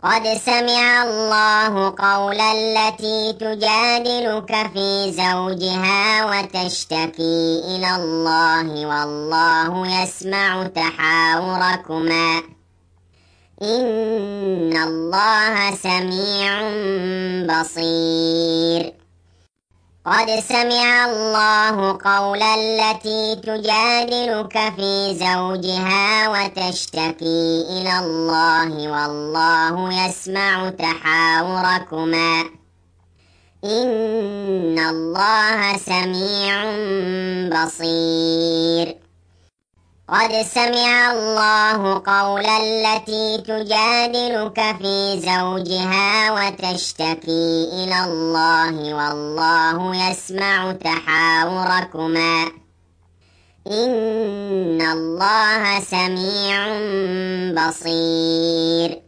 قد سمع الله قول التي تجادلك في زوجها وتشتكي إلى الله والله يسمع تحاوركما إن الله سميع بصير. قد سمع الله قول التي تجادلك في زوجها وتشتكي إلى الله والله يسمع تحاوركما إن الله سميع بصير. قد سمع الله قول التي تجادلك في زوجها وتشتكي إلى الله والله يسمع تحاوركما إن الله سميع بصير.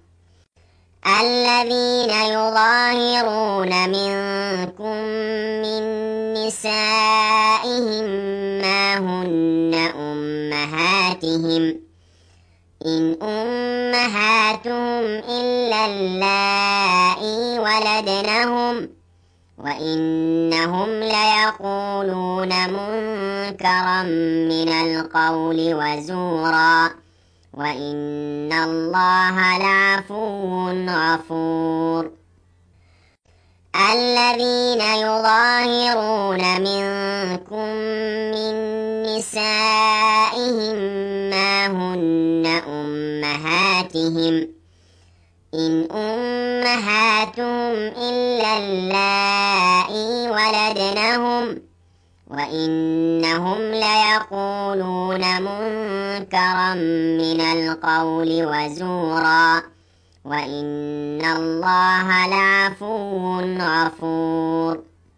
الذين يظاهرون منكم من نسائهم ما هن أمهاتهم إن أمهاتهم إلا اللائي ولدنهم وإنهم ليقولون منكرا من القول وزورا وإن الله لعفو غفور. الذين يظاهرون منكم من نسائهم ما هن أمهاتهم إن أمهاتهم إلا اللائي ولدنهم وإنهم ليقولون منكرا من القول وزورا وإن الله لعفو غفور.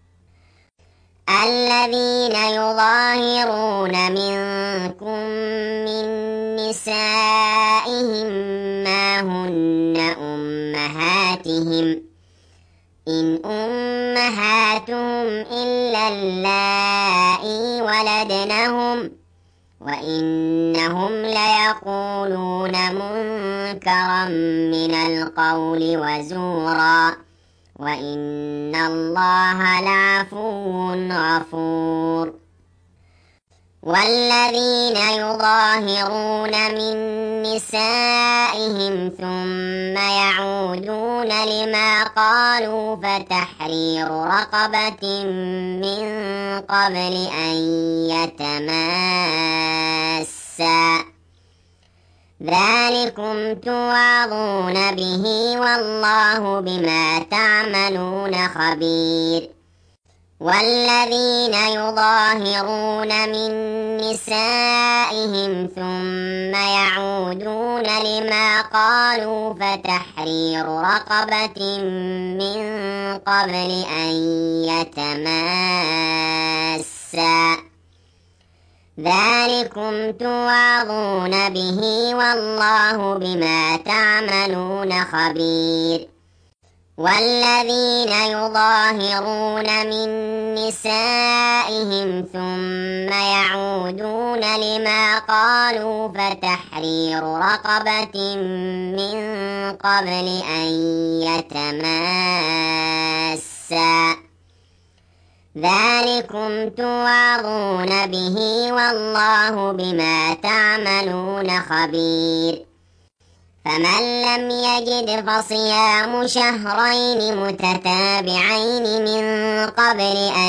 الذين يظاهرون منكم من نسائهم ما هن أمهاتهم إن أمهاتهم إلا اللائي ولدنهم وإنهم ليقولون منكرا من القول وزورا وإن الله لعفو غفور. والذين يظاهرون من نسائهم ثم يعودون لما قالوا فتحرير رقبة من قبل أن يتماسا ذلكم توعظون به والله بما تعملون خبير. والذين يظاهرون من نسائهم ثم يعودون لما قالوا فتحرير رقبة من قبل أن يتماسا ذلكم توعظون به والله بما تعملون خبير. والذين يظاهرون من نسائهم ثم يعودون لما قالوا فتحرير رقبة من قبل أن يتماسا ذلكم توعظون به والله بما تعملون خبير. فمن لم يجد فصيام شهرين متتابعين من قبل أن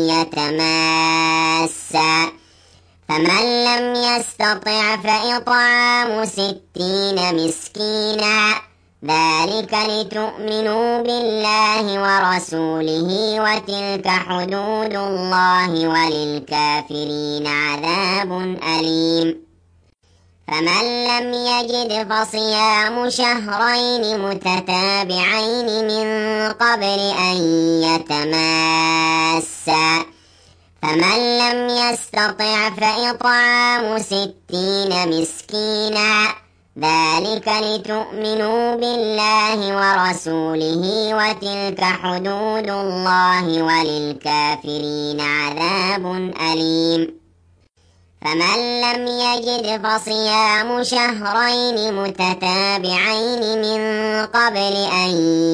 يتماسا فمن لم يستطع فإطعام 60 مسكينا ذلك لتؤمنوا بالله ورسوله وتلك حدود الله وللكافرين عذاب أليم. فمن لم يجد فصيام شهرين متتابعين من قبل أن يتماسا فمن لم يستطع فإطعام 60 مسكينا ذلك لتؤمنوا بالله ورسوله وتلك حدود الله وللكافرين عذاب أليم. فمن لم يجد فصيام شهرين متتابعين من قبل أن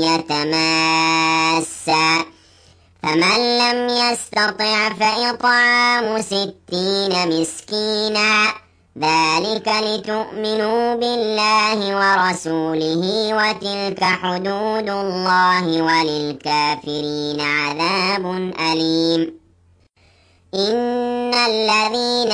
يتماسا، فمن لم يستطع فإطعام 60 مسكينا، ذلك لتؤمنوا بالله ورسوله، وتلك حدود الله، وللكافرين عذاب أليم. إن الذين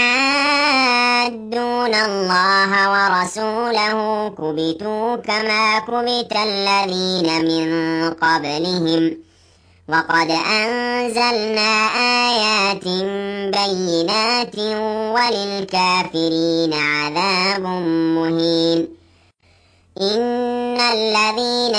يحادون الله ورسوله كبتوا كما كبت الذين من قبلهم، وقد أنزلنا آيات بينات، وللكافرين عذاب مهين. إن الذين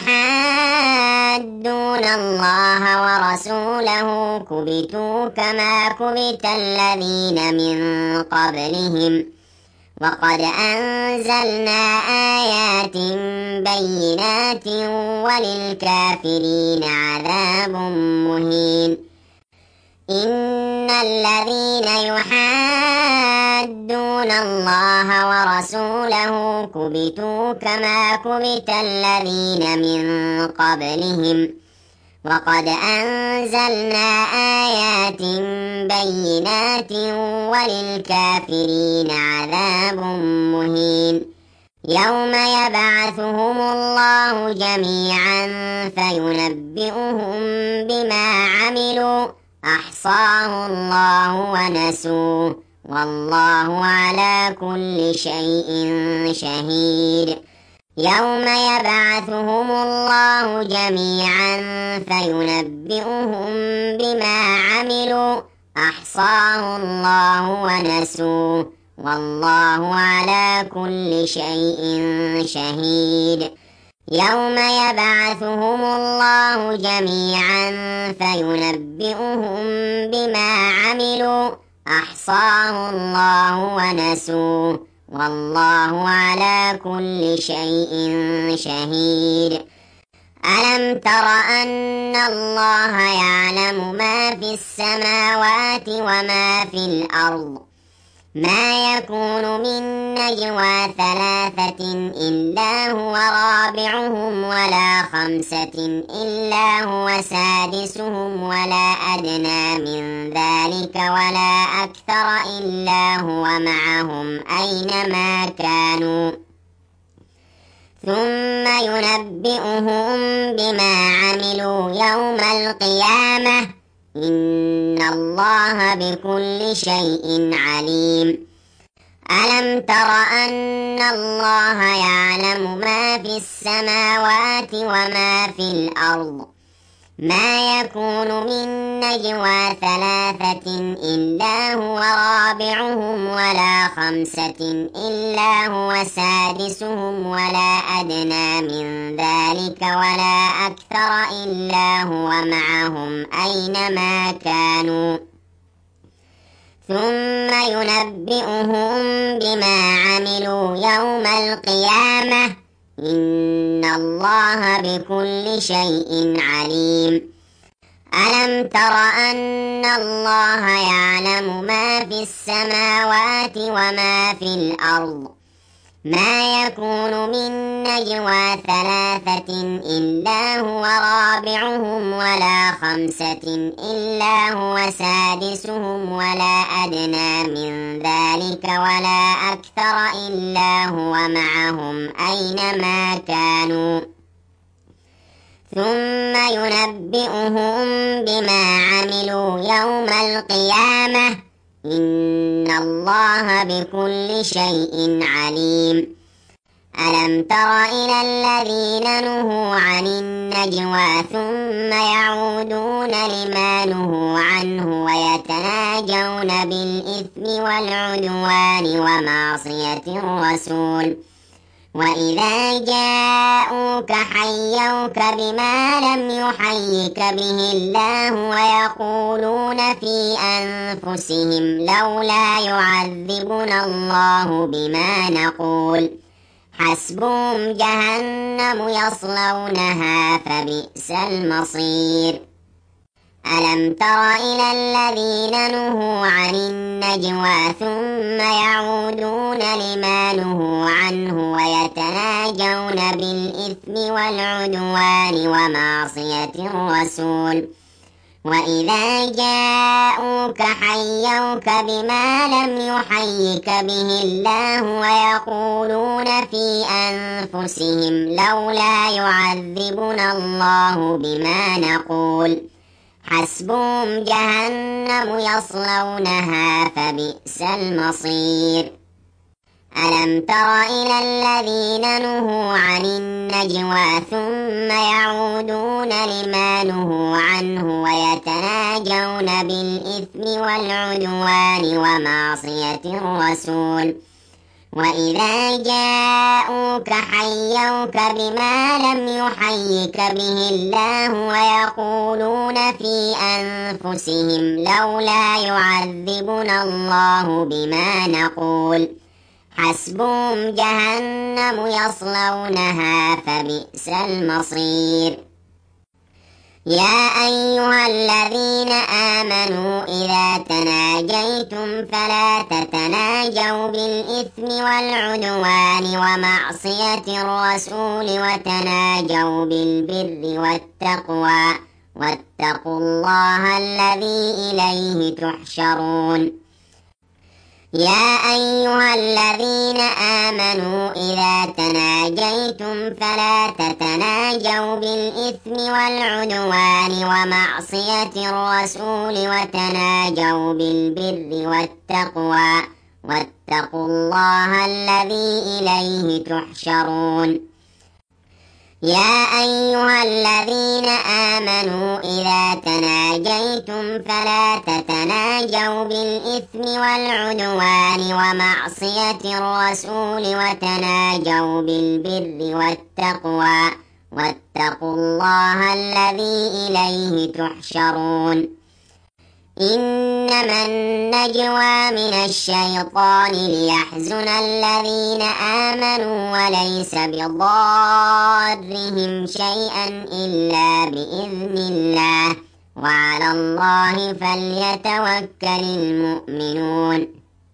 يحادون الله ورسوله كبتوا كما كبت الذين من قبلهم، وقد أنزلنا آيات بينات، وللكافرين عذاب مهين. إن الذين يحادون الله ورسوله كبتوا كما كبت الذين من قبلهم، وقد أنزلنا آيات بينات، وللكافرين عذاب مهين. يوم يبعثهم الله جميعا فينبئهم بما عملوا، أحصاه الله ونسوه، والله على كل شيء شهيد. يوم يبعثهم الله جميعا فينبئهم بما عملوا، أحصاه الله ونسوه، والله على كل شيء شهيد. يوم يبعثهم الله جميعا فينبئهم بما عملوا، أحصاه الله ونسوه، والله على كل شيء شهيد. ألم تر أن الله يعلم ما في السماوات وما في الأرض؟ ما يكون من نجوى 3 إلا هو رابعهم، ولا 5 إلا هو سادسهم، ولا أدنى من ذلك ولا أكثر إلا هو معهم أينما كانوا، ثم ينبئهم بما عملوا يوم القيامة، إن الله بكل شيء عليم. ألم تر أن الله يعلم ما في السماوات وما في الأرض؟ ما يكون من نجوى 3 إلا هو رابعهم، ولا 5 إلا هو سادسهم، ولا أدنى من ذلك ولا أكثر إلا هو معهم أينما كانوا، ثم ينبئهم بما عملوا يوم القيامة، إن الله بكل شيء عليم. ألم تر أن الله يعلم ما في السماوات وما في الأرض؟ ما يكون من نجوى 3 إلا هو رابعهم، ولا 5 إلا هو سادسهم، ولا أدنى من ذلك ولا أكثر إلا هو معهم أينما كانوا، ثم ينبئهم بما عملوا يوم القيامة، إن الله بكل شيء عليم. ألم تر إلى الذين نهوا عن النجوى ثم يعودون لما نهوا عنه، ويتناجون بالإثم والعدوان ومعصية الرسول، وإذا جاءوك حيوك بما لم يحيك به الله، ويقولون في أنفسهم لولا يعذبنا الله بما نقول، حسبهم جهنم يصلونها فبئس المصير. ألم تر إلى الذين نهوا عن النجوى ثم يعودون لما نهوا عنه ويتناجون بالإثم والعدوان ومعصية الرسول وإذا جاءوك حيوك بما لم يحيك به الله ويقولون في أنفسهم لولا يعذبنا الله بما نقول حسبهم جهنم يصلونها فبئس المصير ألم تر إلى الذين نهوا عن النجوى ثم يعودون لما نهوا عنه ويتناجون بالإثم والعدوان ومعصية الرسول وإذا جاءوك حيوك بما لم يحيك به الله ويقولون في أنفسهم لولا يعذبنا الله بما نقول حسبهم جهنم يصلونها فبئس المصير يا أيها الذين آمنوا إذا تناجيتم فلا تتناجوا بالإثم والعدوان ومعصية الرسول وتناجوا بالبر والتقوى واتقوا الله الذي إليه تحشرون يا أيها الذين آمنوا إذا تناجيتم فلا تتناجوا بالإثم والعدوان ومعصية الرسول وتناجوا بالبر والتقوى واتقوا الله الذي إليه تحشرون يا أيها الذين آمنوا إذا تناجيتم فلا تتناجوا بالإثم والعدوان ومعصية الرسول وتناجوا بالبر والتقوى واتقوا الله الذي إليه تحشرون إنما النجوى من الشيطان ليحزن الذين آمنوا وليس بضارهم شيئا إلا بإذن الله وعلى الله فليتوكل المؤمنون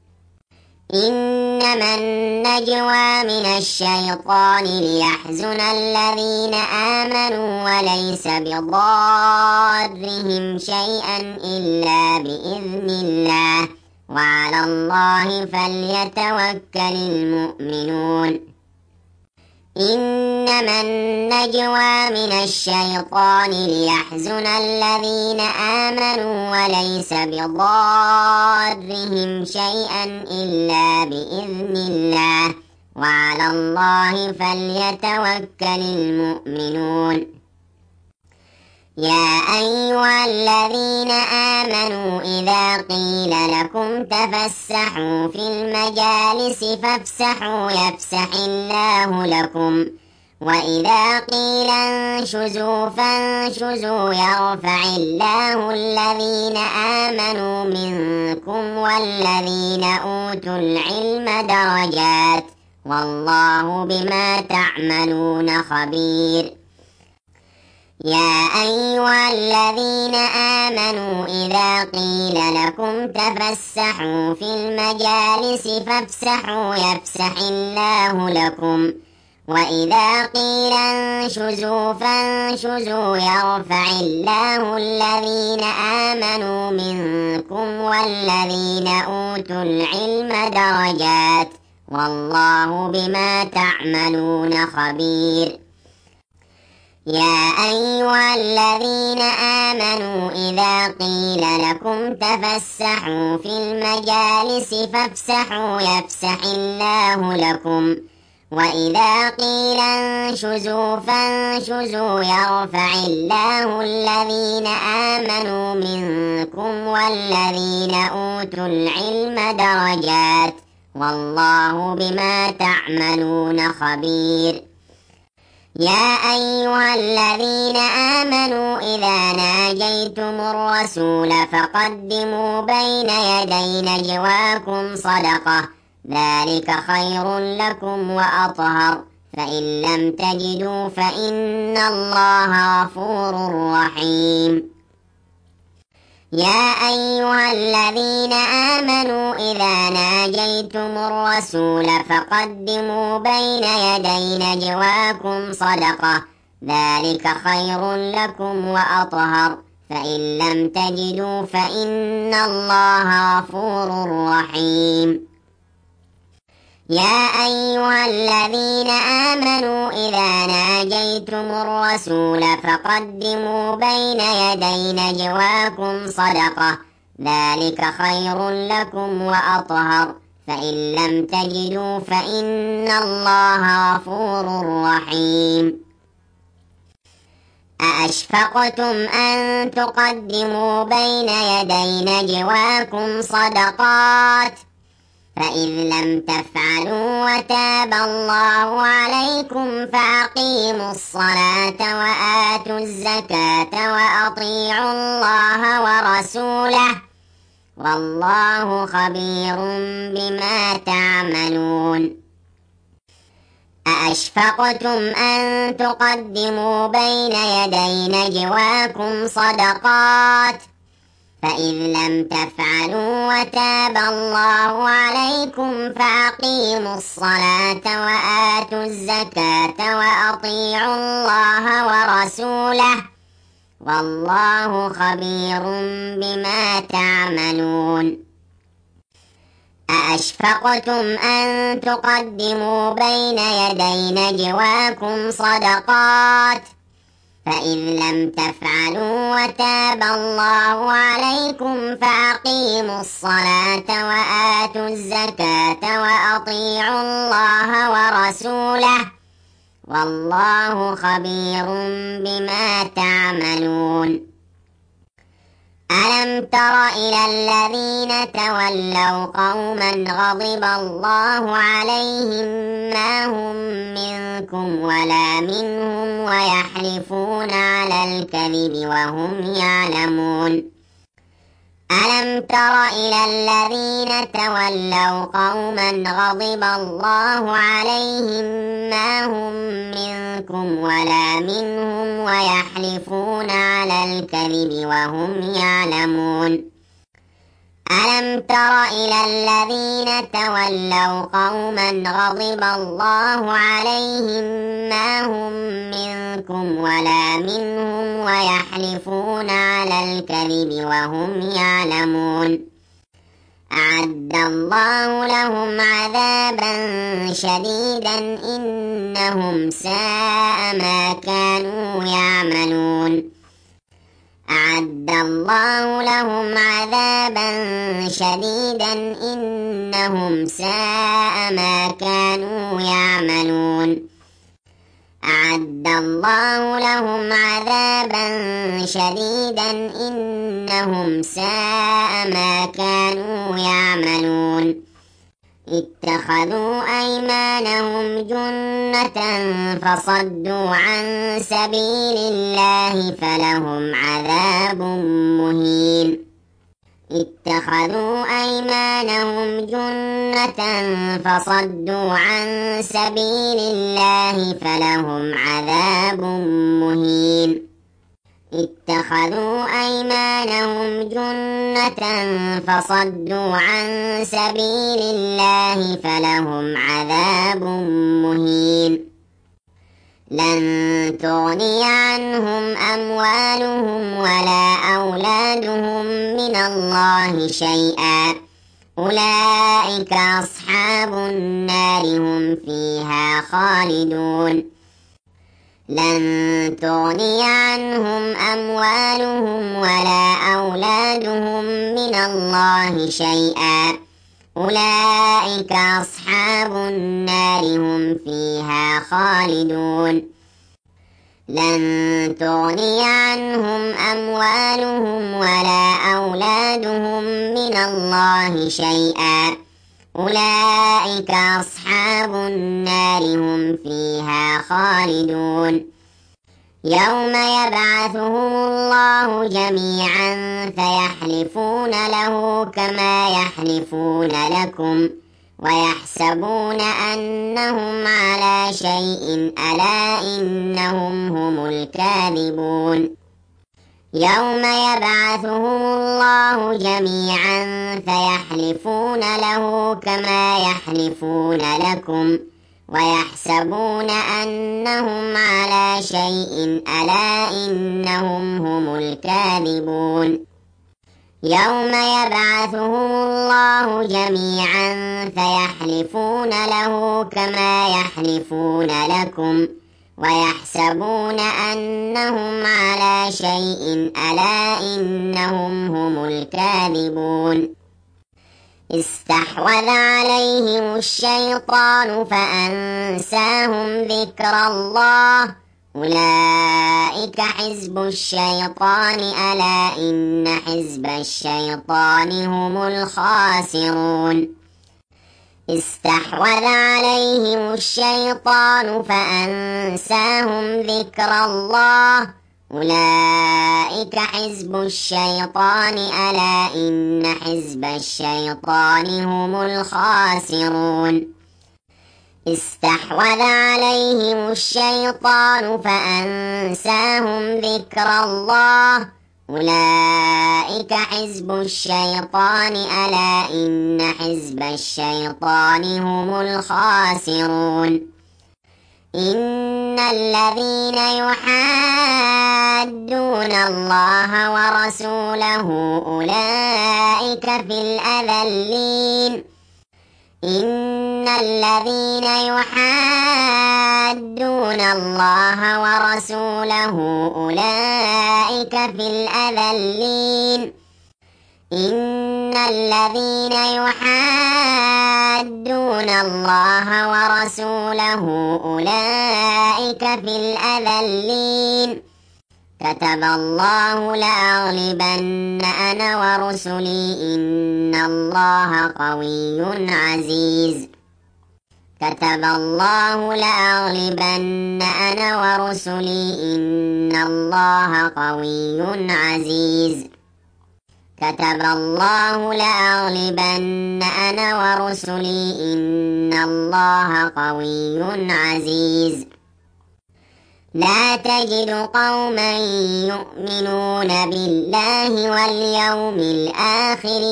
إنما النجوى من الشيطان ليحزن الذين آمنوا وليس بضارهم شيئا إلا بإذن الله وعلى الله فليتوكل المؤمنون إنما النجوى من الشيطان ليحزن الذين آمنوا وليس بضارهم شيئا إلا بإذن الله وعلى الله فليتوكل المؤمنون يا أيها الذين آمنوا إذا قيل لكم تفسحوا في المجالس فافسحوا يفسح الله لكم وإذا قيل انشزوا فانشزوا يرفع الله الذين آمنوا منكم والذين أوتوا العلم درجات والله بما تعملون خبير يا أيها الذين آمنوا إذا قيل لكم تفسحوا في المجالس فافسحوا يفسح الله لكم وإذا قيل انشزوا فانشزوا يرفع الله الذين آمنوا منكم والذين أوتوا العلم درجات والله بما تعملون خبير يا أيها الذين آمنوا إذا قيل لكم تفسحوا في المجالس فافسحوا يفسح الله لكم وإذا قيل انشزوا فانشزوا يرفع الله الذين آمنوا منكم والذين أوتوا العلم درجات والله بما تعملون خبير يا أيها الذين آمنوا إذا ناجيتم الرسول فقدموا بين يدي نجواكم صدقة ذلك خير لكم وأطهر فإن لم تجدوا فإن الله غفور رحيم يا أيها الذين آمنوا إذا ناجيتم الرسول فقدموا بين يدي نجواكم صدقة ذلك خير لكم وأطهر فإن لم تجدوا فإن الله غفور رحيم يا أيها الذين آمنوا إذا ناجيتم الرسول فقدموا بين يدي نجواكم صدقة ذلك خير لكم وأطهر فإن لم تجدوا فإن الله غفور رحيم أأشفقتم أن تقدموا بين يدي نجواكم صدقات فإذ لم تفعلوا وتاب الله عليكم فأقيموا الصلاة وآتوا الزكاة وأطيعوا الله ورسوله والله خبير بما تعملون أأشفقتم أن تقدموا بين يدي نجواكم صدقات فإذ لم تفعلوا وتاب الله عليكم فأقيموا الصلاة وآتوا الزكاة وأطيعوا الله ورسوله والله خبير بما تعملون أأشفقتم أن تقدموا بين يدي نجواكم صدقات فإذ لم تفعلوا وتاب الله عليكم فأقيموا الصلاة وآتوا الزكاة وأطيعوا الله ورسوله والله خبير بما تعملون ألم تر إلى الذين تولوا قوما غضب الله عليهم ما هم منكم ولا منهم ويحلفون على الكذب وهم يعلمون ألم تر إلى الذين تولوا قوما غضب الله عليهم ما هم منكم ولا منهم ويحلفون على الكذب وهم يعلمون ألم تر إلى الذين تولوا قوما غضب الله عليهم ما هم منكم ولا منهم ويحلفون على الكذب وهم يعلمون أعد الله لهم عذابا شديدا إنهم ساء ما كانوا يعملون أعد الله لهم عذابا شديدا إنهم ساء ما كانوا يعملون أعد الله لهم عذابا شديدا إنهم ساء ما كانوا يعملون اتخذوا أيمانهم جنة فصدوا عن سبيل الله فلهم عذاب مهين اتخذوا أيمانهم جنة فصدوا عن سبيل الله فلهم عذاب مهين اتخذوا أيمانهم جنة فصدوا عن سبيل الله فلهم عذاب مهين لن تغني عنهم أموالهم ولا أولادهم من الله شيئا أولئك أصحاب النار هم فيها خالدون لن تغني عنهم أموالهم ولا أولادهم من الله شيئا أولئك أصحاب النار هم فيها خالدون لن تغني عنهم أموالهم ولا أولادهم من الله شيئا أولئك أصحاب النار هم فيها خالدون يوم يبعثهم الله جميعا فيحلفون له كما يحلفون لكم ويحسبون أنهم على شيء ألا إنهم هم الكاذبون يوم يبعثهم الله جميعا فيحلفون له كما يحلفون لكم ويحسبون أنهم على شيء ألا إنهم هم الكاذبون يوم يبعثهم الله جميعا فيحلفون له كما يحلفون لكم ويحسبون أنهم على شيء ألا إنهم هم الكاذبون استحوذ عليهم الشيطان فأنساهم ذكر الله أولئك حزب الشيطان ألا إن حزب الشيطان هم الخاسرون استحوذ عليهم الشيطان فأنساهم ذكر الله أولئك حزب الشيطان ألا إن حزب الشيطان هم الخاسرون استحوذ عليهم الشيطان فأنساهم ذكر الله أولئك حزب الشيطان ألا إن حزب الشيطان هم الخاسرون إن الذين يحادون الله ورسوله أولئك في الأذلين إن الذين يحادون الله ورسوله أولئك في الأذلين إن الذين يحادون الله ورسوله أولئك في الأذلين كتب الله لأغلبن أنا ورسلي إن الله قوي عزيز كتب الله لأغلبن أنا ورسلي إن الله قوي عزيز كتب الله لأغلبن أنا ورسلي إن الله قوي عزيز لا تجد قوما يؤمنون بالله واليوم الآخر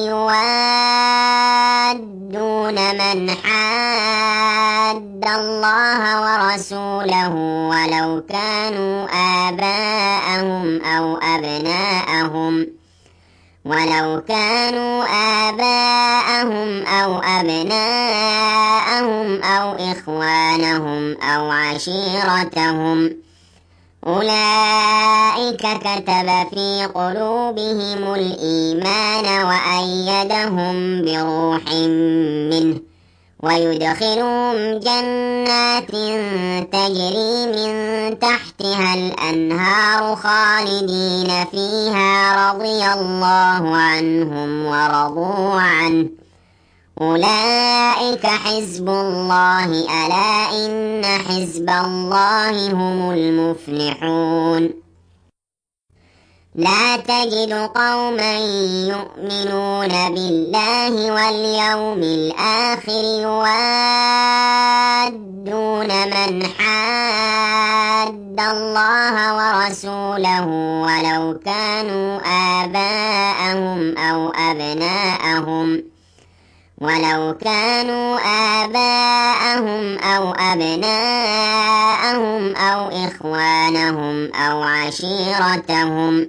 يوادون من حاد الله ورسوله ولو كانوا آباءهم أو أبناءهم أو إخوانهم أو عشيرتهم أولئك كتب في قلوبهم الإيمان وأيدهم بروح منه ويدخلهم جنات تجري من تحتها الأنهار خالدين فيها رضي الله عنهم ورضوا عنه أولئك حزب الله ألا إن حزب الله هم المفلحون لا تجد قوما يؤمنون بالله واليوم الآخر يوادون من حاد الله ورسوله ولو كانوا آباءهم أو أبناءهم أو إخوانهم أو عشيرتهم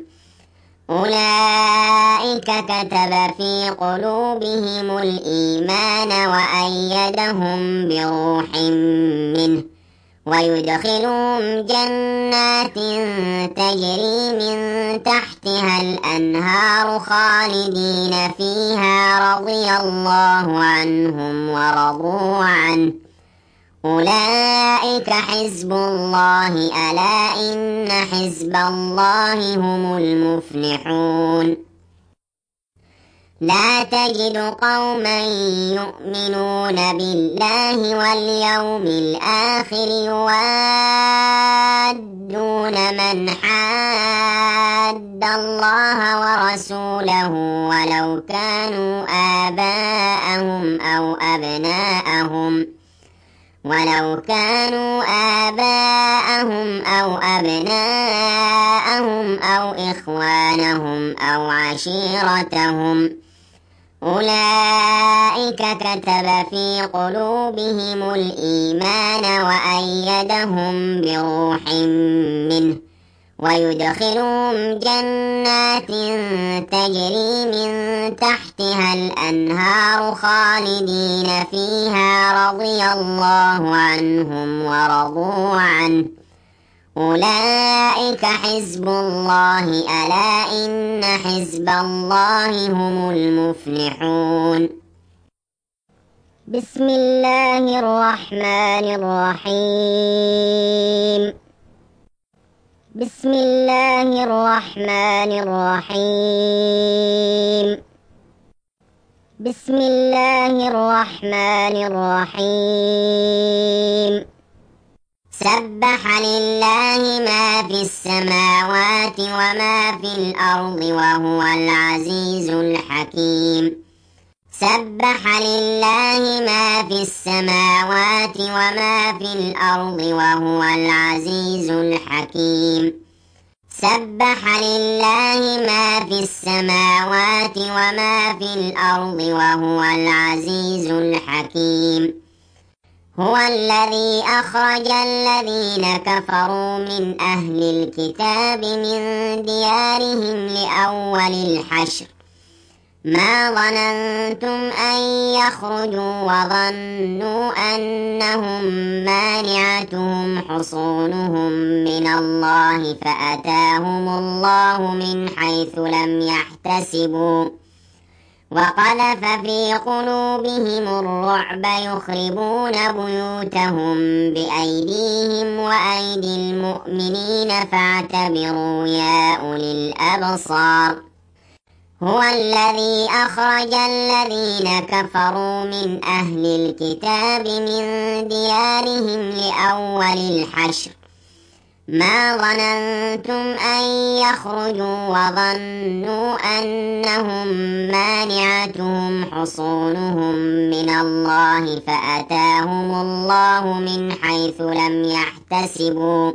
أولئك كتب في قلوبهم الإيمان وأيدهم بروح منه ويدخلهم جنات تجري من تحتها الأنهار خالدين فيها رضي الله عنهم ورضوا عنه أولئك حزب الله ألا إن حزب الله هم المفلحون لا تجد قوما يؤمنون بالله واليوم الآخر يوادون من حاد الله ورسوله ولو كانوا آباءهم ولو كانوا آباءهم أو أبناءهم أو إخوانهم أو عشيرتهم أولئك كتب في قلوبهم الإيمان وأيدهم بروح منه ويدخلهم جنات تجري من تحتها الأنهار خالدين فيها رضي الله عنهم ورضوا عنه أولئك حزب الله ألا إن حزب الله هم المفلحون. بسم الله الرحمن الرحيم. بسم الله الرحمن الرحيم. بسم الله الرحمن الرحيم. سبح لله ما في السماوات وما في الأرض وهو العزيز الحكيم. سبح لله ما في السماوات وما في الأرض وهو العزيز الحكيم. سبح لله ما في السماوات وما في الأرض وهو العزيز الحكيم. هو الذي أخرج الذين كفروا من أهل الكتاب من ديارهم لأول الحشر ما ظننتم أن يخرجوا وظنوا أنهم مانعتهم حصونهم من الله فأتاهم الله من حيث لم يحتسبوا وقذف في قلوبهم الرعب يخربون بيوتهم بأيديهم وأيدي المؤمنين فاعتبروا يا أولي الأبصار. هو الذي أخرج الذين كفروا من أهل الكتاب من ديارهم لأول الحشر ما ظننتم أن يخرجوا وظنوا أنهم مانعتهم حصونهم من الله فأتاهم الله من حيث لم يحتسبوا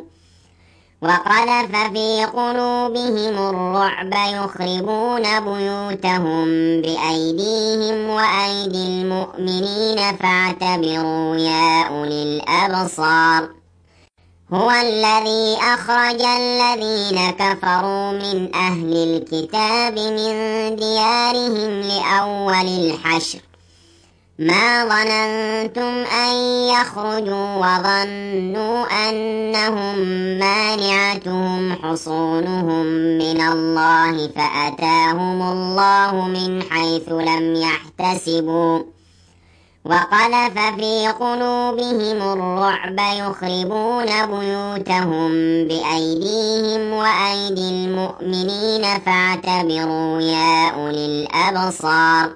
وقذف في قلوبهم الرعب يخربون بيوتهم بأيديهم وأيدي المؤمنين فاعتبروا يا أولي الأبصار. هو الذي أخرج الذين كفروا من أهل الكتاب من ديارهم لأول الحشر ما ظننتم أن يخرجوا وظنوا أنهم مانعتهم حصونهم من الله فأتاهم الله من حيث لم يحتسبوا وقذف في قلوبهم الرعب يخربون بيوتهم بأيديهم وأيدي المؤمنين فاعتبروا يا أولي الأبصار.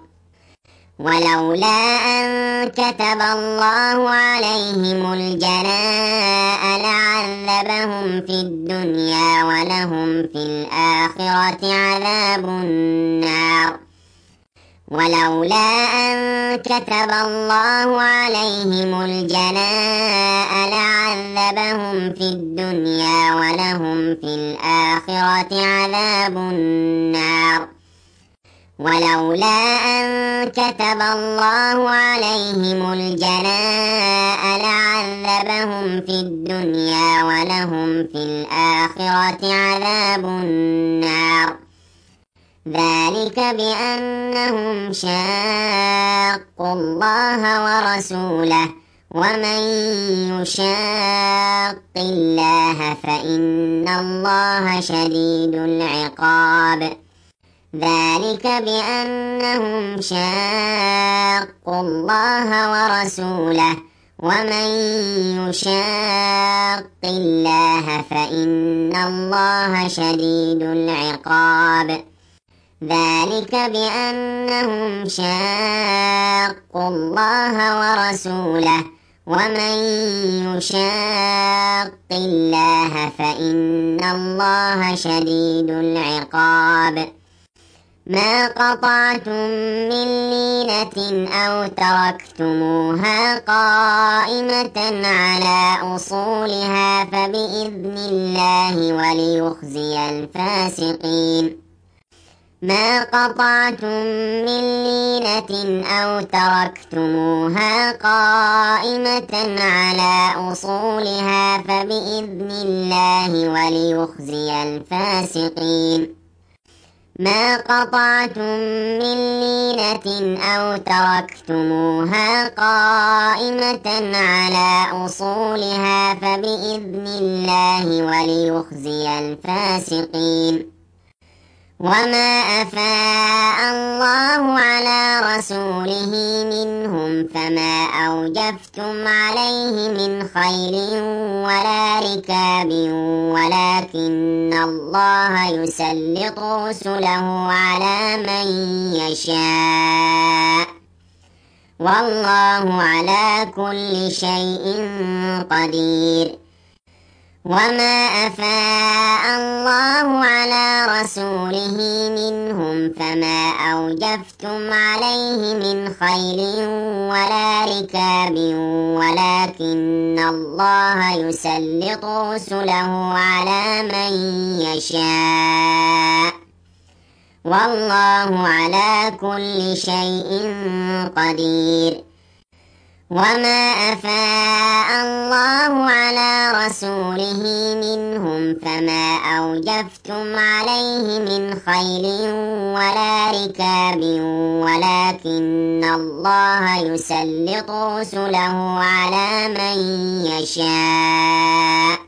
ولولا أن كتب الله عليهم الجلاء لعذبهم في الدنيا ولهم في الآخرة عذاب النار. ولولا أن كتب الله عليهم الجلاء لعذبهم في الدنيا ولهم في الآخرة عذاب النار. ولولا أن كتب الله عليهم الجلاء لعذبهم في الدنيا ولهم في الآخرة عذاب النار. ذلك بأنهم شاقوا الله ورسوله ومن يشاق الله فإن الله شديد العقاب. ذلك بأنهم شاقوا الله ورسوله ومن يشاق الله فإن الله شديد العقاب. ذلك بأنهم شاقوا الله ورسوله ومن يشاق الله فإن الله شديد العقاب. ما قطعتم من لينة أو تركتموها قائمة على أصولها فبإذن الله وليخزي الفاسقين ما قطعتم من لينة أو تركتموها قائمة على أصولها فبإذن الله وليخزي الفاسقين ما قطعتم من لينة أو تركتموها قائمة على أصولها فبإذن الله وليخزي الفاسقين وما أفاء الله على رسوله منهم فما أوجفتم عليه من خيل ولا ركاب ولكن الله يسلط رسله على من يشاء والله على كل شيء قدير وما أفاء الله على رسوله منهم فما أوجفتم عليه من خيل ولا ركاب ولكن الله يسلط رسله على من يشاء والله على كل شيء قدير وما أفاء الله على رسوله منهم فما أوجفتم عليه من خيل ولا ركاب ولكن الله يسلط رسله على من يشاء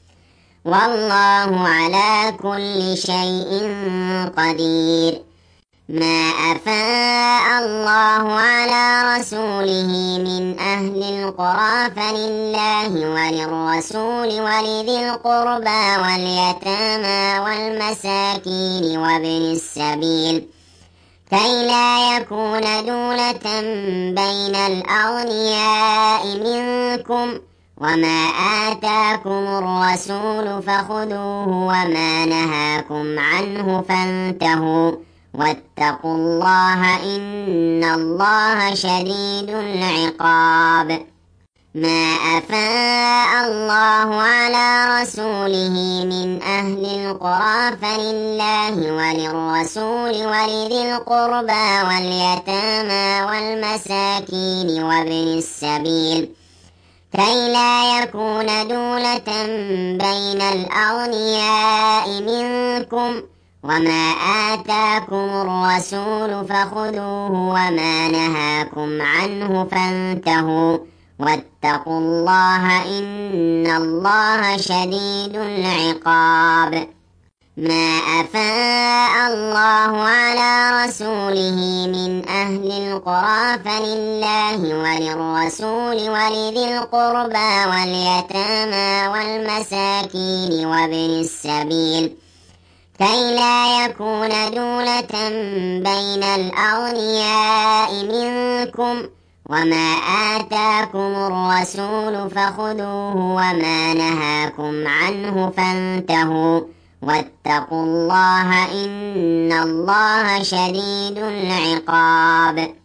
والله على كل شيء قدير ما أفاء الله على رسوله من أهل القرى فلله وللرسول ولذي القربى واليتامى والمساكين وابن السبيل كي لا يكون دولة بين الأغنياء منكم وما آتاكم الرسول فخذوه وما نهاكم عنه فانتهوا واتقوا الله إن الله شديد العقاب ما أفاء الله على رسوله من أهل القرى فلله وللرسول ولذي القربى واليتامى والمساكين وابن السبيل كي لا يكون دولة بين الأغنياء منكم وما آتاكم الرسول فخذوه وما نهاكم عنه فانتهوا واتقوا الله إن الله شديد العقاب ما أفاء الله على رسوله من أهل القرى فلله وللرسول ولذي القربى واليتامى والمساكين وابن السبيل كي لا يكون دولة بين الأغنياء منكم وما آتاكم الرسول فخذوه وما نهاكم عنه فانتهوا واتقوا الله إن الله شديد العقاب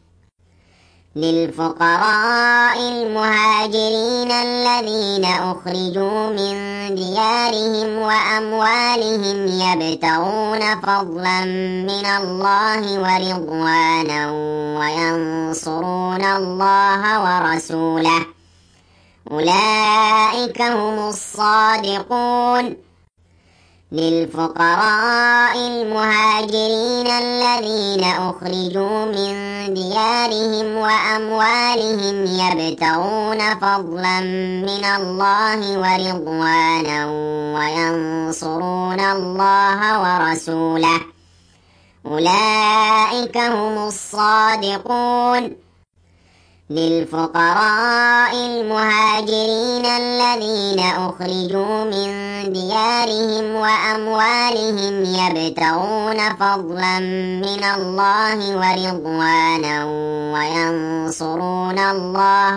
للفقراء المهاجرين الذين أخرجوا من ديارهم وأموالهم يبتغون فضلا من الله ورضوانا وينصرون الله ورسوله أولئك هم الصادقون للفقراء المهاجرين الذين أخرجوا من ديارهم وأموالهم يبتغون فضلا من الله ورضوانا وينصرون الله ورسوله أولئك هم الصادقون للفقراء المهاجرين الذين أخرجوا من ديارهم وأموالهم يبتغون فضلا من الله ورضوانا وينصرون الله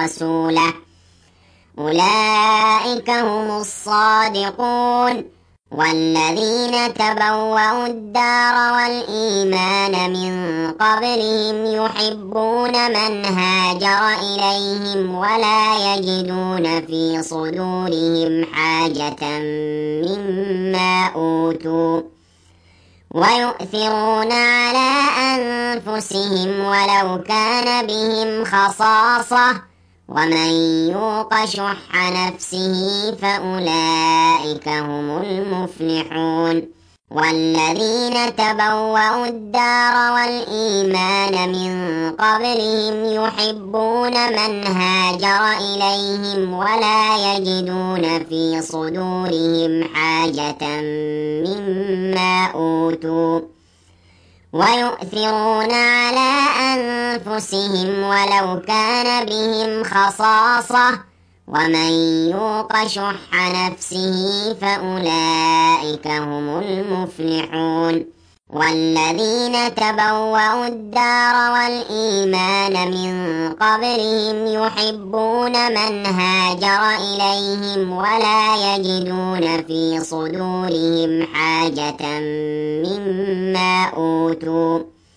ورسوله أولئك هم الصادقون والذين تبوأوا الدار والإيمان من قبلهم يحبون من هاجر إليهم ولا يجدون في صدورهم حاجة مما أوتوا ويؤثرون على أنفسهم ولو كان بهم خصاصة ومن يوق شح نفسه فأولئك هم المفلحون والذين تبوأوا الدار والإيمان من قبلهم يحبون من هاجر إليهم ولا يجدون في صدورهم حاجة مما أوتوا ويؤثرون على أنفسهم ولو كان بهم خصاصة ومن يوق شح نفسه فأولئك هم المفلحون والذين تبوأوا الدار والإيمان من قبلهم يحبون من هاجر إليهم ولا يجدون في صدورهم حاجة مما أوتوا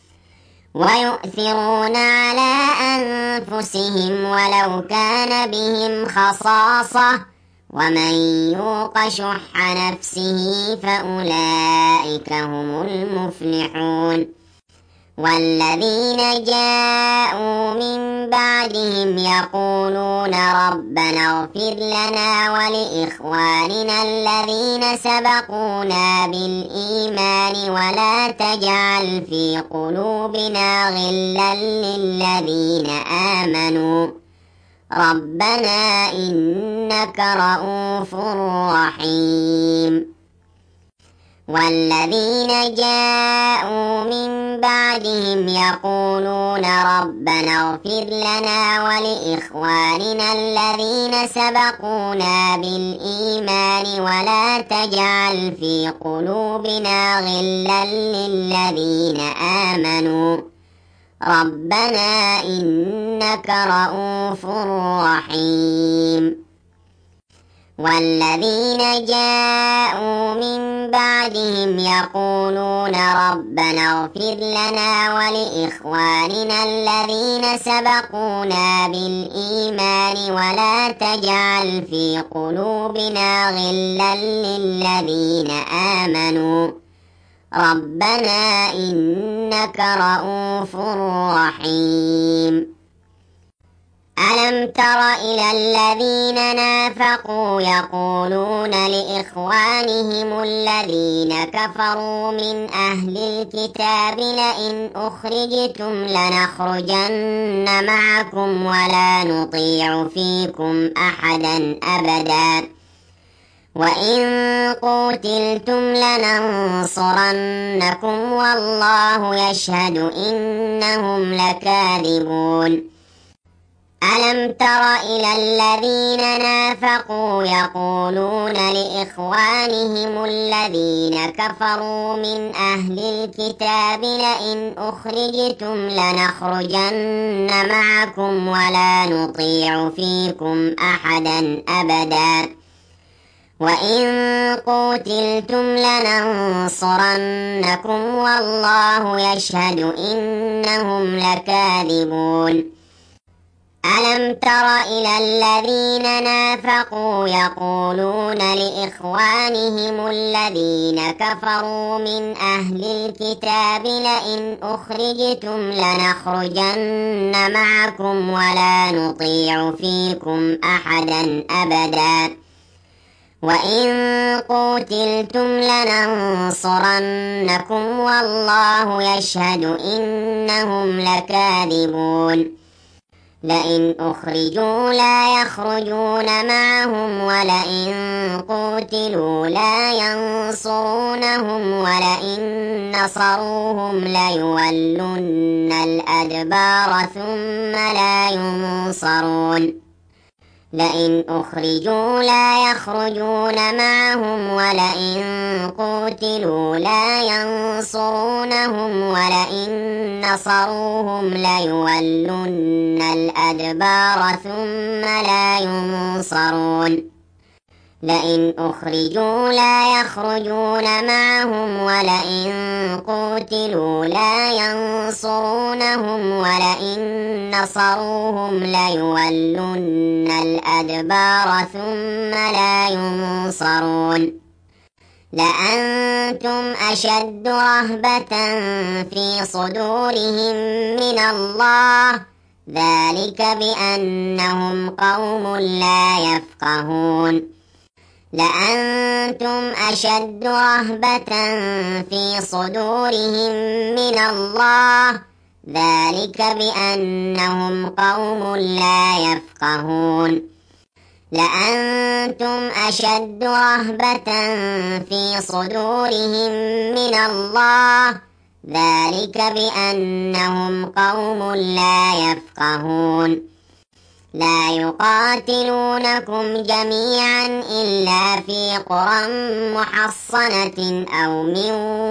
ويؤثرون على أنفسهم ولو كان بهم خصاصة ومن يوق شح نفسه فأولئك هم المفلحون والذين جاءوا من بعدهم يقولون ربنا اغفر لنا ولإخواننا الذين سبقونا بالإيمان ولا تجعل في قلوبنا غلا للذين آمنوا ربنا إنك رؤوف رحيم والذين جاءوا من بعدهم يقولون ربنا اغفر لنا ولإخواننا الذين سبقونا بالإيمان ولا تجعل في قلوبنا غلا للذين آمنوا ربنا إنك رؤوف رحيم والذين جاءوا من بعدهم يقولون ربنا اغفر لنا ولإخواننا الذين سبقونا بالإيمان ولا تجعل في قلوبنا غلا للذين آمنوا ربنا إنك رؤوف رحيم ألم تر إلى الذين نافقوا يقولون لإخوانهم الذين كفروا من أهل الكتاب لئن أخرجتم لنخرجن معكم ولا نطيع فيكم أحدا أبدا وإن قتلتم لننصرنكم والله يشهد إنهم لكاذبون ألم تر إلى الذين نافقوا يقولون لإخوانهم الذين كفروا من أهل الكتاب لئن أخرجتم لنخرجن معكم ولا نطيع فيكم أحدا أبدا وإن قتلتم لننصرنكم والله يشهد إنهم لكاذبون ألم تر إلى الذين نافقوا يقولون لإخوانهم الذين كفروا من أهل الكتاب لئن أخرجتم لنخرجن معكم ولا نطيع فيكم أحدا أبدا وإن قتلتم لننصرنكم والله يشهد إنهم لكاذبون لئن أخرجوا لا يخرجون معهم ولئن قتلوا لا ينصرونهم ولئن نصروهم ليولن الأدبار ثم لا ينصرون لئن أخرجوا لا يخرجون معهم ولئن قتلوا لا ينصرونهم ولئن نصروهم ليولن الأدبار ثم لا ينصرون لئن أخرجوا لا يخرجون معهم ولئن قوتلوا لا ينصرونهم ولئن نصروهم ليولن الأدبار ثم لا ينصرون لأنتم أشد رهبة في صدورهم من الله ذلك بأنهم قوم لا يفقهون لأنتم أشد رهبة في صدورهم من الله ذلك بأنهم قوم لا يفقهون لأنتم أشد رهبة في صدورهم من الله ذلك بأنهم قوم لا يفقهون لا يقاتلونكم جميعا إلا في قرى محصنة أو من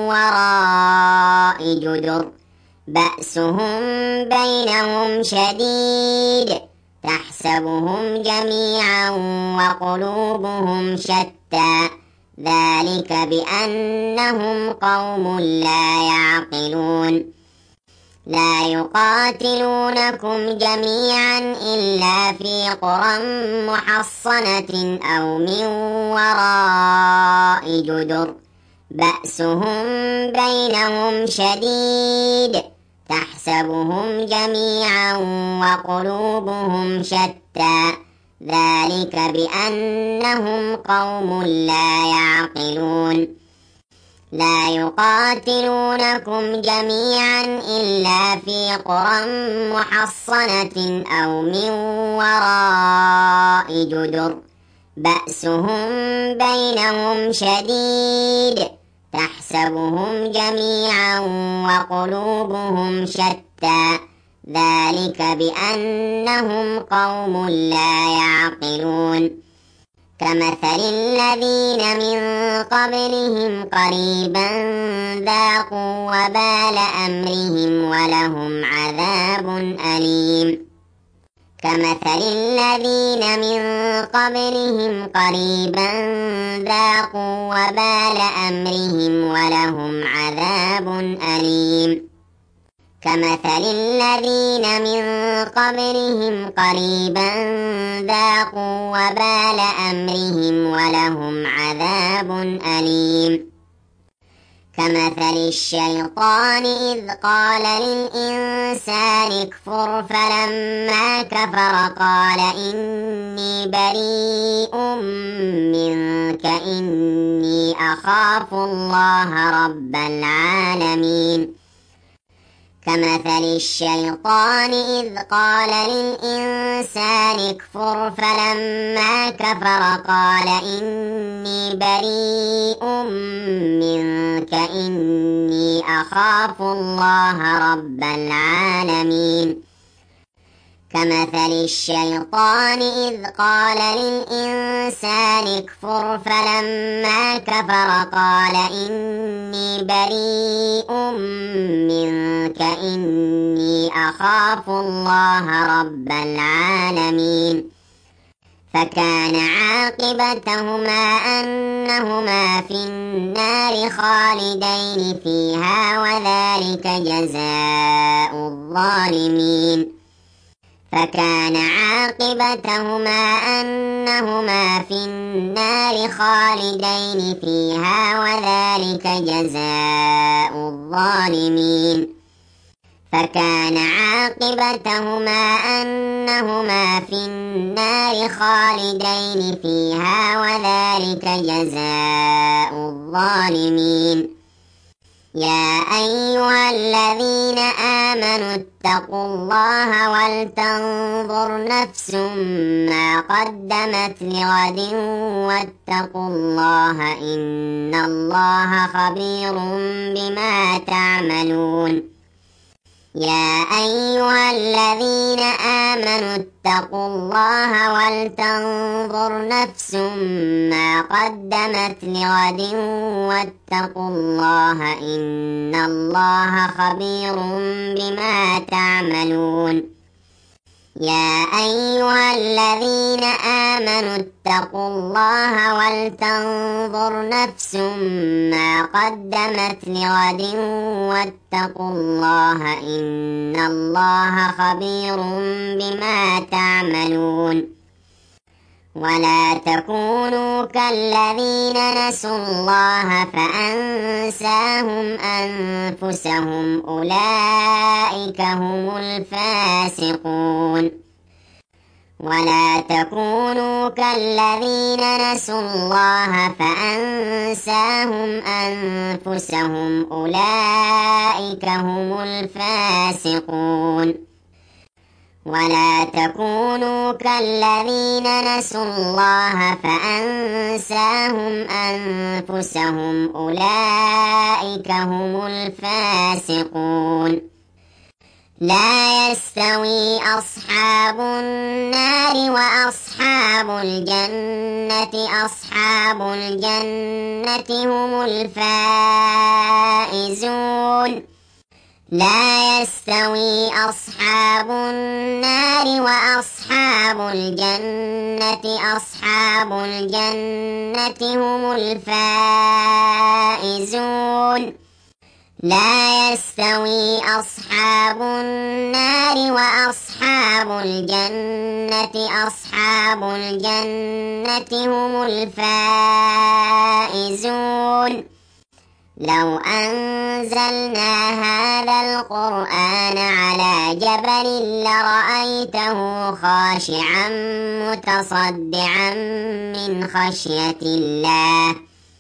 وراء جدر بأسهم بينهم شديد تحسبهم جميعا وقلوبهم شتى ذلك بأنهم قوم لا يعقلون لا يقاتلونكم جميعا إلا في قرى محصنة أو من وراء جدر بأسهم بينهم شديد تحسبهم جميعا وقلوبهم شتى ذلك بأنهم قوم لا يعقلون لا يقاتلونكم جميعا إلا في قرى محصنة أو من وراء جدر بأسهم بينهم شديد تحسبهم جميعا وقلوبهم شتى ذلك بأنهم قوم لا يعقلون كمثل الذين من قبلهم قريبا ذاقوا وبال أمرهم ولهم عذاب أليم كمثل الذين من قبلهم قريبا ذاقوا وبال أمرهم ولهم عذاب أليم كمثل الذين من قبلهم قريبا ذاقوا وبال أمرهم ولهم عذاب أليم كمثل الشيطان إذ قال للإنسان اكفر فلما كفر قال إني بريء منك إني أخاف الله رب العالمين كمثل الشيطان إذ قال للإنسان اكفر فلما كفر قال إني بريء منك إني أخاف الله رب العالمين كمثل الشيطان إذ قال للإنسان اكفر فلما كفر قال إني بريء منك إني أخاف الله رب العالمين فكان عاقبتهما أنهما في النار خالدين فيها وذلك جزاء الظالمين فكان عاقبتهما أنهما في النار خالدين فيها وذلك جزاء الظالمين فكان عاقبتهما أنهما في النار خالدين فيها وذلك جزاء الظالمين يا أيها الذين آمنوا اتقوا الله ولتنظر نفس ما قدمت لغد واتقوا الله إن الله خبير بما تعملون يا أيها الذين آمنوا اتقوا الله ولتنظر نفس ما قدمت لغد واتقوا الله إن الله خبير بما تعملون يا أيها الذين آمنوا اتقوا الله ولتنظر نفس ما قدمت لغد واتقوا الله إن الله خبير بما تعملون ولا تكونوا كالذين نسوا الله فأنساهم أنفسهم أولئك هم الفاسقون ولا تكونوا كالذين نسوا الله فأنساهم أنفسهم أولئك هم الفاسقون ولا تكونوا كالذين نسوا الله فأنساهم أنفسهم أولئك هم الفاسقون لا يستوي أصحاب النار وأصحاب الجنة أصحاب الجنة هم الفائزون لا يستوي أصحاب النار وأصحاب الجنة أصحاب الجنة هم الفائزون لا يستوي أصحاب النار وأصحاب الجنة أصحاب الجنة هم الفائزون لو أنزلنا هذا القرآن على جبل لرأيته خاشعا متصدعا من خشية الله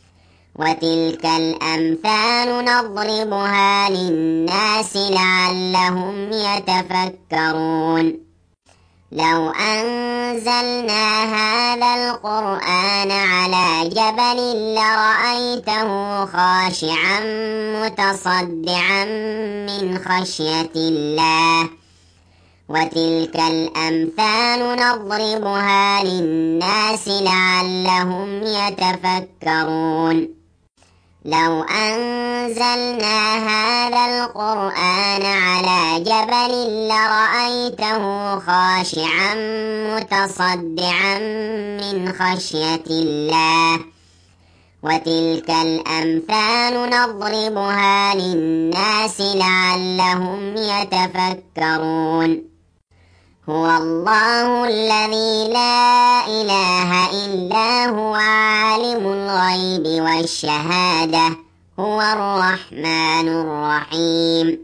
وتلك الأمثال نضربها للناس لعلهم يتفكرون لو أنزلنا هذا القرآن على جبل لرأيته خاشعا متصدعا من خشية الله وتلك الأمثال نضربها للناس لعلهم يتفكرون لو أنزلنا هذا القرآن على جبل لرأيته خاشعا متصدعا من خشية الله وتلك الأمثال نضربها للناس لعلهم يتفكرون هو الله الذي لا إله إلا هو عالم الغيب والشهادة هو الرحمن الرحيم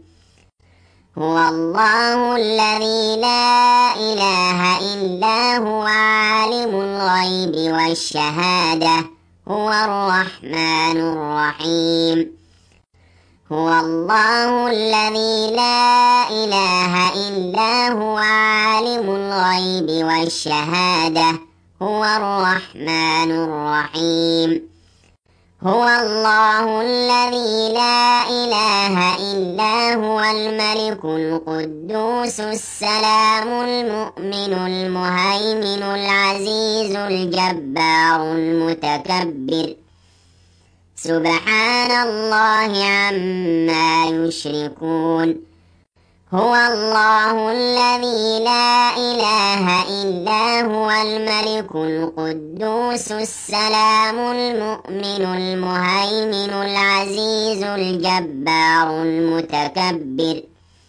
هو الله الذي لا إله إلا هو عالم الغيب والشهادة هو الرحمن الرحيم هو الله الذي لا إله إلا هو عالم الغيب والشهادة هو الرحمن الرحيم هو الله الذي لا إله إلا هو الملك القدوس السلام المؤمن المهيمن العزيز الجبار المتكبر سبحان الله عما يشركون هو الله الذي لا إله إلا هو الملك القدوس السلام المؤمن المهيمن العزيز الجبار المتكبر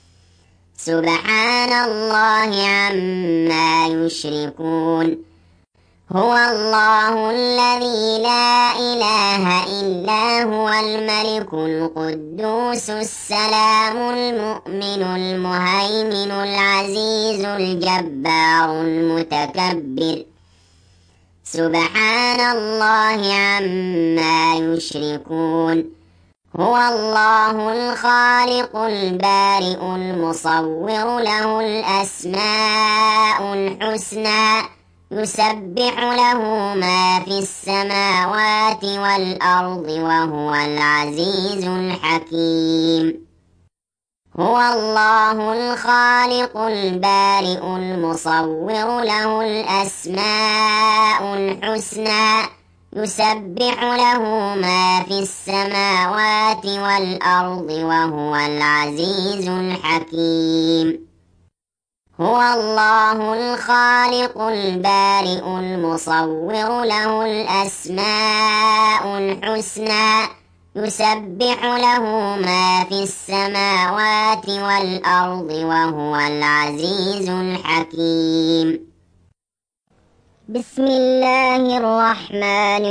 سبحان الله عما يشركون هو الله الذي لا إله إلا هو الملك القدوس السلام المؤمن المهيمن العزيز الجبار المتكبر سبحان الله عما يشركون هو الله الخالق البارئ المصور له الأسماء الحسنى يسبح له ما في السماوات والأرض وهو العزيز الحكيم هو الله الخالق البارئ المصور له الأسماء الحسنى يسبح له ما في السماوات والأرض وهو العزيز الحكيم هو الله الخالق البارئ المصور له الأسماء الحسنى يسبح له ما في السماوات والأرض وهو العزيز الحكيم. بسم الله الرحمن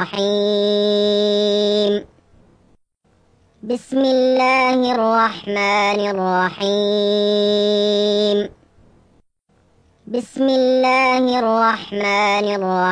الرحيم. بسم الله الرحمن الرحيم. بسم الله الرحمن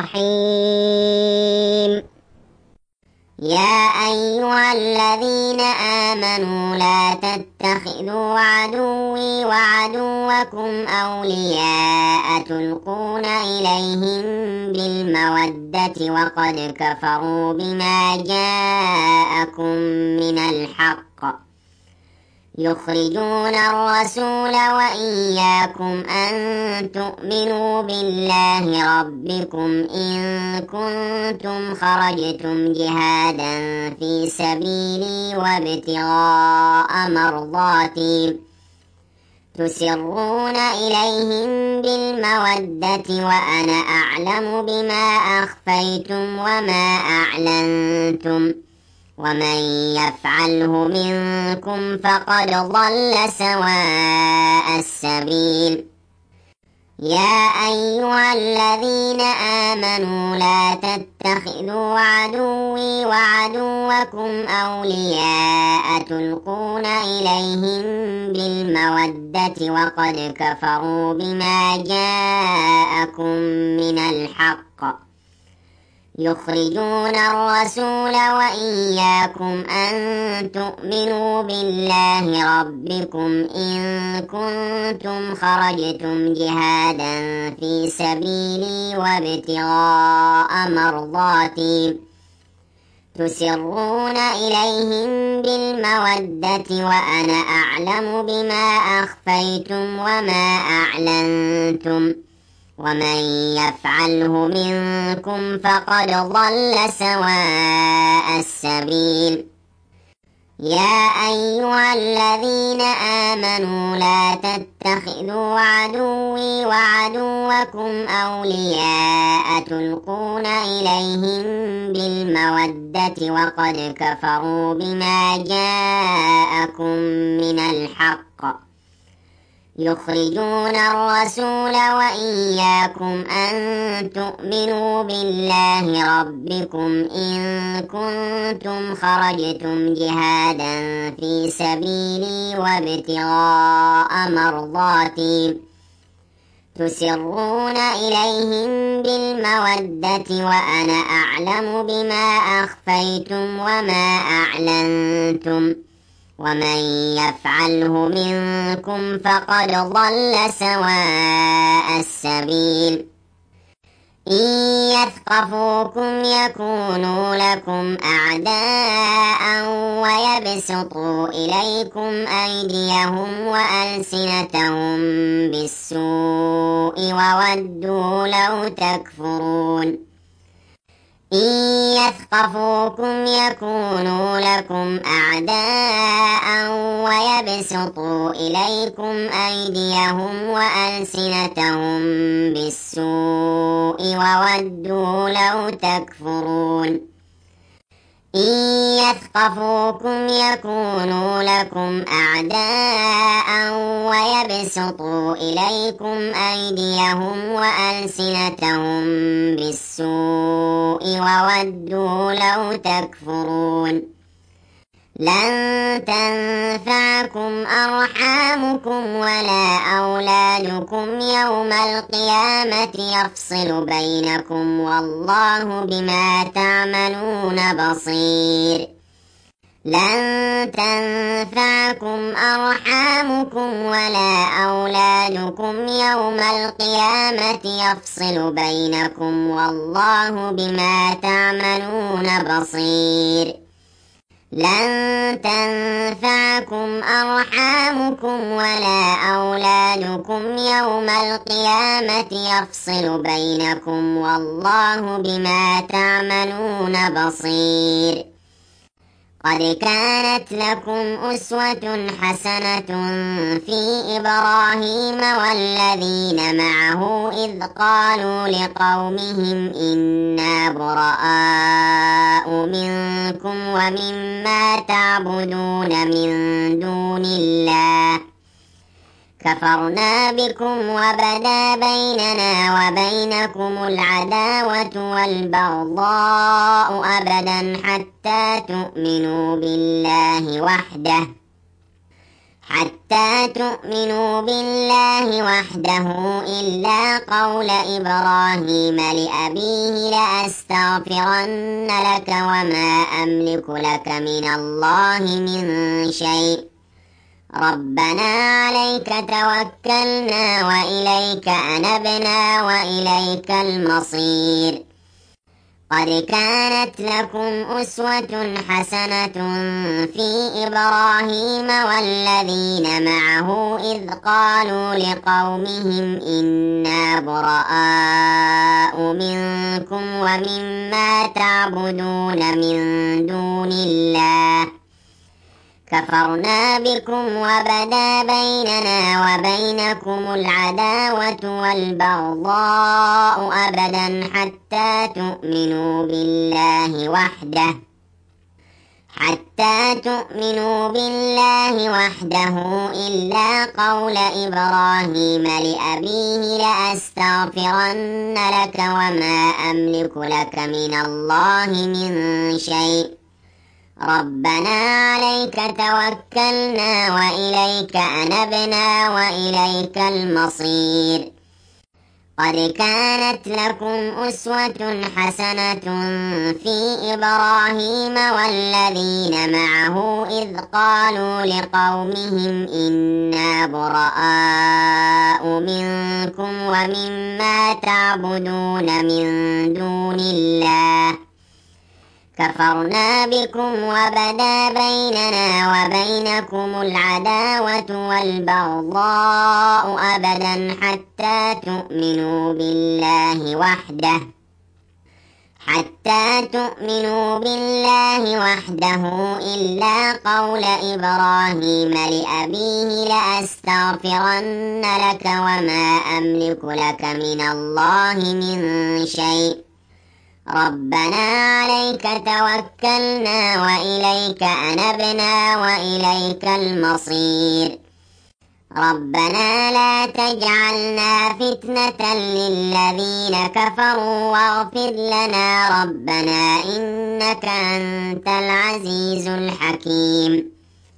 الرحيم. يا أيها الذين آمنوا لا تتخذوا عدوي وعدوكم أولياء تلقون إليهم بالمودة وقد كفروا بما جاءكم من الحق يخرجون الرسول وإياكم أن تؤمنوا بالله ربكم إن كنتم خرجتم جهادا في سبيلي وابتغاء مرضاتي تسرون إليهم بالمودة وأنا أعلم بما أخفيتم وما أعلنتم ومن يفعله منكم فقد ضل سواء السبيل. يا أيها الذين آمنوا لا تتخذوا عدوي وعدوكم أولياء تلقون إليهم بالمودة وقد كفروا بما جاءكم من الحق يخرجون الرسول وإياكم أن تؤمنوا بالله ربكم إن كنتم خرجتم جهادا في سبيلي وابتغاء مرضاتي تسرون إليهم بالمودة وأنا أعلم بما أخفيتم وما أعلنتم ومن يفعله منكم فقد ضل سواء السبيل. يا أيها الذين آمنوا لا تتخذوا عدوي وعدوكم أولياء تلقون إليهم بالمودة وقد كفروا بما جاءكم من الحق يخرجون الرسول وإياكم أن تؤمنوا بالله ربكم إن كنتم خرجتم جهادا في سبيلي وابتغاء مرضاتي تسرون إليهم بالمودة وأنا أعلم بما أخفيتم وما أعلنتم ومن يفعله منكم فقد ضل سواء السبيل. إن يثقفوكم يكونوا لكم أعداء ويبسطوا إليكم أيديهم وألسنتهم بالسوء وودوا لو تكفرون. إن يثقفوكم يكونوا لكم أعداء ويبسطوا إليكم أيديهم وألسنتهم بالسوء وودوا لو تكفرون. إن يثقفوكم يكونوا لكم أعداء ويبسطوا إليكم أيديهم وألسنتهم بالسوء وودوا لو تكفرون. لن تنفعكم أرحامكم ولا أولادكم يوم القيامة يفصل بينكم والله بما تعملون بصير. لن تنفعكم أرحامكم ولا أولادكم يوم القيامة يفصل بينكم والله بما تعملون بصير. لن تنفعكم أرحامكم ولا أولادكم يوم القيامة يفصل بينكم والله بما تعملون بصير. قد كانت لكم أسوة حسنة في إبراهيم والذين معه إذ قالوا لقومهم إنا براء منكم ومما تعبدون من دون الله كفرنا بكم وبدا بيننا وبينكم العداوة والبغضاء أبدا حتى تؤمنوا بالله وحده إلا قول إبراهيم لأبيه لأستغفرن لك وما أملك لك من الله من شيء ربنا عليك توكلنا وإليك أنبنا وإليك المصير قد كانت لكم أسوة حسنة في إبراهيم والذين معه إذ قالوا لقومهم إنا براء منكم ومما تعبدون من دون الله كفرنا بكم وبدا بيننا وبينكم العداوة والبغضاء أبدا حتى تؤمنوا بالله وحده إلا قول إبراهيم لأبيه لأستغفرن لك وما أملك لك من الله من شيء ربنا عليك توكلنا وإليك أنبنا وإليك المصير قد كانت لكم أسوة حسنة في إبراهيم والذين معه إذ قالوا لقومهم إنا براء منكم ومما تعبدون من دون الله كفرنا بكم وبدا بيننا وبينكم العداوة والبغضاء أبدا حتى تؤمنوا بالله وحده إلا قول إبراهيم لأبيه لأستغفرن لك وما أملك لك من الله من شيء ربنا عليك توكلنا وإليك أنبنا وإليك المصير ربنا لا تجعلنا فتنة للذين كفروا واغفر لنا ربنا إنك أنت العزيز الحكيم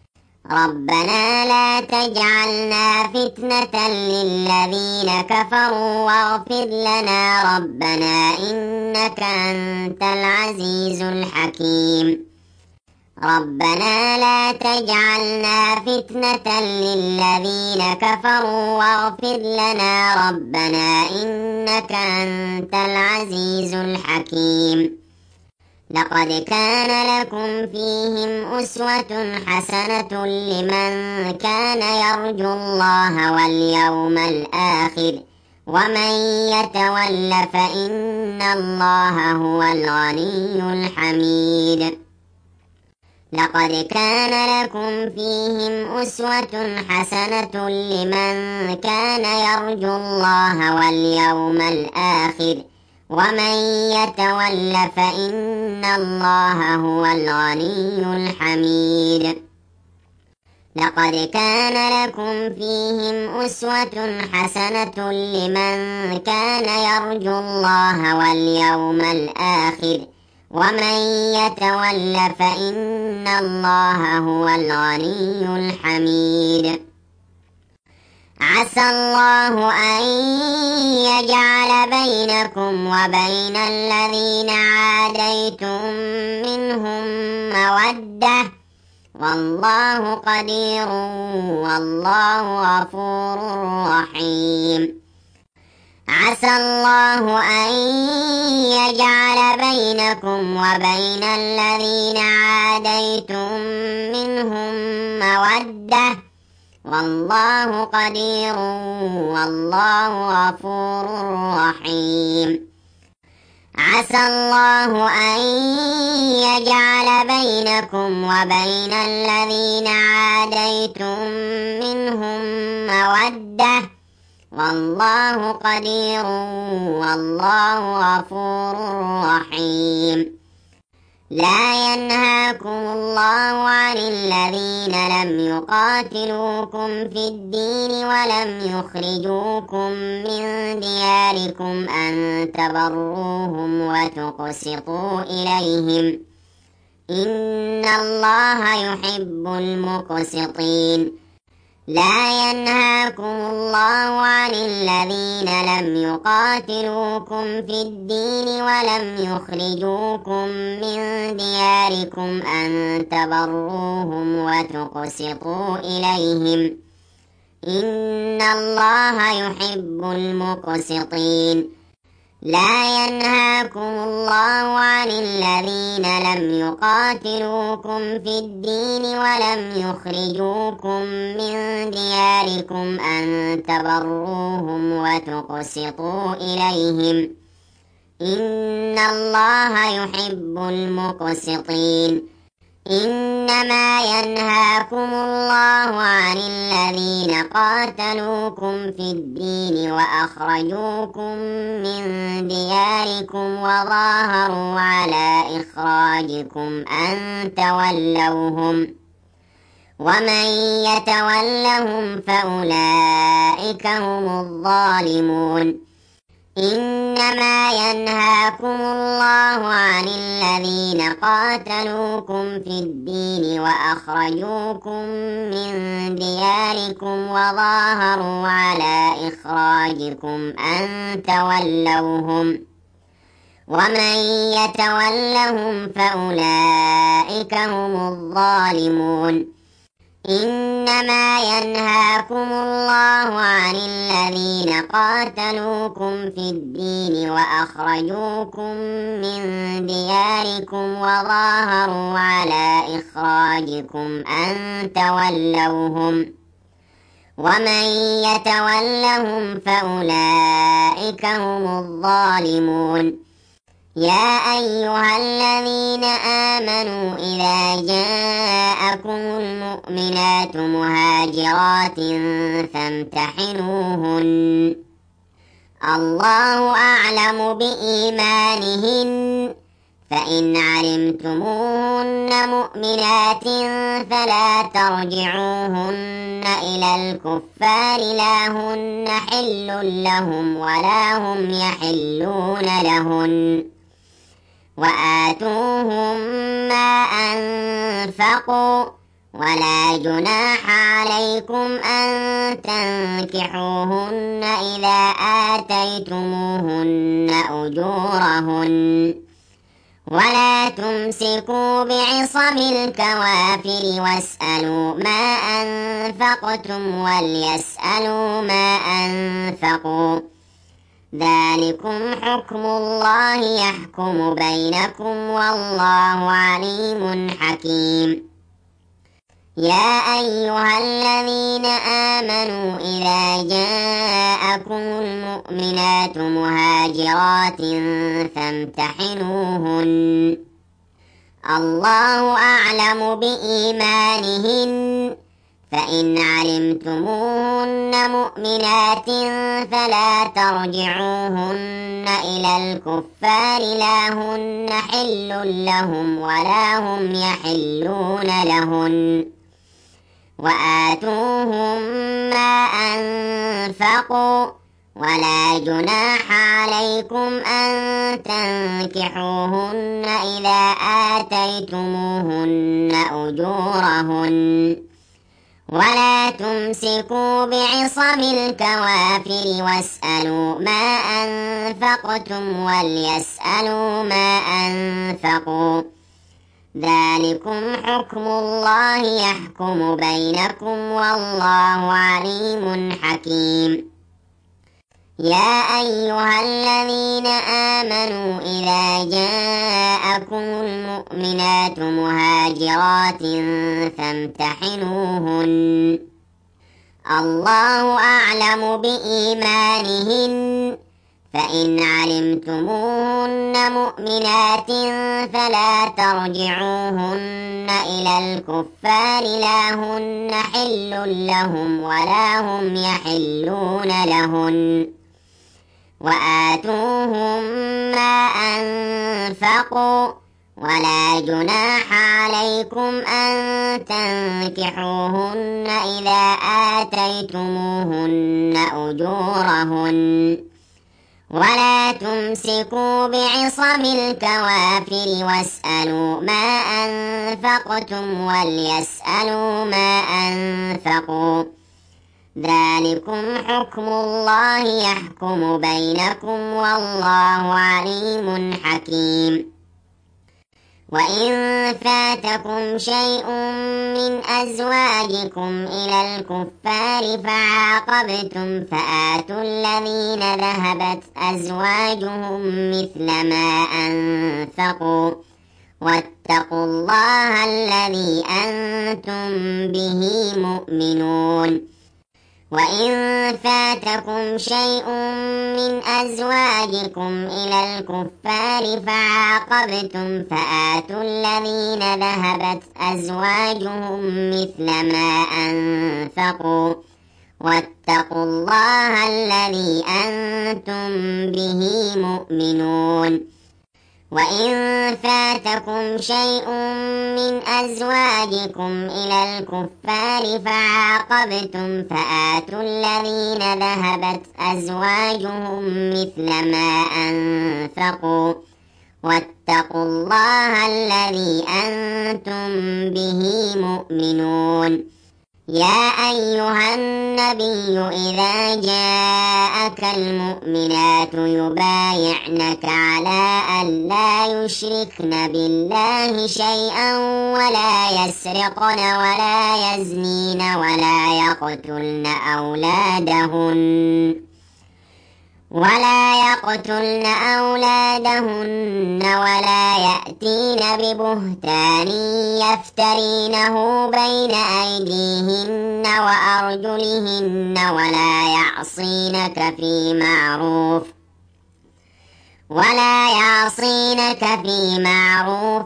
ربنا لا تجعلنا فتنة للذين كفروا واغفر لنا ربنا إنك أنت العزيز الحكيم ربنا لا تجعلنا فتنة للذين كفروا واغفر لنا ربنا إنك أنت العزيز الحكيم لقد كان لكم فيهم أسوة حسنة لمن كان يرجو الله واليوم الآخر ومن يتول فإن الله هو الغني الحميد لقد كان لكم فيهم أسوة حسنة لمن كان يرجو الله واليوم الآخر ومن يتول فإن الله هو الغني الحميد لقد كان لكم فيهم أسوة حسنة لمن كان يرجو الله واليوم الآخر ومن يتول فإن الله هو الغني الحميد عسى الله أن يجعل بينكم وبين الذين عاديتم منهم مودة والله قدير والله غفور رحيم عسى الله أن يجعل بينكم وبين الذين عاديتم منهم مودة والله قدير والله غفور رحيم عسى الله أن يجعل بينكم وبين الذين عاديتم منهم مودة، والله قدير والله غفور رحيم. لا ينهاكم الله عن الذين لم يقاتلوكم في الدين ولم يخرجوكم من دياركم أن تبروهم وتقسطوا إليهم، إن الله يحب المقسطين. لا ينهاكم الله عن الذين لم يقاتلوكم في الدين ولم يخرجوكم من دياركم أن تبروهم وتقسطوا إليهم، إن الله يحب المقسطين. لا ينهاكم الله عن الذين لم يقاتلوكم في الدين ولم يخرجوكم من دياركم أن تبروهم وتقسطوا إليهم، إن الله يحب المقسطين. إنما ينهاكم الله عن الذين قاتلوكم في الدين وأخرجوكم من دياركم وظاهروا على إخراجكم أن تولوهم، ومن يتولهم فأولئك هم الظالمون. إنما ينهاكم الله عن الذين قاتلوكم في الدين وأخرجوكم من دياركم وظاهروا على إخراجكم أن تولوهم، ومن يتولهم فأولئك هم الظالمون. إنما ينهاكم الله عن الذين قاتلوكم في الدين وأخرجوكم من دياركم وظاهروا على إخراجكم أن تولوهم، ومن يتولهم فأولئك هم الظالمون. يا أيها الذين آمنوا إذا جاءكم المؤمنات مهاجرات فامتحنوهن، الله أعلم بإيمانهن، فإن علمتموهن مؤمنات فلا ترجعوهن إلى الكفار لا هن حل لهم ولا هم يحلون لهن، وآتوهم ما أنفقوا، ولا جناح عليكم أن تنكحوهن إذا آتيتموهن أجورهن، ولا تمسكوا بعصم الكوافر واسألوا ما أنفقتم وليسألوا ما أنفقوا، ذلكم حكم الله يحكم بينكم والله عليم حكيم. يا أيها الذين آمنوا إذا جاءكم المؤمنات مهاجرات فامتحنوهن، الله أعلم بإيمانهن، فإن علمتموهن مؤمنات فلا ترجعوهن إلى الكفار لا هن حل لهم ولا هم يحلون لهن، وآتوهم ما أنفقوا، ولا جناح عليكم أن تنكحوهن إذا آتيتموهن أجورهن، ولا تمسكوا بعصم الكوافر واسألوا ما أنفقتم وليسألوا ما أنفقوا، ذلكم حكم الله يحكم بينكم والله عليم حكيم. يا أيها الذين آمنوا إذا جاءكم المؤمنات مهاجرات فامتحنوهن، الله أعلم بإيمانهن، فإن علمتموهن مؤمنات فلا ترجعوهن إلى الكفار لا هن حل لهم ولا هم يحلون لهن وآتوهم ما أنفقوا ولا جناح عليكم أن تنكحوهن إذا آتيتموهن أجورهن ولا تمسكوا بعصم الكوافر واسألوا ما أنفقتم وليسألوا ما أنفقوا ذلكم حكم الله يحكم بينكم والله عليم حكيم وإن فاتكم شيء من أزواجكم إلى الكفار فعاقبتم فآتوا الذين ذهبت أزواجهم مثل ما أنفقوا واتقوا الله الذي أنتم به مؤمنون وإن فاتكم شيء من أزواجكم إلى الكفار فعاقبتم فآتوا الذين ذهبت أزواجهم مثل ما أنفقوا واتقوا الله الذي أنتم به مؤمنون وإن فاتكم شيء من أزواجكم إلى الكفار فعاقبتم فآتوا الذين ذهبت أزواجهم مثل ما أنفقوا واتقوا الله الذي أنتم به مؤمنون يا أيها النبي إذا جاءك المؤمنات يبايعنك على أن لا يشركن بالله شيئا ولا يسرقن ولا يزنين ولا يقتلن أولادهن ولا يأتين ببهتان يفترينه بين أيديهن وأرجلهن ولا يعصينك في معروف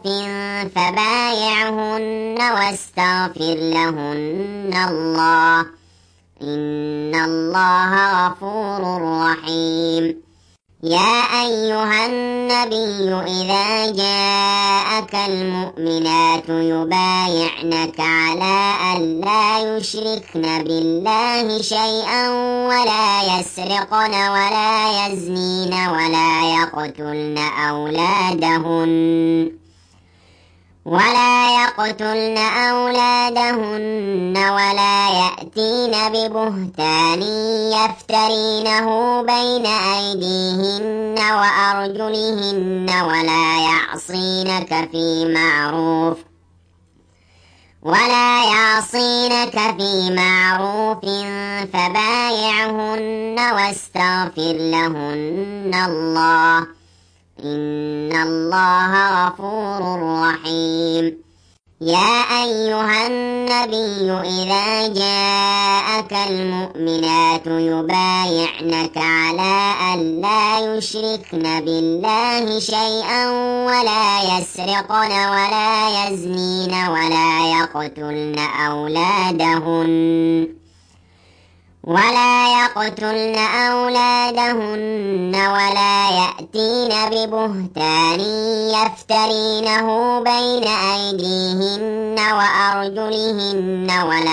فبايعهن واستغفر لهن الله إن الله غفور رحيم يا أيها النبي إذا جاءك المؤمنات يبايعنك على أن لا يشركن بالله شيئا ولا يسرقن ولا يزنين ولا يقتلن أولادهن ولا يأتين ببهتان يفترينه بين أيديهن وأرجلهن ولا يعصينك في معروف فبايعهن واستغفر لهن الله إن الله غفور رحيم يا أيها النبي إذا جاءك المؤمنات يبايعنك على أن لا يشركن بالله شيئا ولا يسرقن ولا يزنين ولا يقتلن أولادهن ولا يأتين ببهتان يفترينه بين أيديهن وأرجلهن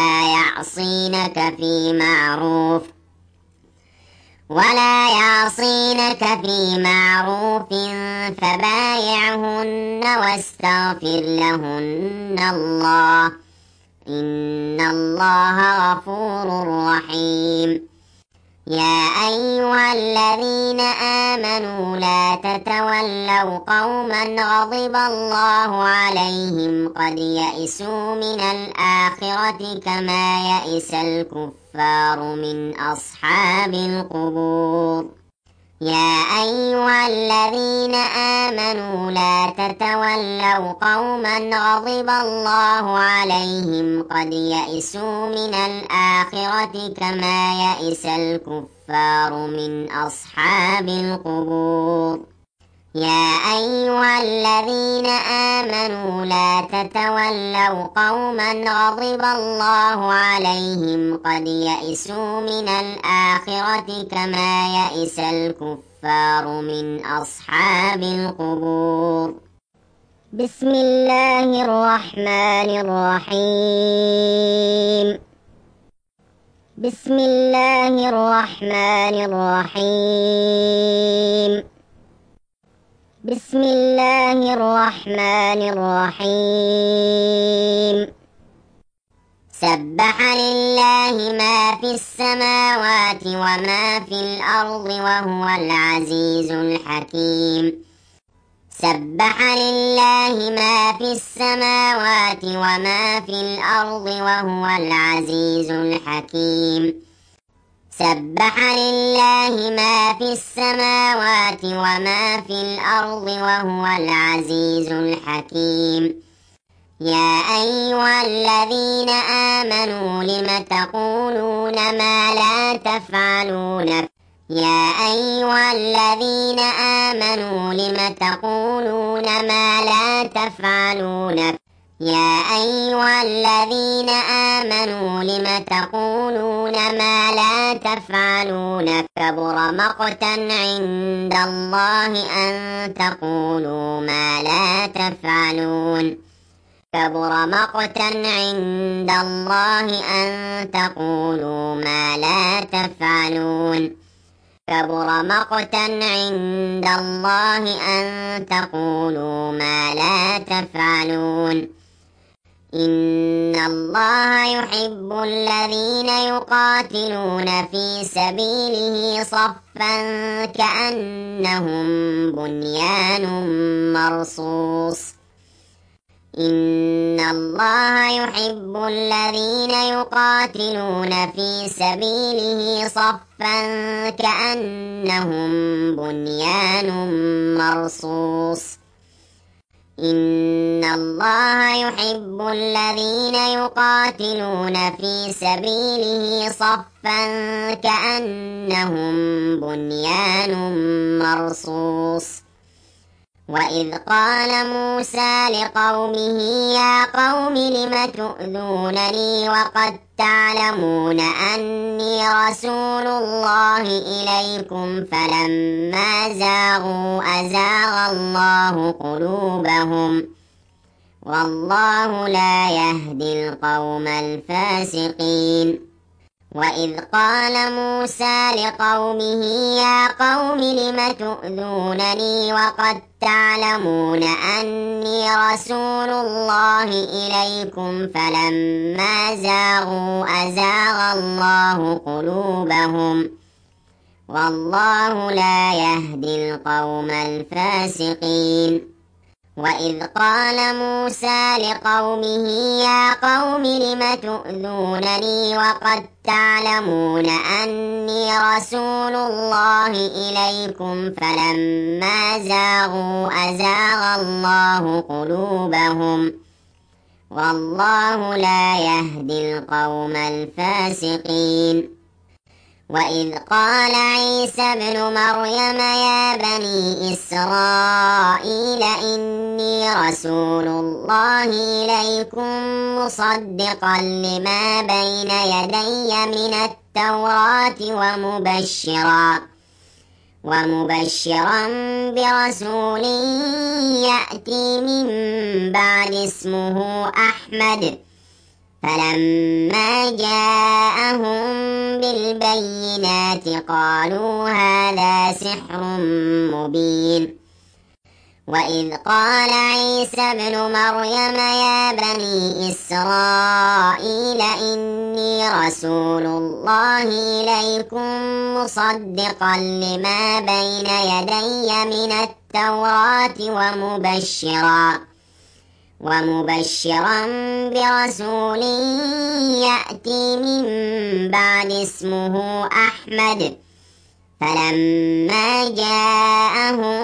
ولا يعصينك في معروف فبايعهن واستغفر لهن الله إن الله غفور رحيم يا أيها الذين آمنوا لا تتولوا قوما غضب الله عليهم قد يئسوا من الآخرة كما يئس الكفار من أصحاب القبور يا أيها الذين آمنوا لا تتولوا قوما غضب الله عليهم قد يئسوا من الآخرة كما يئس الكفار الكفار من أصحاب القبور يا أيها الذين آمنوا لا تتولوا قوما غضب الله عليهم قد يئسوا من الآخرة كما يئس الكفار من أصحاب القبور بسم الله الرحمن الرحيم بسم الله الرحمن الرحيم بسم الله الرحمن الرحيم سبح لله ما في السماوات وما في الأرض وهو العزيز الحكيم سبح لله ما في السماوات وما في الأرض وهو العزيز الحكيم سبح لله ما في السماوات وما في الأرض وهو العزيز الحكيم يا أيها الذين آمنوا لم تقولون ما لا تفعلون يا أيها الذين آمنوا لم تقولون ما لا تفعلون يا أيها الذين آمنوا لم تقولون ما لا تفعلون كبر مقتا عند الله أن تقولوا ما لا تفعلون كبر مقتا عند الله أن تقولوا ما لا تفعلون كبر مقتا عند الله أن تقولوا ما لا تفعلون إن الله يحب الذين يقاتلون في سبيله صفا كأنهم بنيان مرصوص إن الله يحب الذين يقاتلون في سبيله صفا كأنهم بنيان مرصوص إن الله يحب الذين يقاتلون في سبيله صفا كأنهم بنيان مرصوص وإذ قال موسى لقومه يا قوم لم تؤذونني وقد تعلمون أني رسول الله إليكم فلما زاغوا أزاغ الله قلوبهم والله لا يهدي القوم الفاسقين وإذ قال موسى لقومه يا قوم لم تؤذونني وقد تعلمون أني رسول الله إليكم فلما زاغوا أزاغ الله قلوبهم والله لا يهدي القوم الفاسقين وإذ قال موسى لقومه يا قوم لم تؤذونني وقد تعلمون أني رسول الله إليكم فلما زاغوا أزاغ الله قلوبهم والله لا يهدي القوم الفاسقين وإذ قال عيسى ابن مريم يا بني إسرائيل إني رسول الله إليكم مصدقا لما بين يدي من التوراة ومبشرا برسول يأتي من بعد اسمه أحمد فلما جاءهم بالبينات قالوا هذا سحر مبين وإذ قال عيسى ابن مريم يا بني إسرائيل إني رسول الله إليكم مصدقا لما بين يدي من التوراة ومبشرا برسول يأتي من بعد اسمه أحمد فلما جاءهم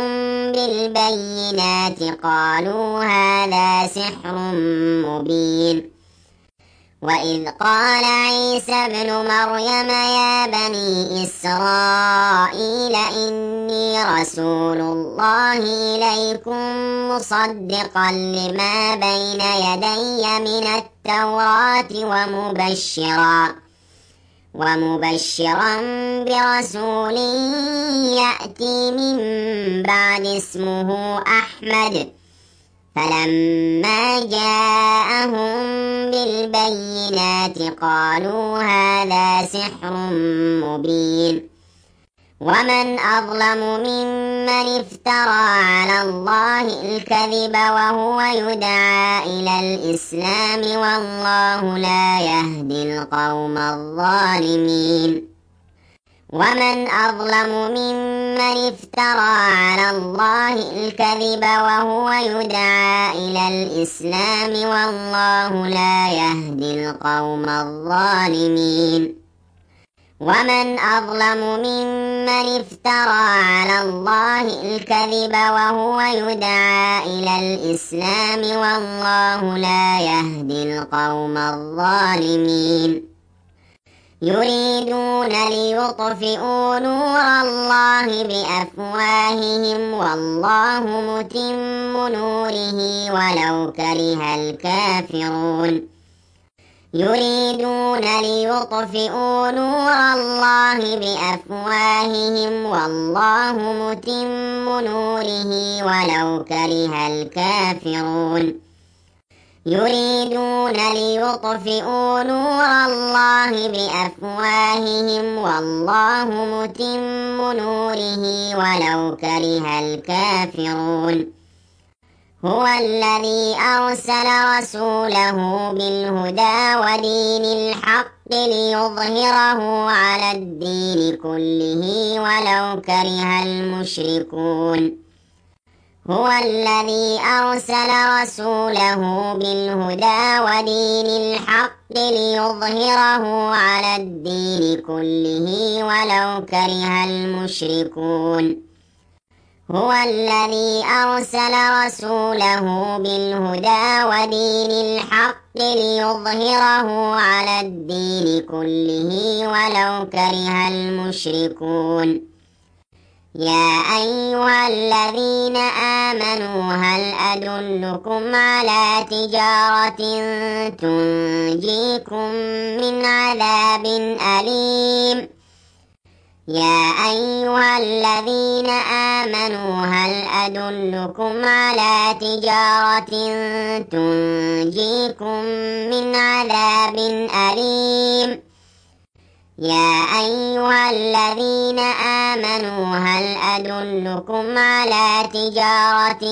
بالبينات قالوا هذا سحر مبين وإذ قال عيسى ابن مريم يا بني إسرائيل إني رسول الله إليكم مصدقا لما بين يدي من التوراة ومبشرا برسول يأتي من بعد اسمه أحمد. فلما جاءهم بالبينات قالوا هذا سحر مبين. ومن أظلم ممن افترى على الله الكذب وهو يدعى إلى الإسلام والله لا يهدي القوم الظالمين. ومن أظلم ممن افترى على الله الكذب وهو يدعى إلى الإسلام والله لا يهدي القوم الظالمين. ومن أظلم ممن افترى على الله الكذب وهو يدعى إلى الإسلام والله لا يهدي القوم الظالمين. يريدون ليطفئوا نور الله بأفواههم والله متم نوره ولو كره الكافرون. يريدون ليطفئوا نور الله بأفواههم والله متم نوره ولو كره الكافرون. يريدون ليطفئوا نور الله بأفواههم والله متم نوره ولو كره الكافرون. هو الذي أرسل رسوله بالهدى ودين الحق ليظهره على الدين كله ولو كره المشركون. هو الذي أرسل رسوله بالهدى ودين الحق ليظهره على الدين كله ولو كره المشركون. هو الذي أرسل رسوله بالهدى ودين الحق ليظهره على الدين كله ولو كره المشركون. يا أيها الذين آمنوا هل أدلكم على تجارة تنجيكم من عذاب أليم. يا أيها الذين آمنوا هل أدلكم على تجارة تنجيكم من عذاب أليم. يا أيها الذين آمنوا هل أدلكم على تجارة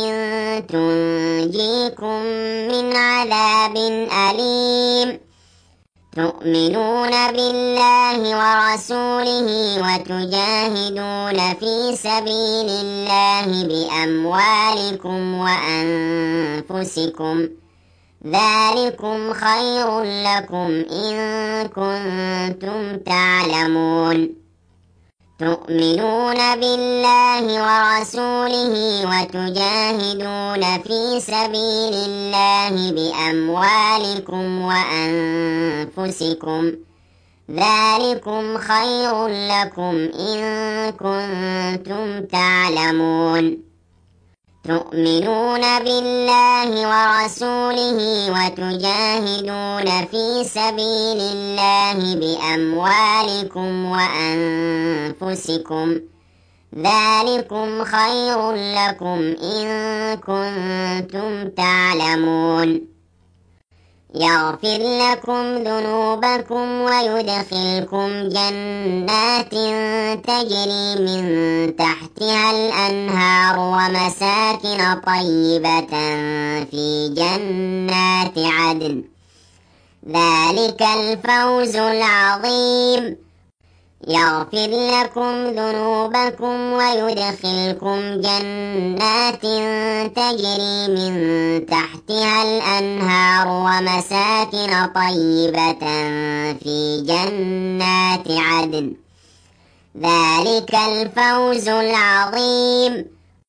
تنجيكم من عذاب أليم. تؤمنون بالله ورسوله وتجاهدون في سبيل الله بأموالكم وأنفسكم ذلكم خير لكم إن كنتم تعلمون. تؤمنون بالله ورسوله وتجاهدون في سبيل الله بأموالكم وأنفسكم ذلكم خير لكم إن كنتم تعلمون. تؤمنون بالله ورسوله وتجاهدون في سبيل الله بأموالكم وأنفسكم ذلكم خير لكم إن كنتم تعلمون. يغفر لكم ذنوبكم ويدخلكم جنات تجري من تحتها الأنهار ومساكن طيبة في جنات عدن ذلك الفوز العظيم. يغفر لكم ذنوبكم ويدخلكم جنات تجري من تحتها الأنهار ومساكن طيبة في جنات عدن ذلك الفوز العظيم.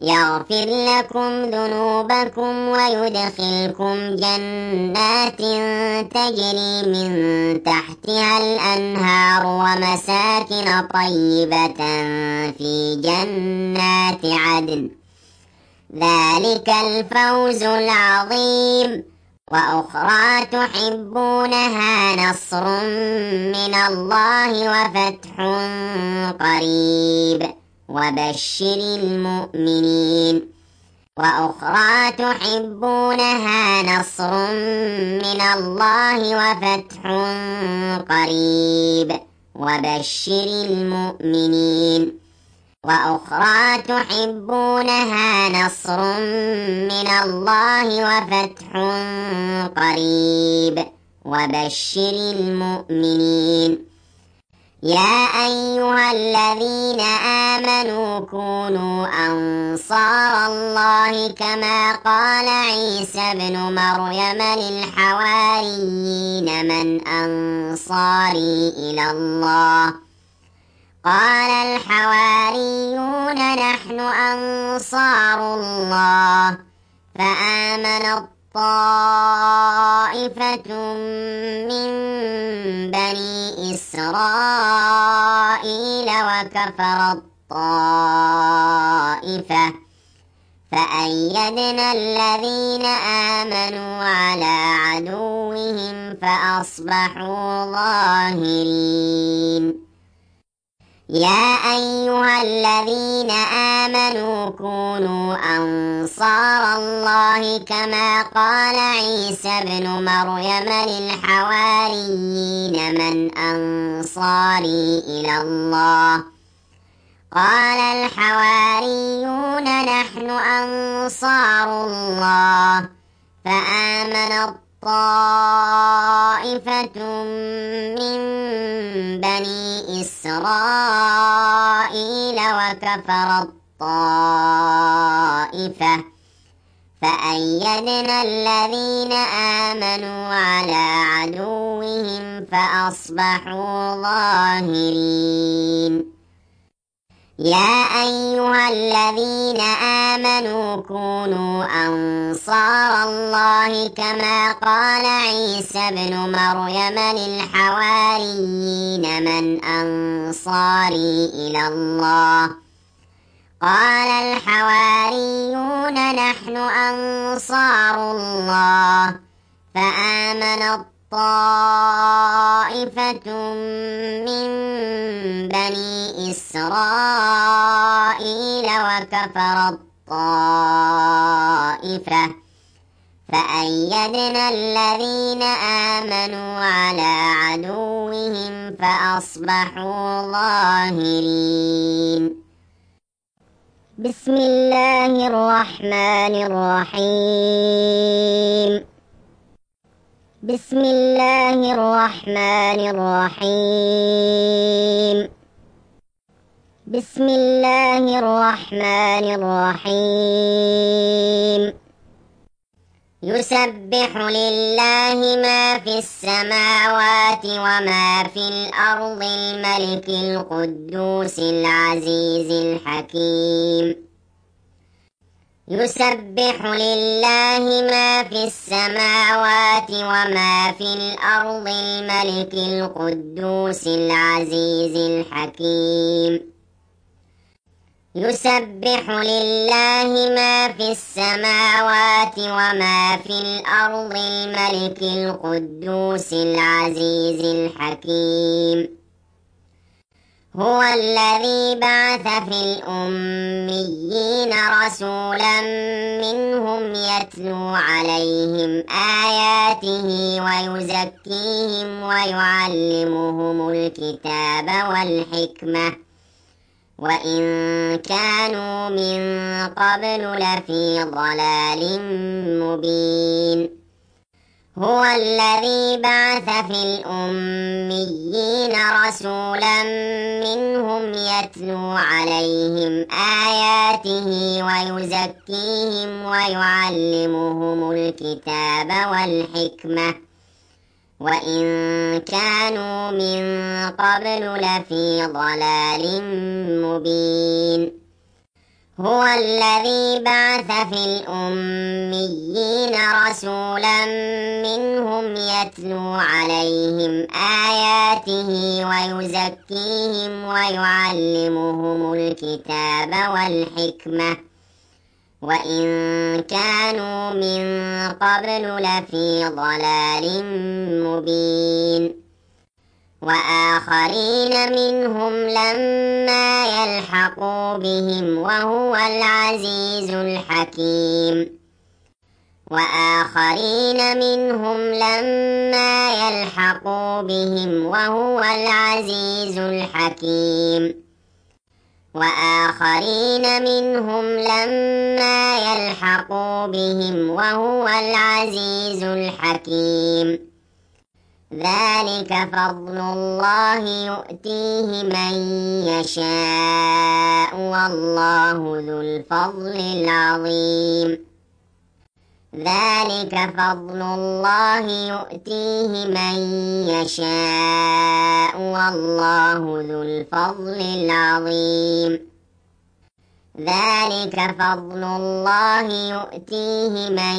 يغفر لكم ذنوبكم ويدخلكم جنات تجري من تحتها الأنهار ومساكن طيبة في جنات عدن، ذلك الفوز العظيم. وأخرى تحبونها نصر من الله وفتح قريب وبشر المؤمنين. وأخرى تحبونها نصر من الله وفتح قريب وبشر المؤمنين. وأخرى تحبونها نصر من الله وفتح قريب وبشر المؤمنين. يا أيها الذين آمنوا كونوا أنصار الله كما قال عيسى ابن مريم للحواريين من أنصاري إلى الله؟ قال الحواريون نحن أنصار الله. فآمنت طائفة من بني إسرائيل وكفرت طائفة فأيدنا الذين آمنوا على عدوهم فأصبحوا ظاهرين. يا أيها الذين آمنوا كونوا أنصار الله كما قال عيسى ابن مريم للحواريين من أنصاري إلى الله؟ قال الحواريون نحن أنصار الله. فآمنت طائفة من بني إسرائيل وكفرت طائفة فأيدنا الذين آمنوا على عدوهم فأصبحوا ظاهرين. يا أيها الذين آمنوا كونوا أنصار الله كما قال عيسى ابن مريم للحواريين من أنصاري إلى الله؟ قال الحواريون نحن أنصار الله. فآمنت طائفة من بني إسرائيل وكفرت طائفة فأيدنا الذين آمنوا على عدوهم فأصبحوا ظاهرين. بسم الله الرحمن الرحيم. بسم الله الرحمن الرحيم. بسم الله الرحمن الرحيم. يسبح لله ما في السماوات وما في الأرض الملك القدوس العزيز الحكيم. يسبح لله ما في السماوات وما في الأرض الملك القدوس العزيز الحكيم. يسبح لله ما في السماوات وما في الأرض الملك القدوس العزيز الحكيم. هو الذي بعث في الأميين رسولا منهم يتلو عليهم آياته ويزكيهم ويعلمهم الكتاب والحكمة وإن كانوا من قبل لفي ضلال مبين. هو الذي بعث في الأميين رسولا منهم يتلو عليهم آياته ويزكيهم ويعلمهم الكتاب والحكمة وإن كانوا من قبل لفي ضلال مبين. هو الذي بعث في الأميين رسولا منهم يتلو عليهم آياته ويزكيهم ويعلمهم الكتاب والحكمة وإن كانوا من قبل لفي ضلال مبين وآخرين منهم لما يلحقوا بهم وهو العزيز الحكيم وآخرين منهم لما يلحقوا بهم وهو العزيز الحكيم وآخرين منهم لما يلحقوا بهم وهو العزيز الحكيم ذلك فضل الله يؤتيه من يشاء والله ذو الفضل العظيم ذلك فضل الله يؤتيه من يشاء والله ذو الفضل العظيم ذلك فضل الله يؤتيه من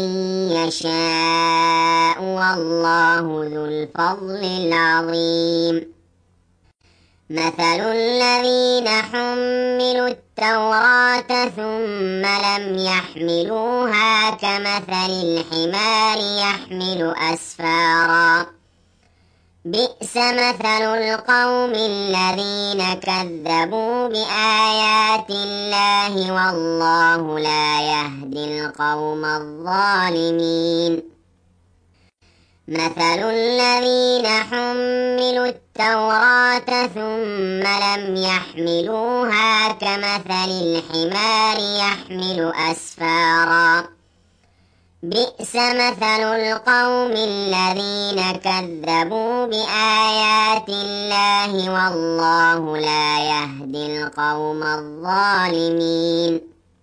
يشاء والله ذو الفضل العظيم مثل الذين حملوا التوراة ثم لم يحملوها كمثل الحمار يحمل أسفارا بئس مثل القوم الذين كذبوا بآيات الله والله لا يهدي القوم الظالمين مثل الذين حملوا التوراة ثم لم يحملوها كمثل الحمار يحمل أسفارا بئس مثل القوم الذين كذبوا بآيات الله والله لا يهدي القوم الظالمين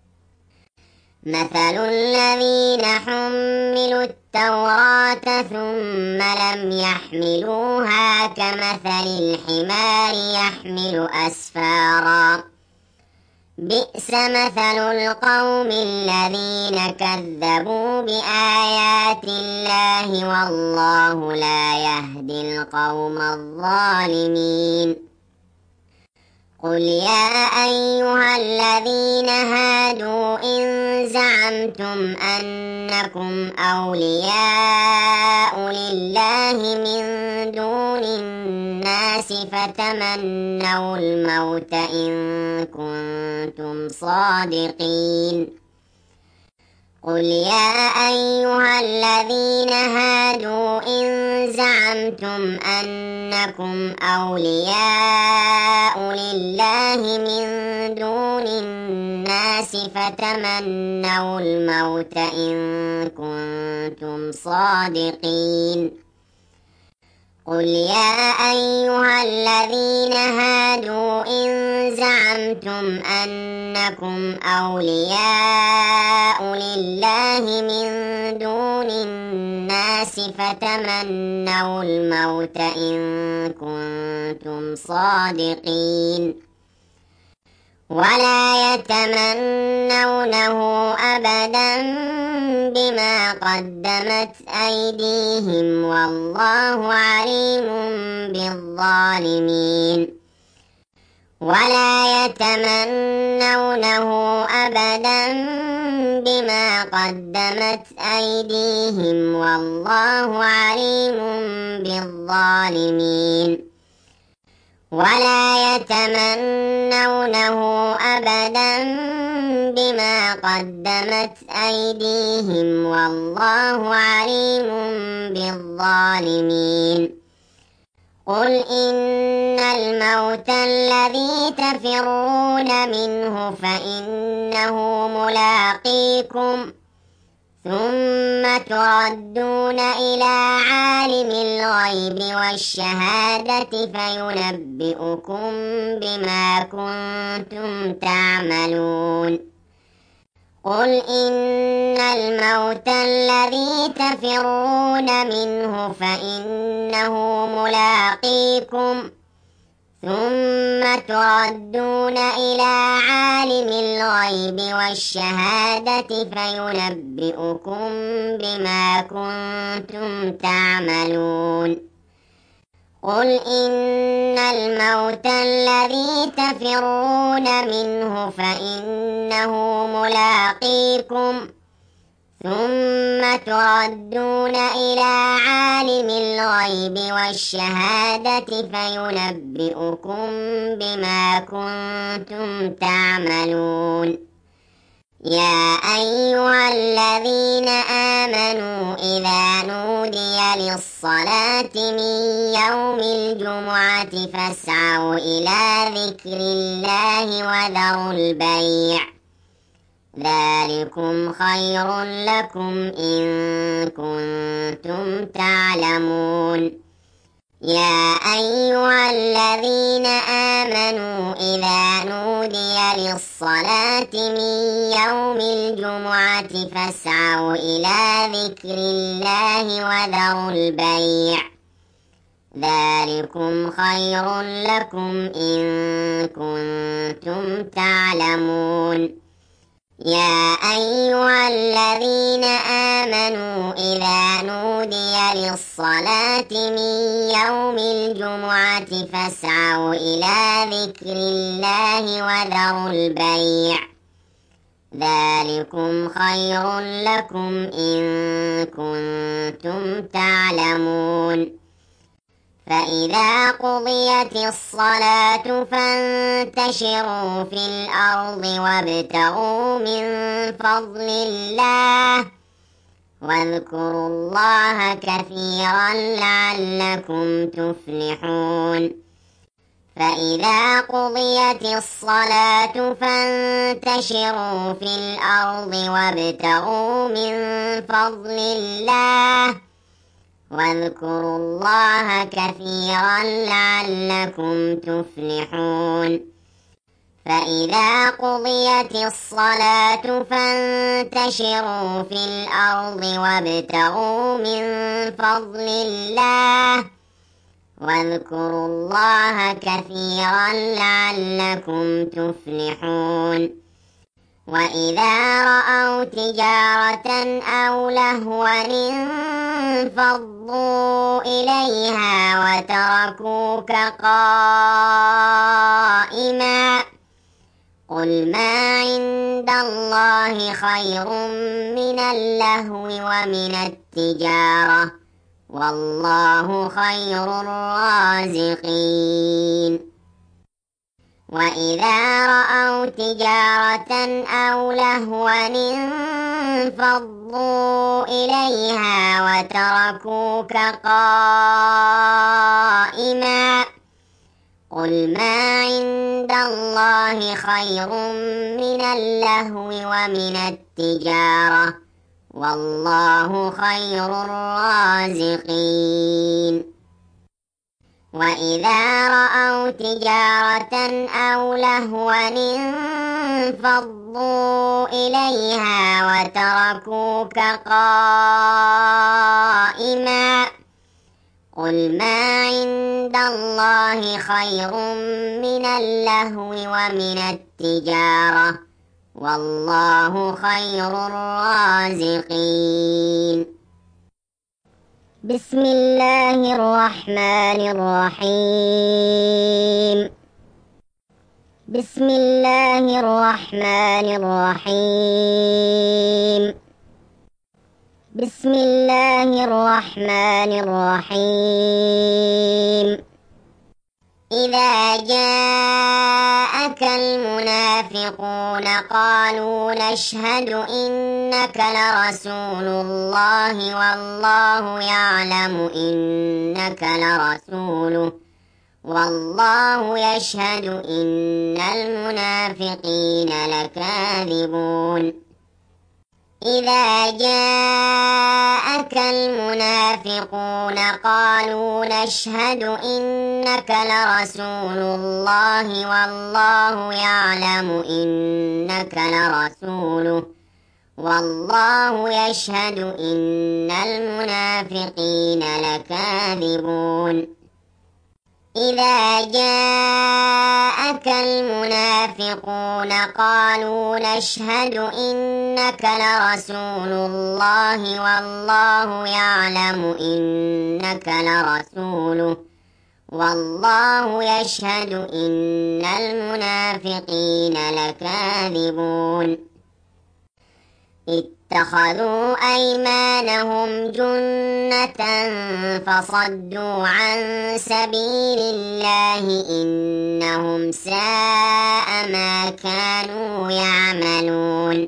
مثل الذين حملوا التوراة ثم لم يحملوها كمثل الحمار يحمل أسفارا بئس مثل القوم الذين كذبوا بآيات الله والله لا يهدي القوم الظالمين قل يا أيها الذين هادوا إن زعمتم أنكم أولياء لله من دون الناس فتمنوا الموت إن كنتم صادقين قل يا أيها الذين هادوا إن زعمتم أنكم أولياء لله من دون الناس فتمنوا الموت إن كنتم صادقين قل يا أيها الذين هادوا إن زعمتم أنكم أولياء لله من دون الناس فتمنوا الموت إن كنتم صادقين ولا يتمنونه أبدا بما قدمت أيديهم والله عليم بالظالمين ولا يتمنونه أبدا بما قدمت أيديهم والله عليم بالظالمين ولا يتمنونه أبدا بما قدمت أيديهم والله عليم بالظالمين قل إن الموت الذي تفرون منه فإنه ملاقيكم ثم تردون إلى عالم الغيب والشهادة فينبئكم بما كنتم تعملون قل إن الموت الذي تفرون منه فإنه ملاقيكم ثم تردون إلى عالم الغيب والشهادة فينبئكم بما كنتم تعملون قل إن الموت الذي تفرون منه فإنه ملاقيكم ثم تردون إلى عالم الغيب والشهادة فينبئكم بما كنتم تعملون يا أيها الذين آمنوا إذا نودي للصلاة من يوم الجمعة فاسعوا إلى ذكر الله وذروا البيع ذلكم خير لكم إن كنتم تعلمون يا أيها الذين آمنوا إذا نودي للصلاة من يوم الجمعة فاسعوا إلى ذكر الله وذروا البيع ذلكم خير لكم إن كنتم تعلمون يا أيها الذين آمنوا إذا نودي للصلاة من يوم الجمعة فاسعوا إلى ذكر الله وذروا البيع ذلكم خير لكم إن كنتم تعلمون فإذا قضيت الصلاة فانتشروا في الأرض وابتغوا من فضل الله واذكروا الله كثيرا لعلكم تفلحون فإذا قضيت الصلاة فانتشروا في الأرض وابتغوا من فضل الله واذكروا الله كثيرا لعلكم تفلحون فإذا قضيت الصلاة فانتشروا في الأرض وابتغوا من فضل الله واذكروا الله كثيرا لعلكم تفلحون وإذا رأوا تجارة أو لهوا انفضوا إليها وتركوك قائما قل ما عند الله خير من اللهو ومن التجارة والله خير الرازقين وإذا رأوا تجارة أو لهوا انفضوا إليها وتركوك قائما قل ما عند الله خير من اللهو ومن التجارة والله خير الرازقين وإذا رأوا تجارة أو لهوا انفضوا إليها وتركوك قائما قل ما عند الله خير من اللهو ومن التجارة والله خير الرازقين بسم الله الرحمن الرحيم بسم الله الرحمن الرحيم بسم الله الرحمن الرحيم إذا جاءك المنافقون قالوا نشهد إنك لرسول الله والله يعلم إنك لرسوله والله يشهد إن المنافقين لكاذبون إذا جاءك المنافقون قالوا نشهد إنك لرسول الله والله يعلم إنك لرسوله والله يشهد إن المنافقين لكاذبون إذا جاءك المنافقون قالوا نشهد إنك لرسول الله والله يعلم إنك لرسوله والله يشهد إن المنافقين لكاذبون اتخذوا أيمانهم جنة فصدوا عن سبيل الله إنهم ساء ما كانوا يعملون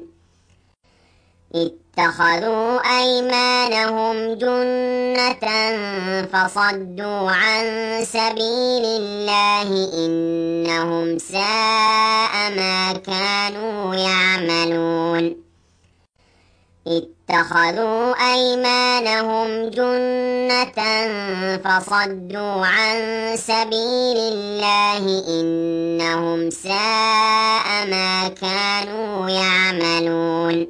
اتخذوا أيمانهم جنة فصدوا عن سبيل الله إنهم ساء ما كانوا يعملون اتخذوا أيمانهم جنة فصدوا عن سبيل الله إنهم ساء ما كانوا يعملون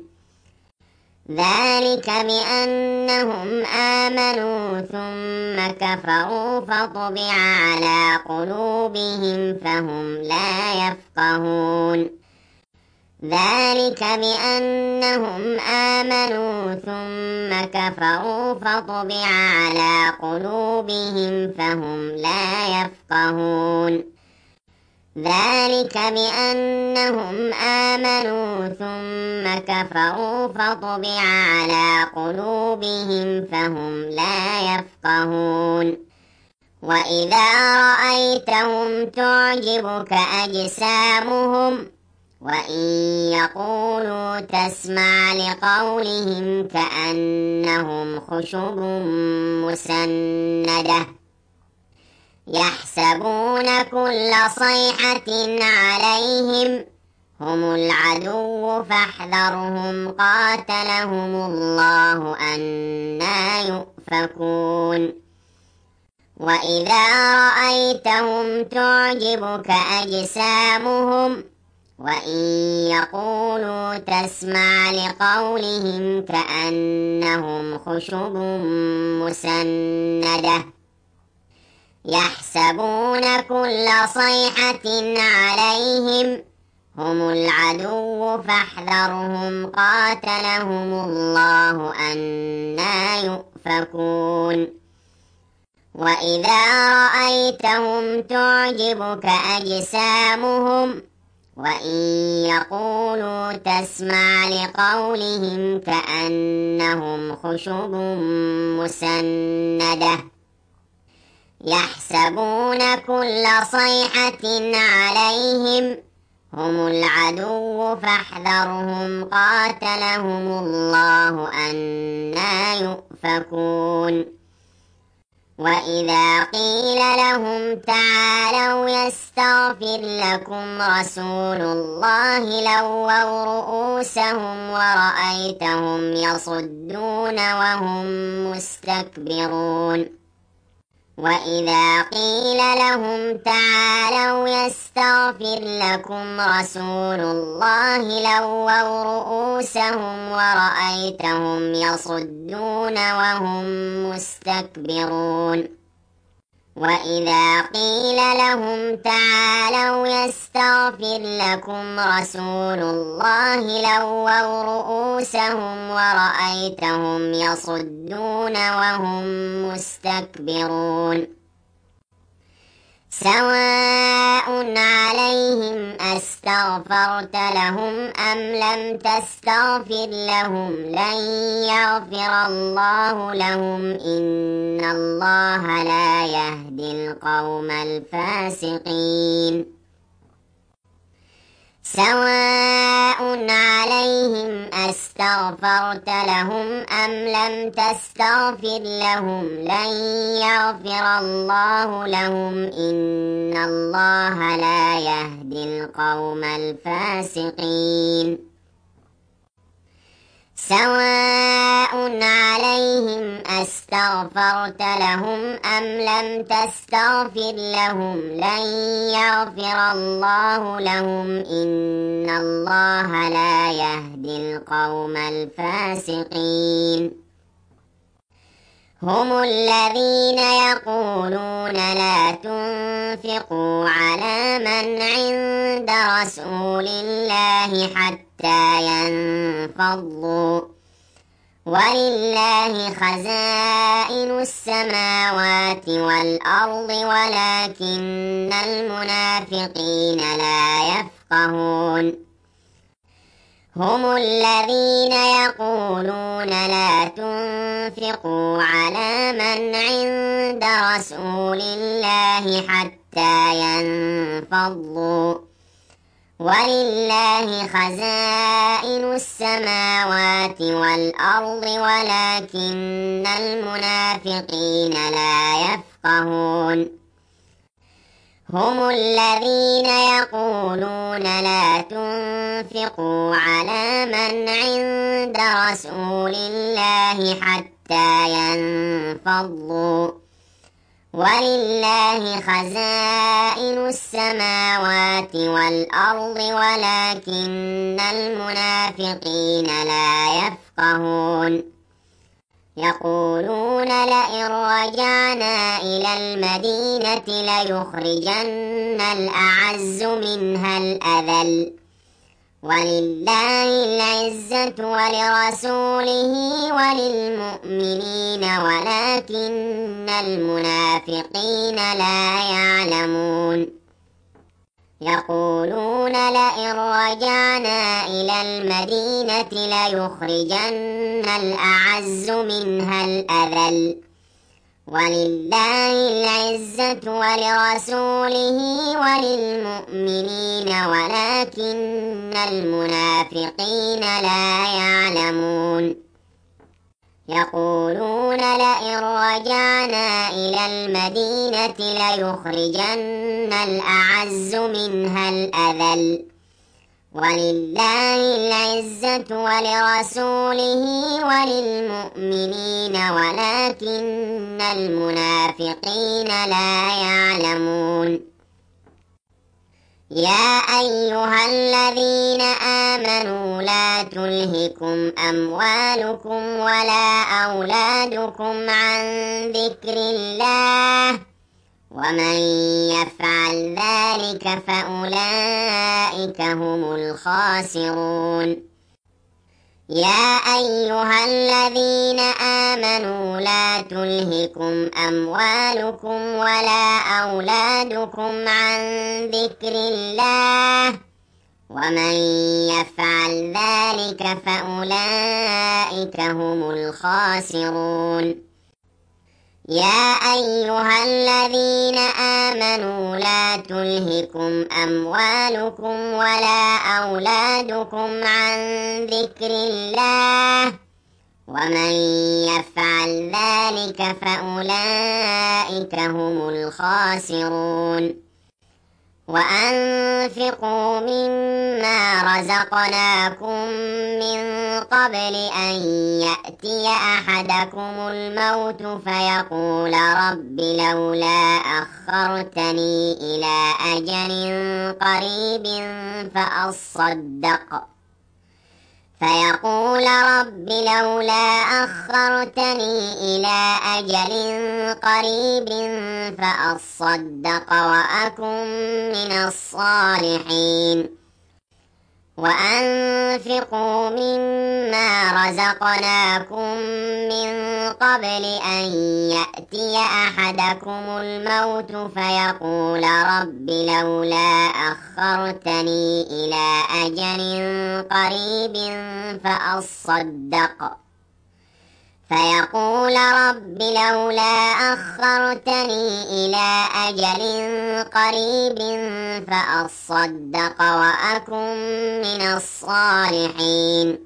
ذلك بأنهم آمنوا ثم كفروا فطبع على قلوبهم فهم لا يفقهون ذلك بأنهم آمنوا ثم كفروا فطبع على قلوبهم فهم لا يفقهون ذلك بأنهم آمنوا ثم كفروا فطبع على قلوبهم فهم لا يفقهون وإذا رأيتهم تعجبك أجسامهم وإن يقولوا تسمع لقولهم كأنهم خشب مسندة يحسبون كل صيحة عليهم هم العدو فاحذرهم قاتلهم الله أنى يؤفكون وإذا رأيتهم تعجبك أجسامهم وإن يقولوا تسمع لقولهم كأنهم خشب مسندة يحسبون كل صيحة عليهم هم العدو فاحذرهم قاتلهم الله أنى يؤفكون وإذا رأيتهم تعجبك أجسامهم وإن يقولوا تسمع لقولهم كأنهم خشب مسندة يحسبون كل صيحة عليهم هم العدو فاحذرهم قاتلهم الله أنى يؤفكون وإذا قيل لهم تعالوا يستغفر لكم رسول الله لووا رؤوسهم ورأيتهم يصدون وهم مستكبرون وإذا قيل لهم تعالوا يستغفر لكم رسول الله لووا رؤوسهم ورأيتهم يصدون وهم مستكبرون وإذا قيل لهم تعالوا يستغفر لكم رسول الله لووا رؤوسهم ورأيتهم يصدون وهم مستكبرون سواء عليهم أستغفرت لهم أم لم تستغفر لهم لن يغفر الله لهم إن الله لا يهدي القوم الفاسقين سواء عليهم أستغفرت لهم أم لم تستغفر لهم لن يغفر الله لهم إن الله لا يهدي القوم الفاسقين سواء عليهم أستغفرت لهم أم لم تستغفر لهم لن يغفر الله لهم إن الله لا يهدي القوم الفاسقين هم الذين يقولون لا تنفقوا تنفقوا على من عند رسول الله حتى ينفضوا ولله خزائن السماوات والأرض ولكن المنافقين لا يفقهون هم الذين يقولون لا تنفقوا على من عند رسول الله حتى ينفضوا ولله خزائن السماوات والأرض ولكن المنافقين لا يفقهون هم الذين يقولون لا تنفقوا على من عند رسول الله حتى ينفضوا ولله خزائن السماوات والأرض ولكن المنافقين لا يفقهون يقولون لئن رجعنا إلى المدينة ليخرجن الأعز منها الأذل ولله العزة ولرسوله وللمؤمنين ولكن المنافقين لا يعلمون يقولون لئن رجعنا إلى المدينة ليخرجن الأعز منها الأذل ولله العزة ولرسوله وللمؤمنين ولكن المنافقين لا يعلمون يقولون لئن رجعنا إلى المدينة ليخرجن الأعز منها الأذل ولله العزة ولرسوله وللمؤمنين ولكن المنافقين لا يعلمون يا أيها الذين آمنوا لا تلهكم أموالكم ولا أولادكم عن ذكر الله ومن يفعل ذلك فأولئك هم الخاسرون يا أيها الذين آمنوا لا تلهكم أموالكم ولا أولادكم عن ذكر الله ومن يفعل ذلك فأولئك هم الخاسرون يا أيها الذين آمنوا لا تلهكم أموالكم ولا أولادكم عن ذكر الله ومن يفعل ذلك فأولئك هم الخاسرون وأنفقوا مما رزقناكم من قبل أن يأتي أحدكم الموت فيقول رب لولا أخرتني إلى أجل قريب فيقول رب لولا أخرتني إلى أجل قريب فأصدق وأكن من الصالحين وأنفقوا مما رزقناكم من قبل أن يأتي أحدكم الموت فيقول رب لولا أخرتني إلى أجل قريب فيقول رب لولا أخرتني إلى أجل قريب فأصدق وأكن من الصالحين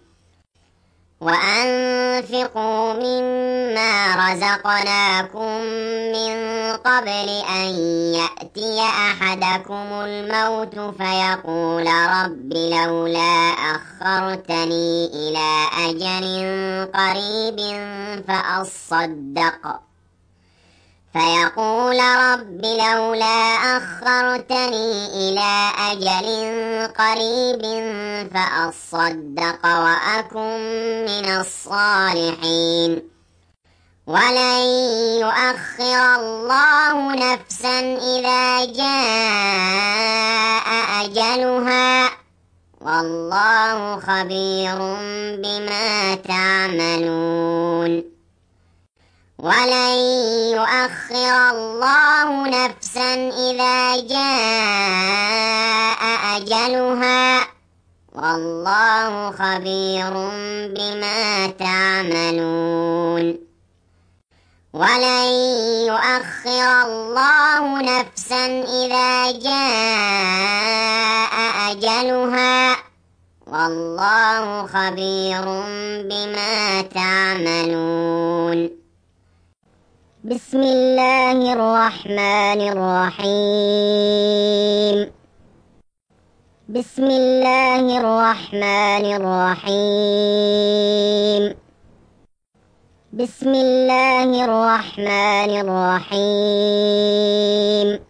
وأنفقوا مما رزقناكم من قبل أن يأتي أحدكم الموت فيقول رب لولا أخرتني إلى أجل قريب فيقول رب لولا أخرتني إلى أجل قريب فأصدق وأكن من الصالحين ولن يؤخر الله نفسا إذا جاء أجلها والله خبير بما تعملون ولن يؤخر الله نفسا إذا جاء أجلها والله خبير بما تعملون ولن يؤخر الله نفسا إذا جاء أجلها والله خبير بما تعملون بسم الله الرحمن الرحيم بسم الله الرحمن الرحيم بسم الله الرحمن الرحيم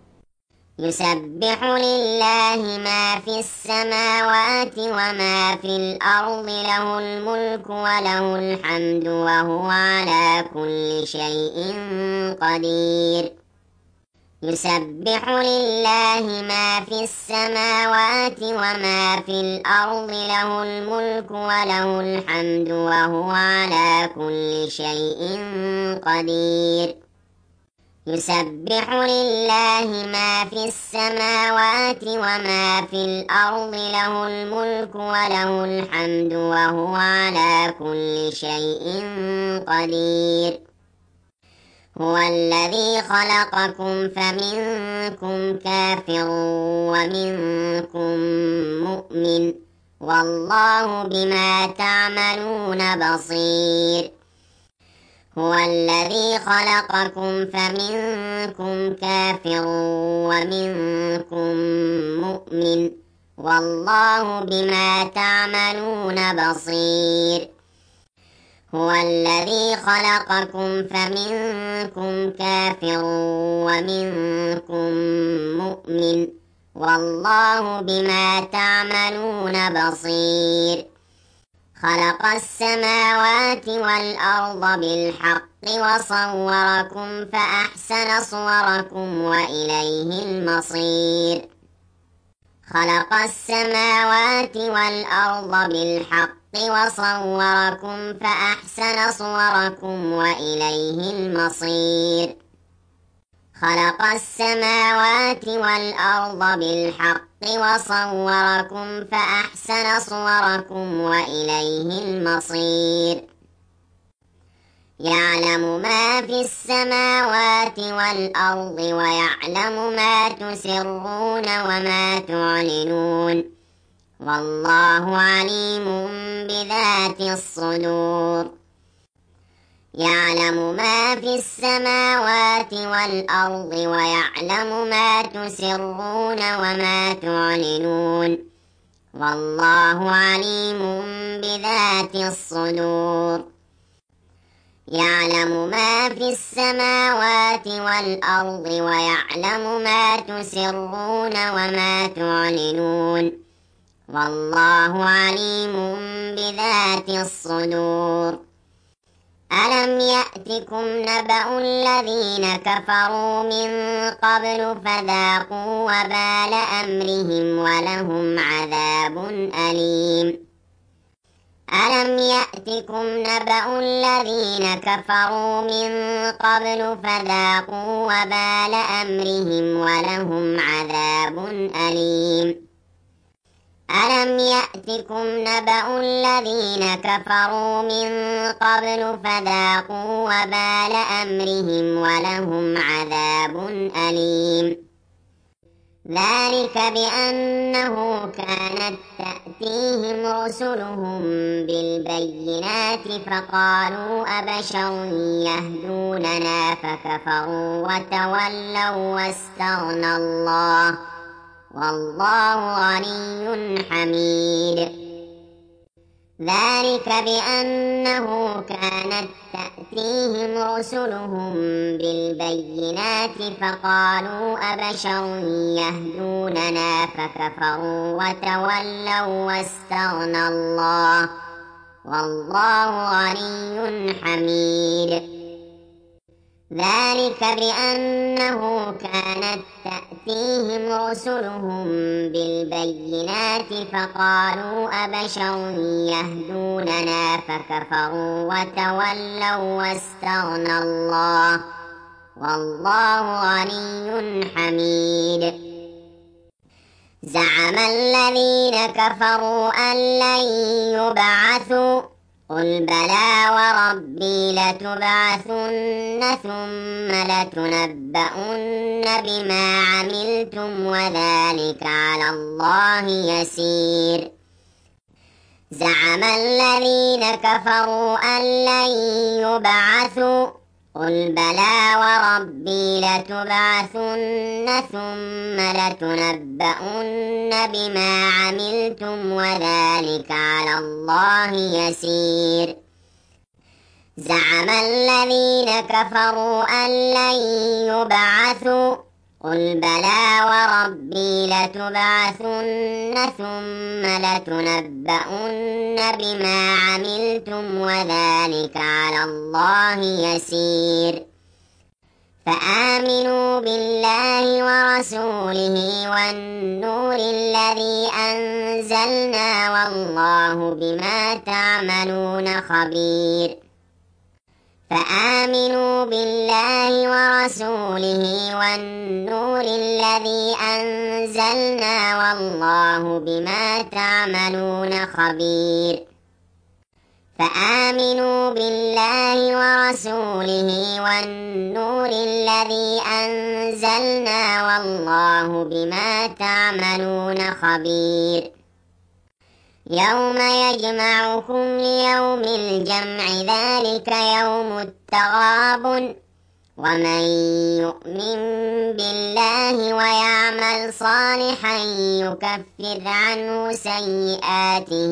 يسبح لله ما في السماوات وما في الأرض له الملك وله الحمد وهو على كل شيء قدير يسبح لله ما في السماوات وما في الأرض له الملك وله الحمد وهو على كل شيء قدير يسبح لله ما في السماوات وما في الأرض له الملك وله الحمد وهو على كل شيء قدير هو الذي خلقكم فمنكم كافر ومنكم مؤمن والله بما تعملون بصير هو الذي خلقكم فمنكم كافر ومنكم مؤمن والله بما تعملون بصير هو الذي خلقكم فمنكم كافر ومنكم مؤمن والله بما تعملون بصير خلق السماوات والأرض بالحق وصوركم فأحسن صوركم وإليه المصير خلق السماوات والأرض بالحق وصوركم فأحسن صوركم وإليه المصير خلق السماوات والأرض بالحق وصوركم فأحسن صوركم وإليه المصير يعلم ما في السماوات والأرض ويعلم ما تسرون وما تعلنون والله عليم بذات الصدور يعلم ما في السماوات والأرض ويعلم ما تسرون وما تعلنون والله عليم بذات الصدور يعلم ما في السماوات والأرض ويعلم ما تسرون وما تعلنون والله عليم بذات الصدور ألم يأتكم نبأ الذين كفروا من قبل فذاقوا وبال أمرهم ولهم عذاب أليم ألم يأتكم نبأ الذين كفروا من قبل فذاقوا وبال أمرهم ولهم عذاب أليم ألم يأتكم نبأ الذين كفروا من قبل فذاقوا وبال أمرهم ولهم عذاب أليم ذلك بأنه كانت تأتيهم رسلهم بالبينات فقالوا أبشر يهدوننا فكفروا وتولوا واستغنى الله والله غني حميد ذلك بأنه كانت تأتيهم رسلهم بالبينات فقالوا أبشر يهدوننا فكفروا وتولوا واستغنى الله والله غني حميد ذلك بأنه كانت تأتيهم رسلهم بالبينات فقالوا أبشر يهدوننا فكفروا وتولوا واستغنى الله والله غني حميد. زعم الذين كفروا أن لن يبعثوا قل بلى وربي لتبعثن ثم لتنبؤن بما عملتم وذلك على الله يسير. زعم الذين كفروا أن لن يبعثوا قل بلى وربي لتبعثن ثم لتنبؤن بما عملتم وذلك على الله يسير. زعم الذين كفروا أن لن يبعثوا قل بلى وربي لتبعثن ثم لتنبؤن بما عملتم وذلك على الله يسير. فآمنوا بالله ورسوله والنور الذي أنزلنا والله بما تعملون خبير. فآمنوا بالله ورسوله والنور الذي أنزلنا والله بما تعملون خبير. فآمنوا بالله ورسوله والنور الذي أنزلنا والله بما تعملون خبير. يوم يجمعكم ليوم الجمع ذلك يوم التغابن ومن يؤمن بالله ويعمل صالحا يكفر عنه سيئاته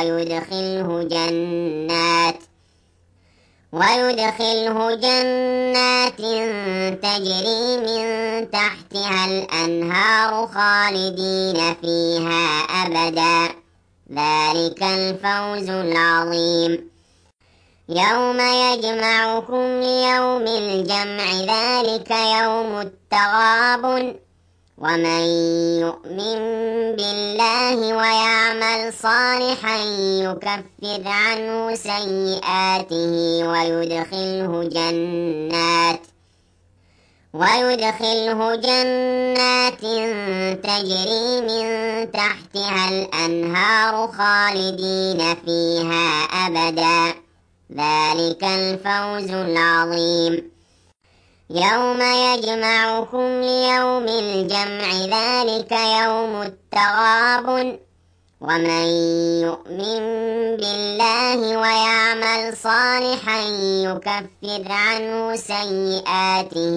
ويدخله جنات تجري من تحتها الأنهار خالدين فيها أبدا ذلك الفوز العظيم. يوم يجمعكم ليوم الجمع ذلك يوم التغابن ومن يؤمن بالله ويعمل صالحا يكفر عنه سيئاته ويدخله جنات تجري من تحتها الأنهار خالدين فيها أبدا ذلك الفوز العظيم. يوم يجمعكم ليوم الجمع ذلك يوم التغابن ومن يؤمن بالله ويعمل صالحا يكفر عنه سيئاته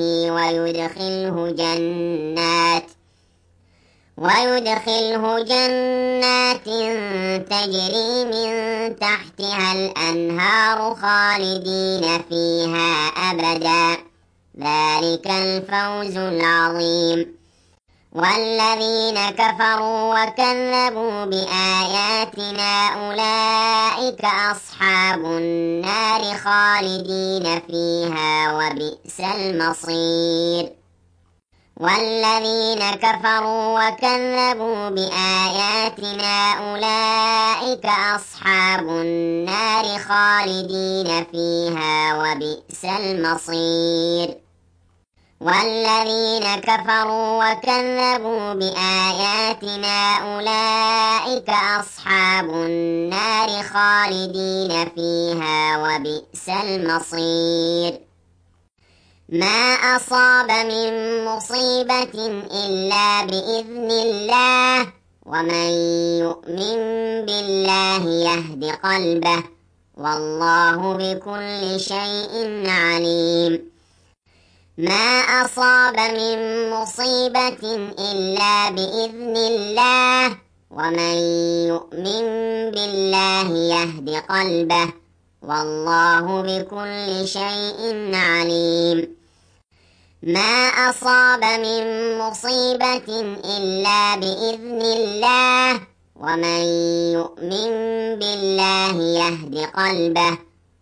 ويدخله جنات تجري من تحتها الأنهار خالدين فيها أبدا ذلك الفوز العظيم. والذين كفروا وكذبوا بآياتنا أولئك أصحاب النار خالدين فيها وبئس المصير. والذين كفروا وكذبوا بآياتنا أولئك أصحاب النار خالدين فيها وبئس المصير. والذين كفروا وكذبوا بآياتنا أولئك أصحاب النار خالدين فيها وبئس المصير. ما أصاب من مصيبة إلا بإذن الله ومن يؤمن بالله يهد قلبه والله بكل شيء عليم. ما أصاب من مصيبة إلا بإذن الله ومن يؤمن بالله يهد قلبه والله بكل شيء عليم. ما أصاب من مصيبة إلا بإذن الله ومن يؤمن بالله يهد قلبه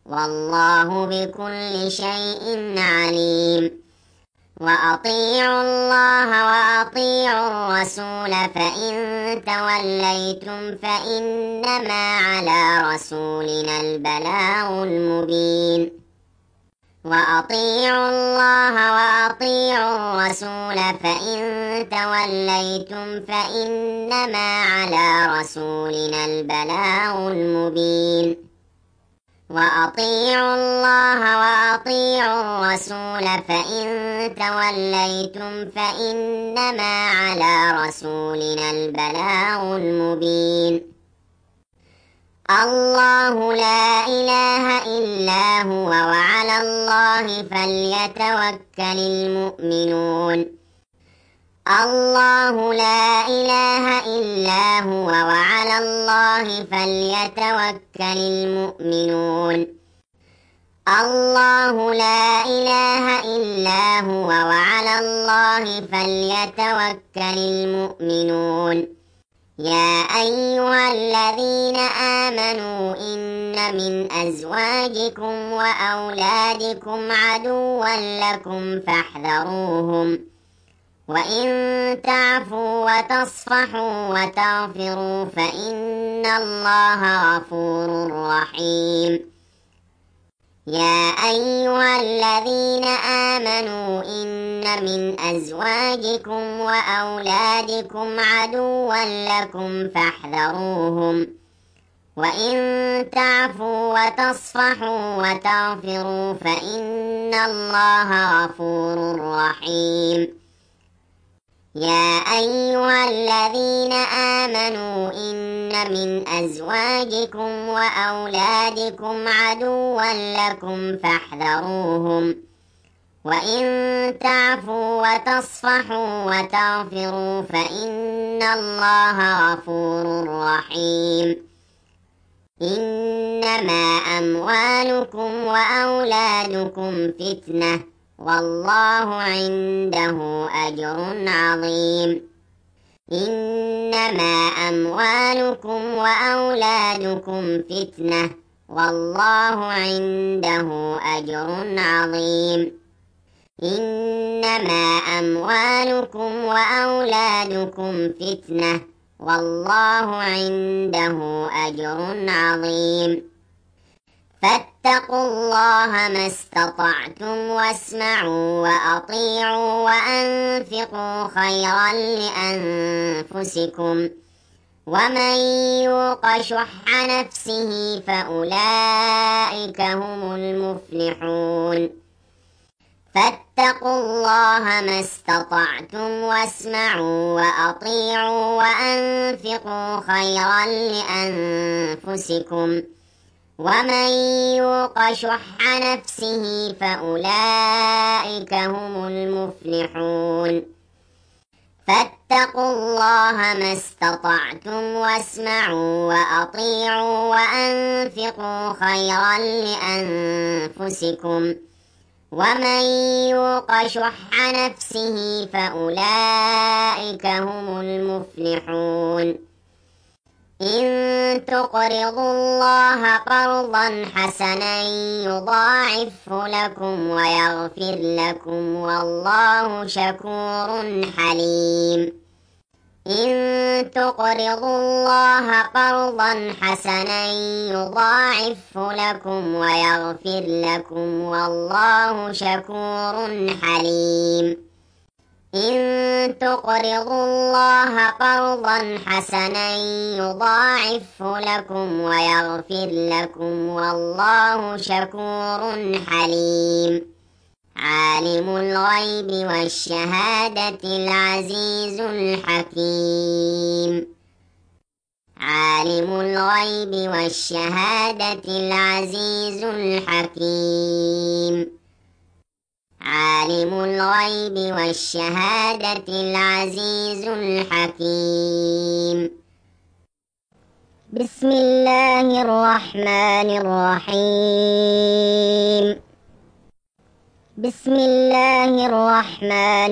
والله بكل شيء عليم وأطيعوا الله وأطيعوا الرسول فإن توليتم فإنما على رسولنا البلاغ المبين وأطيعوا الله وأطيعوا الرسول فإن توليتم فإنما على رسولنا البلاغ المبين وأطيعوا الله وأطيعوا الرسول فإن توليتم فإنما على رسولنا البلاغ المبين الله لا إله إلا هو وعلى الله فليتوكل المؤمنون الله لا إله إلا هو وعلى الله فليتوكل المؤمنون الله لا إله إلا هو وعلى الله فليتوكل المؤمنون يا أيها الذين آمنوا إن من أزواجكم وأولادكم عدوا لكم فاحذروهم وإن تعفوا وتصفحوا وتغفروا فإن الله غفور رحيم يا أيها الذين آمنوا إن من أزواجكم وأولادكم عدوا لكم فاحذروهم وإن تعفوا وتصفحوا وتغفروا فإن الله غفور رحيم يا أيها الذين آمنوا إن من أزواجكم وأولادكم عدوا لكم فاحذروهم وإن تعفوا وتصفحوا وتغفروا فإن الله غفور رحيم إنما أموالكم وأولادكم فتنة والله عنده أجر عظيم إنما أموالكم وأولادكم فتنة والله عنده أجر عظيم إنما أموالكم وأولادكم فتنة والله عنده أجر عظيم فاتقوا الله ما استطعتم واسمعوا وأطيعوا وأنفقوا خيرا لأنفسكم ومن يوق شح نفسه فأولئك هم المفلحون فاتقوا الله ما استطعتم واسمعوا وأطيعوا وأنفقوا خيرا لأنفسكم ومن يوق شح نفسه فأولئك هم المفلحون فاتقوا الله ما استطعتم واسمعوا وأطيعوا وأنفقوا خيرا لأنفسكم ومن يوق شح نفسه فأولئك هم المفلحون إن تقرضوا الله قرضا حسنا يضاعفه لكم ويغفر لكم والله شكور حليم إن تقرضوا الله قرضا حسنا يضاعفه لكم ويغفر لكم والله شكور حليم إن تقرضوا الله قرضا حسنا يضاعفه لكم ويغفر لكم والله شكور حليم عالم الغيب والشهادة العزيز الحكيم عالم الغيب والشهادة العزيز الحكيم عالم الغيب والشهادة العزيز الحكيم بسم الله الرحمن الرحيم بسم الله الرحمن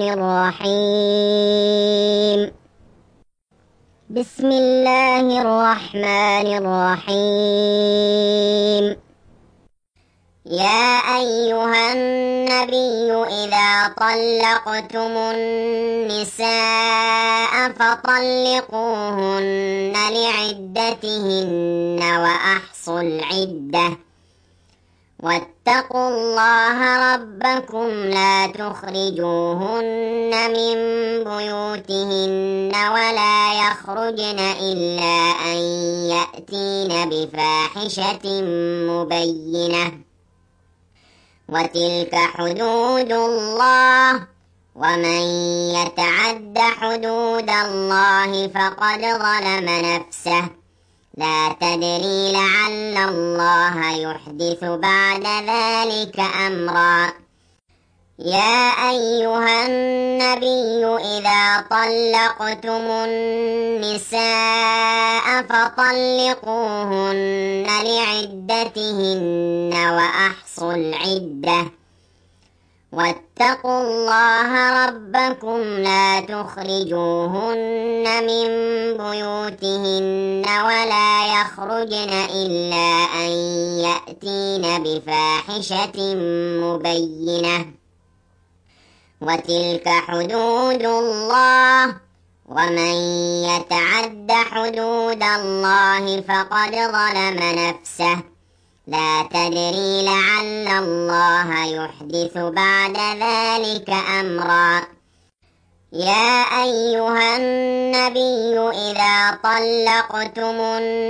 الرحيم بسم الله الرحمن الرحيم يا أيها النبي إذا طلقتم النساء فطلقوهن لعدتهن وأحصوا العدة واتقوا الله ربكم لا تخرجوهن من بيوتهن ولا يخرجن إلا أن يأتين بفاحشة مبينة وتلك حدود الله ومن يتعد حدود الله فقد ظلم نفسه لا تدري لعل الله يحدث بعد ذلك أمرا يا أيها النبي إذا طلقتم النساء فطلقوهن لعدتهن وأحصوا العدة واتقوا الله ربكم لا تخرجوهن من بيوتهن ولا يخرجن إلا أن يأتين بفاحشة مبينة وتلك حدود الله ومن يتعد حدود الله فقد ظلم نفسه لا تدري لعل الله يحدث بعد ذلك أمرا يا أيها النبي إذا طلقتم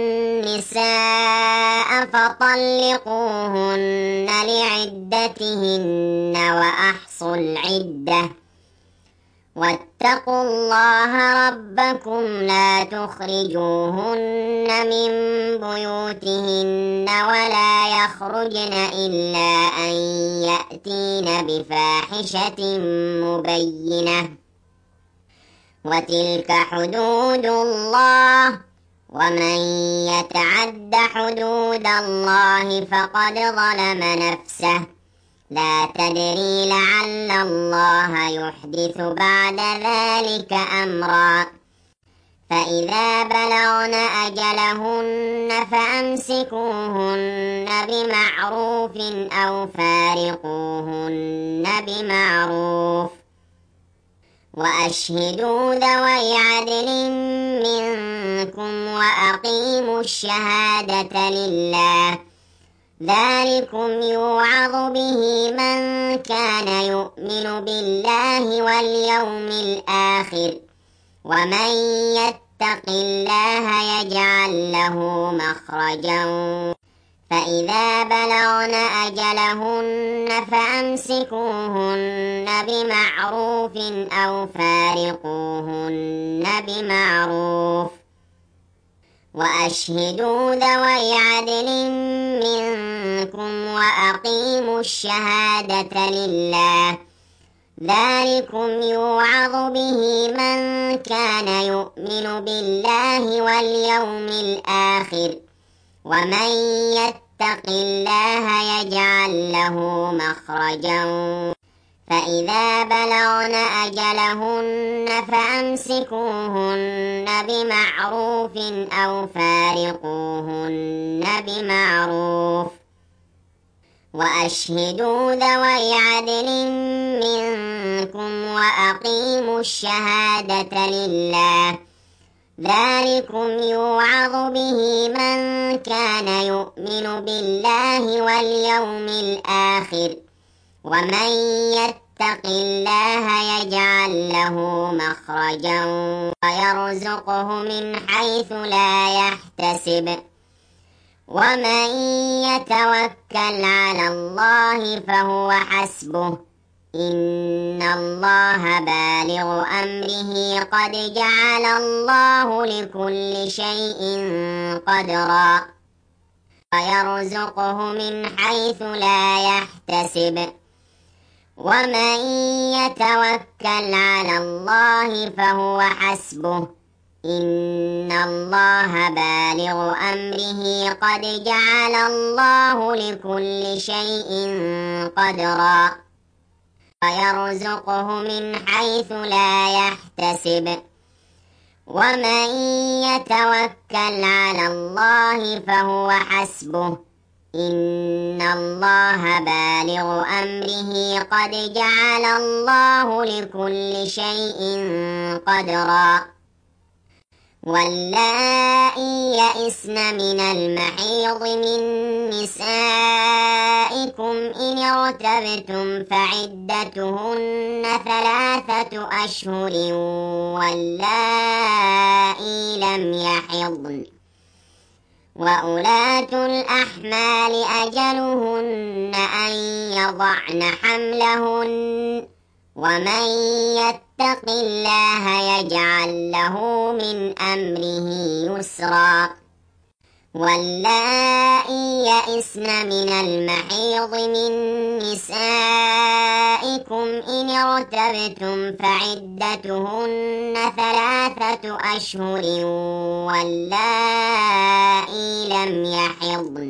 النساء فطلقوهن لعدتهن وأحصوا العدة واتقوا الله ربكم لا تخرجوهن من بيوتهن ولا يخرجن إلا أن يأتين بفاحشة مبينة وتلك حدود الله ومن يتعد حدود الله فقد ظلم نفسه لا تدري لعل الله يحدث بعد ذلك أمرا فإذا بلغن أجلهن فأمسكوهن بمعروف أو فارقوهن بمعروف وأشهدوا ذوي عدل منكم وأقيموا الشهادة لله ذلكم يوعظ به من كان يؤمن بالله واليوم الآخر ومن يتق الله يجعل له مخرجا فإذا بلغن أجلهن فأمسكوهن بمعروف أو فارقوهن بمعروف وأشهدوا ذوي عدل منكم وأقيموا الشهادة لله ذلكم يوعظ به من كان يؤمن بالله واليوم الآخر ومن يتق الله يجعل له مخرجا فإذا بلغن أجلهن فأمسكوهن بمعروف أو فارقوهن بمعروف وأشهدوا ذوي عدل منكم وأقيموا الشهادة لله ذلكم يوعظ به من كان يؤمن بالله واليوم الآخر ومن يتق الله يجعل له مخرجا ويرزقه من حيث لا يحتسب ومن يتوكل على الله فهو حسبه إن الله بالغ أمره قد جعل الله لكل شيء قدرا ويرزقه من حيث لا يحتسب ومن يتوكل على الله فهو حسبه إن الله بالغ أمره قد جعل الله لكل شيء قدرا ويرزقه من حيث لا يحتسب ومن يتوكل على الله فهو حسبه إن الله بالغ أمره قد جعل الله لكل شيء قدرا واللائي يئسن من المحيض من نسائكم إن ارتبتم فعدتهن 3 أشهر واللائي لم يحضن وأولاة الأحمال أجلهن أن يضعن حملهن ومن يتق الله يجعل له من أمره يسرا واللائي يئسن من المحيض من نسائكم إن ارتبتم فعدتهن 3 أشهر واللائي لم يحضن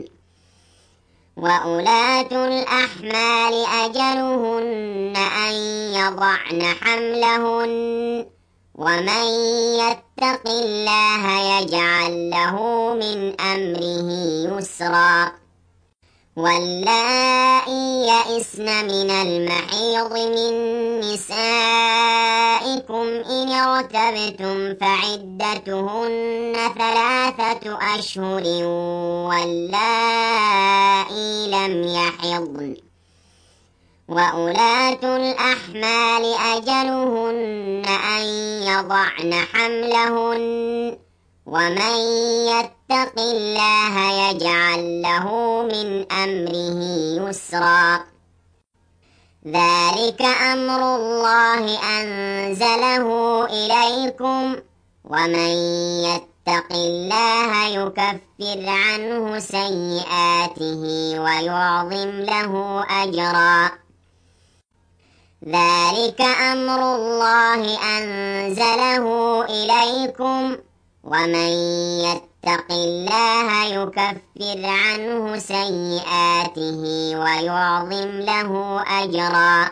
وأولاة الأحمال أجلهن أن يضعن حملهن ومن يتق الله يجعل له من أمره يسرا واللائي يئسن من المحيض من نسائكم إن ارتبتم فعدتهن 3 أشهر واللائي لم يحضن وأولاة الأحمال أجلهن أن يضعن حملهن ومن يتق الله يجعل له من أمره يسرا ذلك أمر الله أنزله إليكم ومن يتق الله يكفر عنه سيئاته ويعظم له أجرا ذلك أمر الله أنزله إليكم ومن يتق الله يكفر عنه سيئاته ويعظم له أجرا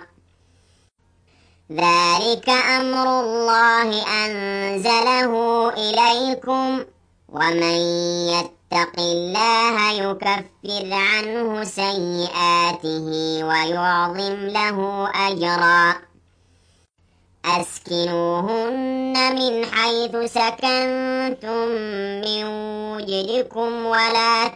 ذلك أمر الله أنزله إليكم ومن يتق الله يكفر عنه سيئاته ويعظم له أجرا أسكنوهن من حيث سكنتم من وجدكم ولا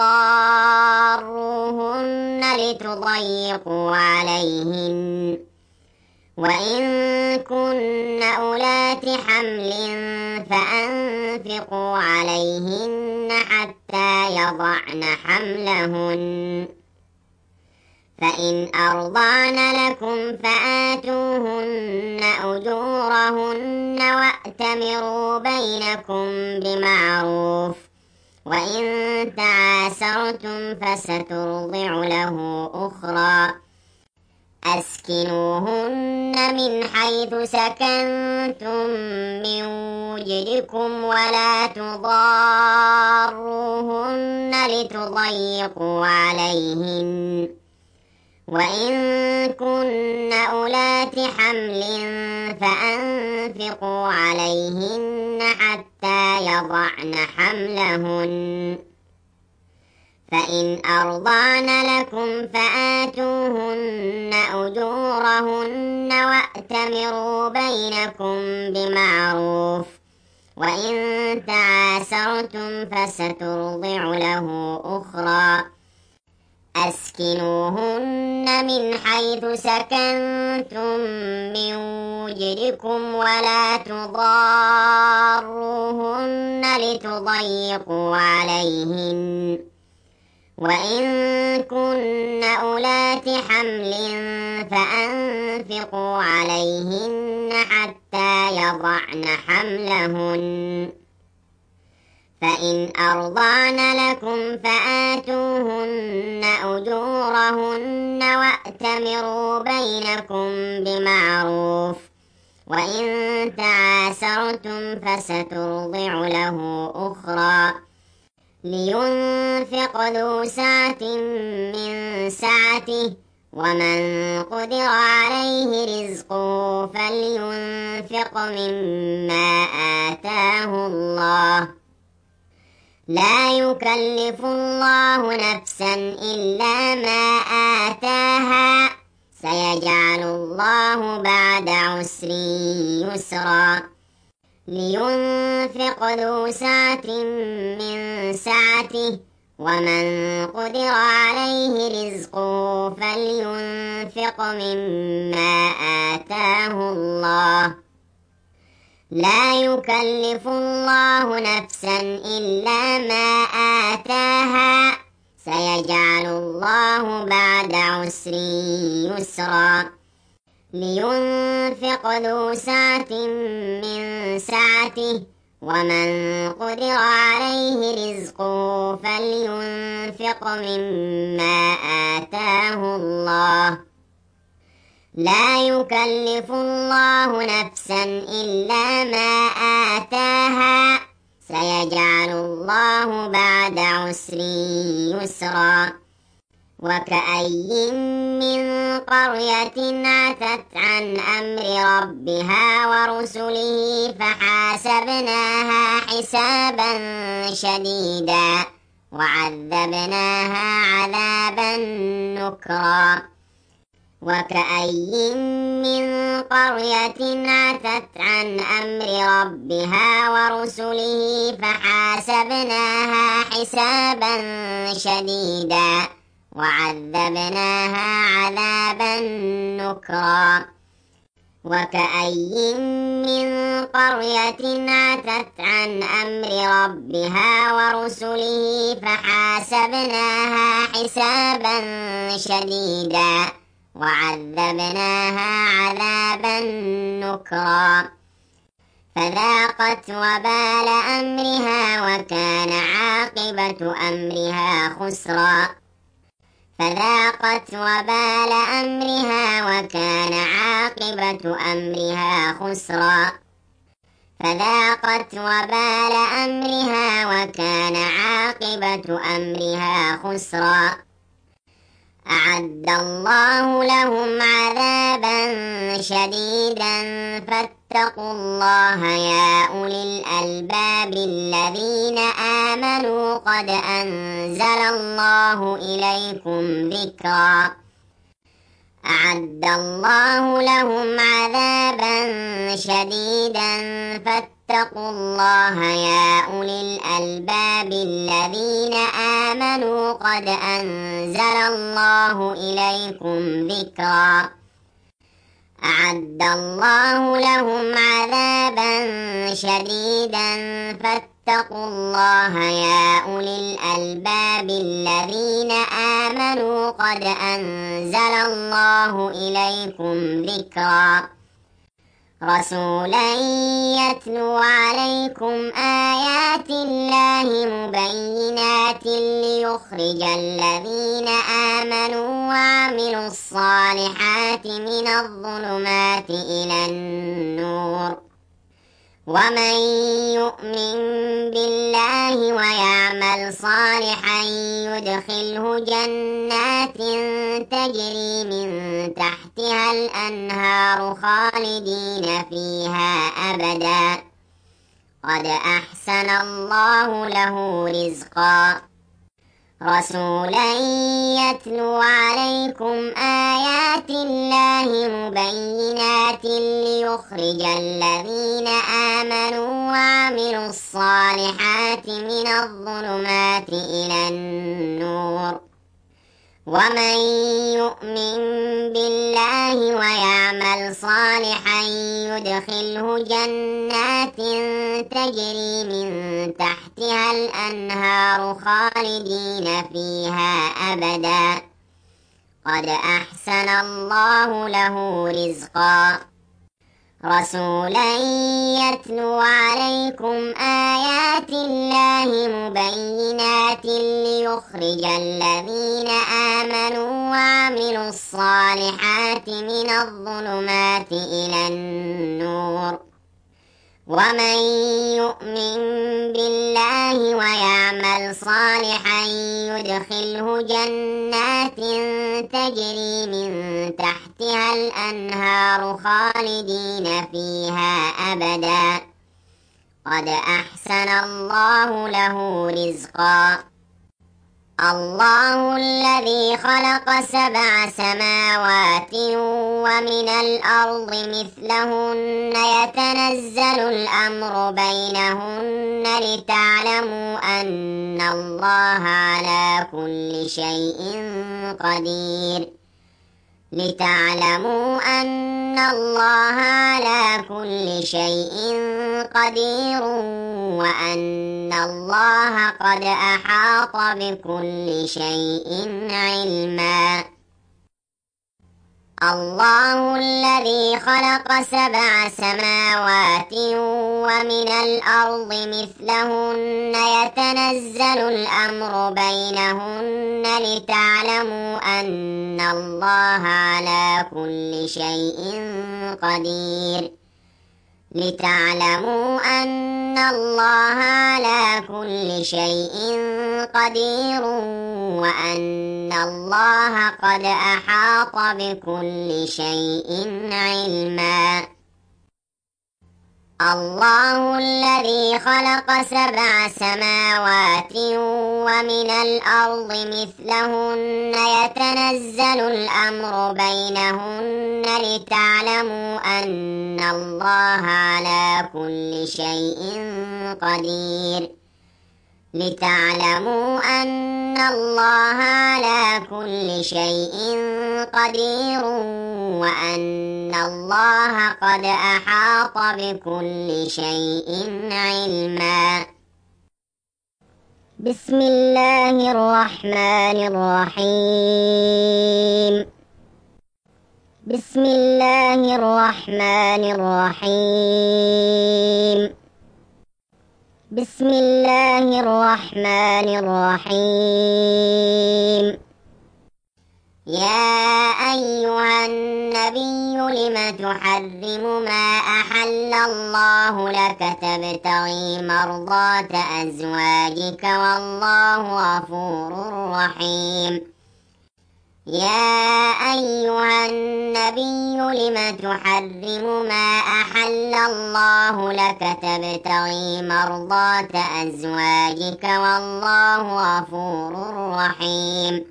تضاروهن لتضيقوا عليهن وإن كن أولات حمل فأنفقوا عليهن حتى يضعن حملهن فإن أرضعن لكم فآتوهن أجورهن وأتمروا بينكم بمعروف وإن تعاسرتم فسترضع له أخرى أسكنوهن من حيث سكنتم من وجدكم ولا تضاروهن لتضيقوا عليهن وإن كن أولات حمل فأنفقوا عليهن حتى يضعن حملهن فإن أرضعن لكم فآتوهن أجورهن وأتمروا بينكم بمعروف وإن تعاسرتم فسترضع له أخرى أسكنوهن من حيث سكنتم من وجدكم ولا تضاروهن لتضيقوا عليهن وإن كن أولات حمل فأنفقوا عليهن حتى يضعن حملهن فإن أرضعن لكم فآتوهن أجورهن وأتمروا بينكم بمعروف وإن تعاسرتم فسترضع له أخرى لينفق ذو سعة من سعته ومن قدر عليه رزقه فلينفق مما آتاه الله لا يكلف الله نفسا إلا ما آتاها سيجعل الله بعد عسر يسرا لينفق ذو سعة من سعته ومن قدر عليه رزقه فلينفق مما آتاه الله لا يكلف الله نفسا إلا ما آتاها سيجعل الله بعد عسر يسرا لينفق ذو سعة من سعته ومن قدر عليه رزقه فلينفق مما آتاه الله لا يكلف الله نفسا إلا ما آتاها سيجعل الله بعد عسر يسرا وكأي من قرية عتت عن أمر ربها ورسله فحاسبناها حسابا شديدا وعذبناها عذابا نكرا وكأي من قرية عتت عن أمر ربها ورسله فحاسبناها حسابا شديدا وعذبناها عذابا نكرا وكأي من قرية عتت عن أمر ربها ورسله فحاسبناها حسابا شديدا وعذبناها عذابا نكرا فذاقت وبال أمرها وكان عاقبة أمرها خسرا فذاقت وبال أمرها وكان عاقبة أمرها خسرا فذاقت وبال أمرها وكان عاقبة أمرها خسرا أعد الله لهم عذابا شديدا فاتقوا الله يا أولي الألباب الذين آمنوا قد أنزل الله إليكم ذكرا أعد الله لهم عذابا شديدا فاتقوا الله يا أولي الألباب الذين آمنوا قد أنزل الله إليكم ذكرا أعد الله لهم عذابا شديدا فاتقوا الله يا أولي الألباب الذين آمنوا قد أنزل الله إليكم ذكرا رسولا يتلو عليكم آيات الله مبينات ليخرج الذين آمنوا وعملوا الصالحات من الظلمات إلى النور ومن يؤمن بالله ويعمل صالحا يدخله جنات تجري من تحتها الأنهار خالدين فيها أبدا قد أحسن الله له رزقا رسولا يتلو عليكم آيات الله مبينات ليخرج الذين آمنوا وعملوا الصالحات من الظلمات إلى النور ومن يؤمن بالله ويعمل صالحا يدخله جنات تجري من تحتها الأنهار خالدين فيها أبدا قد أحسن الله له رزقا رسولا يتلو عليكم آيات الله مبينات ليخرج الذين آمنوا وعملوا الصالحات من الظلمات إلى النور ومن يؤمن بالله ويعمل صالحا يدخله جنات تجري من تحتها الأنهار خالدين فيها أبدا قد أحسن الله له رزقا الله الذي خلق 7 سماوات ومن الأرض مثلهن يتنزل الأمر بينهن لتعلموا أن الله على كل شيء قدير وأن الله قد أحاط بكل شيء علما الله الذي خلق 7 سماوات ومن الأرض مثلهن يتنزل الأمر بينهن لتعلموا أن الله على كل شيء قدير وأن الله قد أحاط بكل شيء علما الله الذي خلق 7 سماوات ومن الأرض مثلهن يتنزل الأمر بينهن لتعلموا أن الله على كل شيء قدير وأن الله قد أحاط بكل شيء علما بسم الله الرحمن الرحيم بسم الله الرحمن الرحيم بسم الله الرحمن الرحيم يا أيها النبي لم تحرم ما أحل الله لك تبتغي مرضات أزواجك والله غفور رحيم يا أيها النبي لم تحرم ما أحل الله لك تبتغي مرضات أزواجك والله غفور رحيم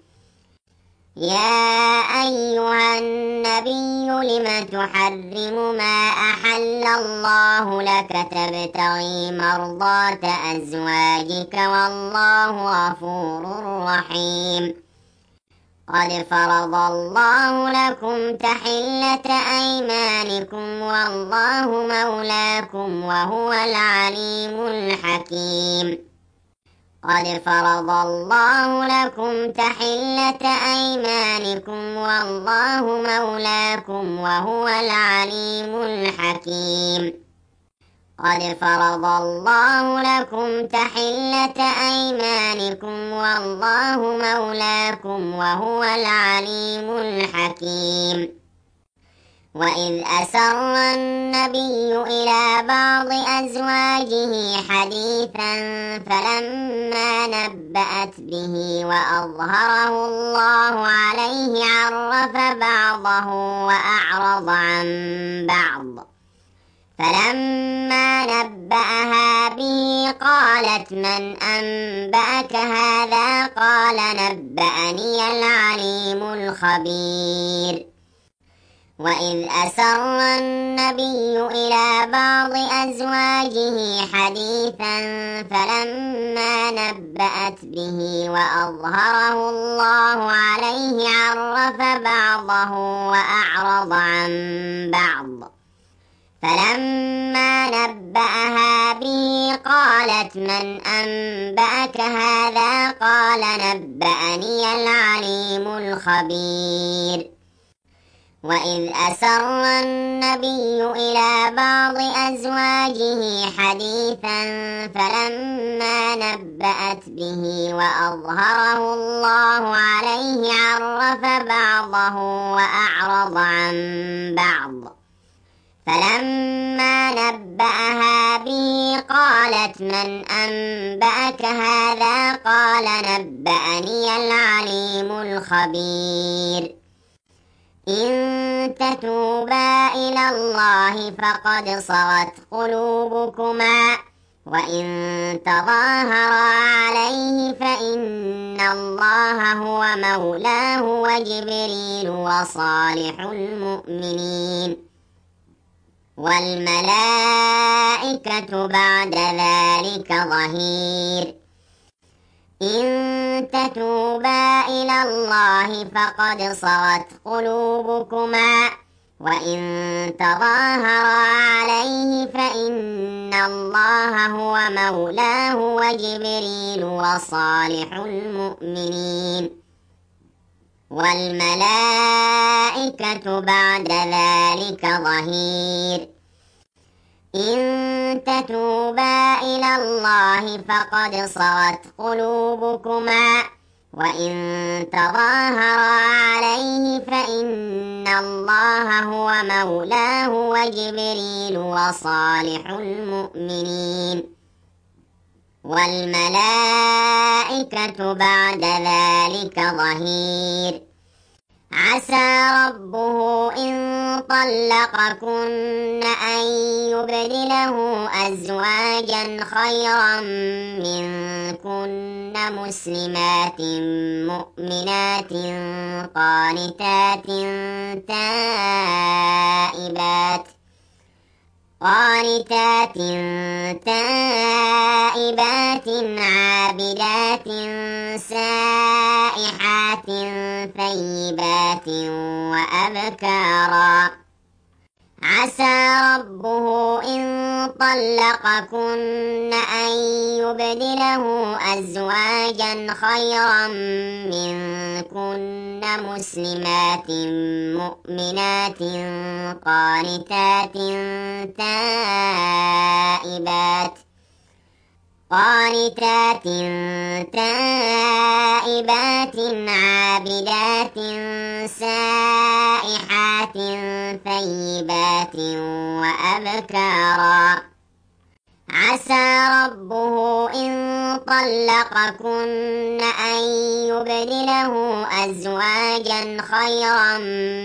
يا أيها النبي لم تحرم ما أحل الله لك تبتغي مرضات أزواجك والله غفور رحيم قد فرض الله لكم تحلة أيمانكم والله مولاكم وهو العليم الحكيم قد فرض الله لكم تحلة أيمانكم والله مولاكم وهو العليم الحكيم قد فرض الله لكم تحلة أيمانكم والله مولاكم وهو العليم الحكيم وإذ أسر النبي إلى بعض أزواجه حديثا فلما نبأت به وأظهره الله عليه عرف بعضه وأعرض عن بعض فلما نبأها به قالت من أنبأك هذا قال نبأني العليم الخبير وإذ أسر النبي إلى بعض أزواجه حديثا فلما نبأت به وأظهره الله عليه عرف بعضه وأعرض عن بعض فلما نبأها به قالت من أنبأك هذا قال نبأني العليم الخبير وإذ أسر النبي إلى بعض أزواجه حديثا فلما نبأت به وأظهره الله عليه عرف بعضه وأعرض عن بعض فلما نبأها به قالت من أنبأك هذا قال نبأني العليم الخبير إن تتوبا إلى الله فقد صغت قلوبكما وإن تظاهر عليه فإن الله هو مولاه وجبريل وصالح المؤمنين والملائكة بعد ذلك ظهير. إن تتوبا إلى الله فقد صغت قلوبكما وإن تظاهرا عليه فإن الله هو مولاه وجبريل وصالح المؤمنين والملائكة بعد ذلك ظهير. إن تتوبا إلى الله فقد صغت قلوبكما وإن تظاهرا عليه فإن الله هو مولاه وجبريل وصالح المؤمنين والملائكة بعد ذلك ظهير. عسى ربه إن طلقكن أن يبدله أزواجا خيرا منكن مسلمات مؤمنات قانتات تائبات عابدات سائحات ثيبات وأبكارا. عسى ربه إن طلقكن أن يبدله أزواجا خيرا منكن مسلمات مؤمنات قانتات تائبات عابدات سائحات ثيبات وأبكارا. عسى ربه إن طلقكن أن يبدله أزواجا خيرا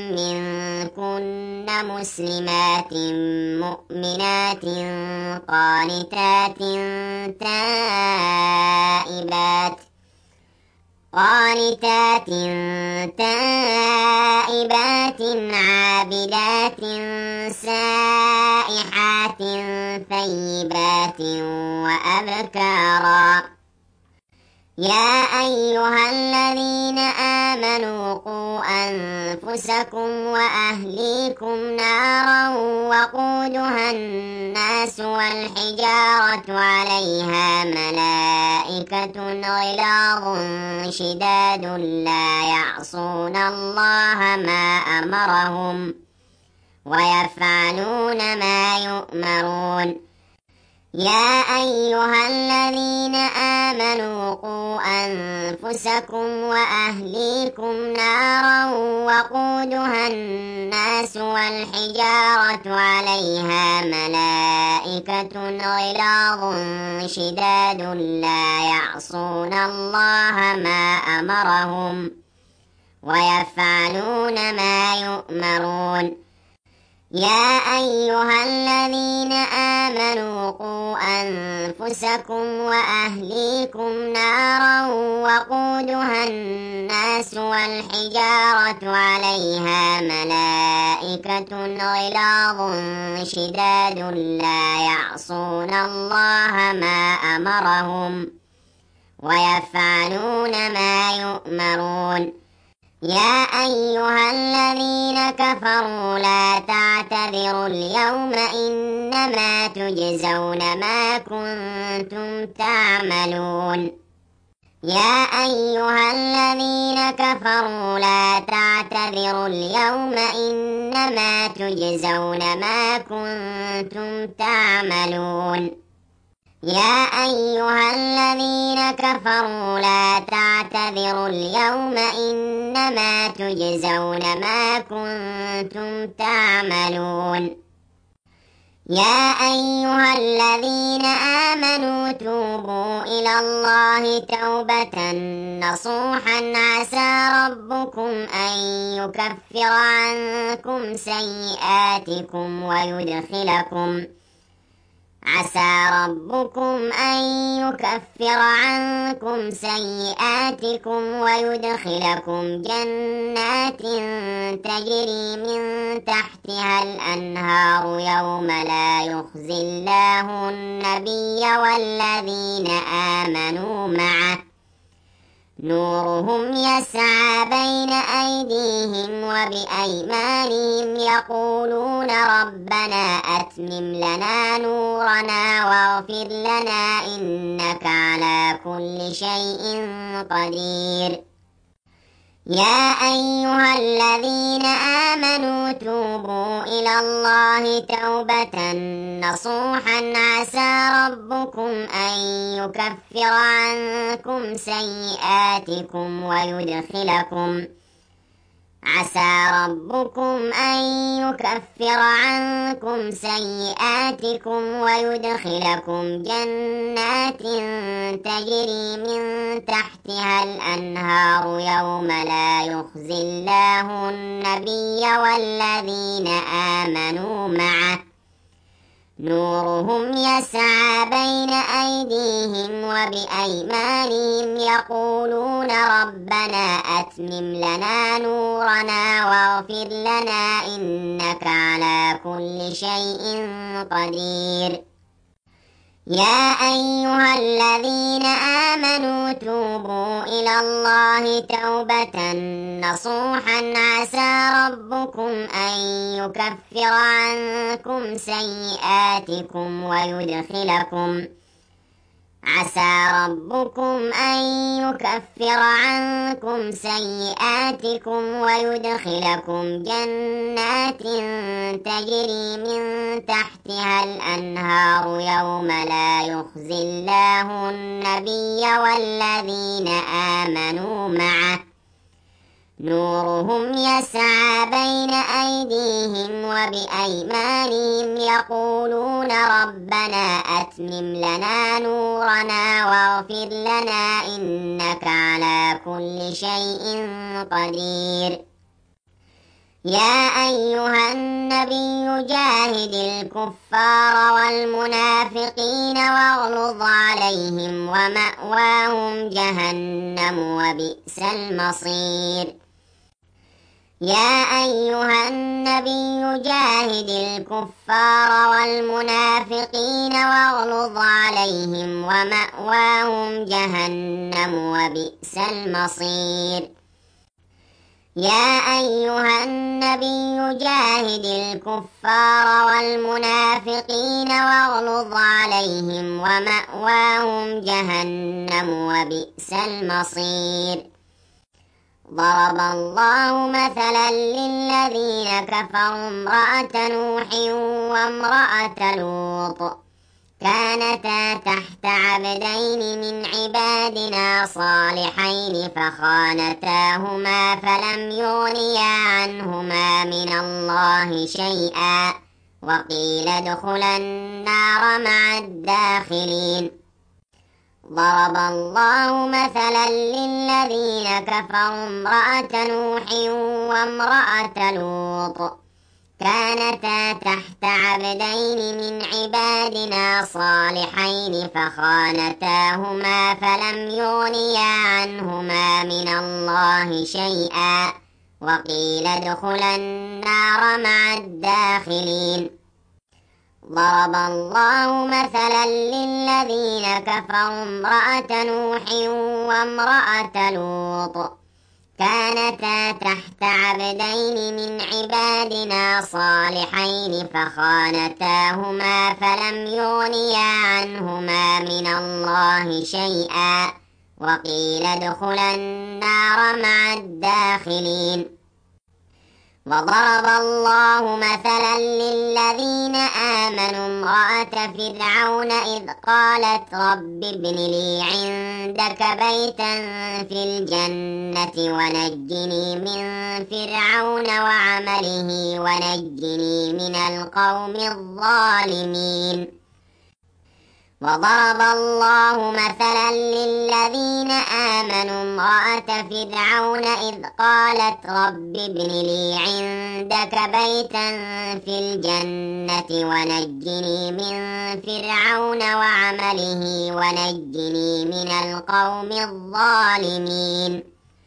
منكن مسلمات مؤمنات قانتات تائبات عابدات سائحات ثيبات وأبكارا. يا أيها الذين آمنوا قوا أنفسكم وأهليكم نارا وقودها الناس والحجارة عليها ملائكة غلاظ شداد لا يعصون الله ما أمرهم ويفعلون ما يؤمرون. يا أيها الذين آمنوا قوا أنفسكم وأهليكم نارا وقودها الناس والحجارة عليها ملائكة غلاظ شداد لا يعصون الله ما أمرهم ويفعلون ما يؤمرون. يا أيها الذين آمنوا قوا أنفسكم وأهليكم نارا وقودها الناس والحجارة عليها ملائكة غلاظ شداد لا يعصون الله ما أمرهم ويفعلون ما يؤمرون. يا أيها الذين كفروا لا تعتذروا اليوم إنما تجزون ما كنتم تعملون. يا أيها الذين كفروا لا تعتذروا اليوم إنما تجزون ما كنتم تعملون. يا أيها الذين كفروا لا تعتذروا اليوم إنما تجزون ما كنتم تعملون. يا أيها الذين آمنوا توبوا إلى الله توبة نصوحا عسى ربكم أن يكفر عنكم سيئاتكم عسى ربكم أن يكفر عنكم سيئاتكم ويدخلكم جنات تجري من تحتها الأنهار يوم لا يخزي الله النبي والذين آمنوا معه نورهم يسعى بين أيديهم وبأيمانهم يقولون ربنا أتمم لنا نورنا واغفر لنا إنك على كل شيء قدير يا أيها الذين آمنوا توبوا إلى الله توبة نصوحا عسى ربكم أن يكفر عنكم سيئاتكم ويدخلكم جنات تجري من تحتها الأنهار يوم لا يخزي الله النبي والذين آمنوا معه نورهم يسعى بين أيديهم وبأيمانهم يقولون ربنا أتمم لنا نورنا واغفر لنا إنك على كل شيء قدير يا أيها الذين آمنوا توبوا إلى الله توبة نصوحا عسى ربكم أن يكفر عنكم سيئاتكم ويدخلكم جنات تجري من تحتها الأنهار يوم لا يخزي الله النبي والذين آمنوا معه نورهم يسعى بين أيديهم وبأيمانهم يقولون ربنا أتمم لنا نورنا واغفر لنا إنك على كل شيء قدير يا أيها النبي جاهد الكفار والمنافقين واغلظ عليهم ومأواهم جهنم وبئس المصير يا أيها النبي جاهد الكفار والمنافقين واغلظ عليهم ومأواهم جهنم وبئس المصير يا أيها النبي جاهد الكفار والمنافقين واغلظ عليهم ومأواهم جهنم وبئس المصير ضرب الله مثلا للذين كفروا امرأة نوح وامرأة لوط كانتا تحت عبدين من عبادنا صالحين فخانتاهما فلم يغنيا عنهما من الله شيئا وقيل ادخلا النار مع الداخلين ضرب الله مثلا للذين كفروا امرأة نوح وامرأة لوط كانتا تحت عبدين من عبادنا صالحين فخانتاهما فلم يغنيا عنهما من الله شيئا وقيل ادخلا النار مع الداخلين ضرب الله مثلا للذين كفروا امرأة نوح وامرأة لوط كانتا تحت عبدين من عبادنا صالحين فخانتاهما فلم يغنيا عنهما من الله شيئا وقيل ادخلا النار مع الداخلين وضرب الله مثلا للذين آمنوا امرأة فرعون إذ قالت رب ابن لي عندك بيتا في الجنة ونجني من فرعون وعمله ونجني من القوم الظالمين وضرب الله مثلا للذين آمنوا امرأة فرعون إذ قالت رب ابن لي عندك بيتا في الجنة ونجني من فرعون وعمله ونجني من القوم الظالمين.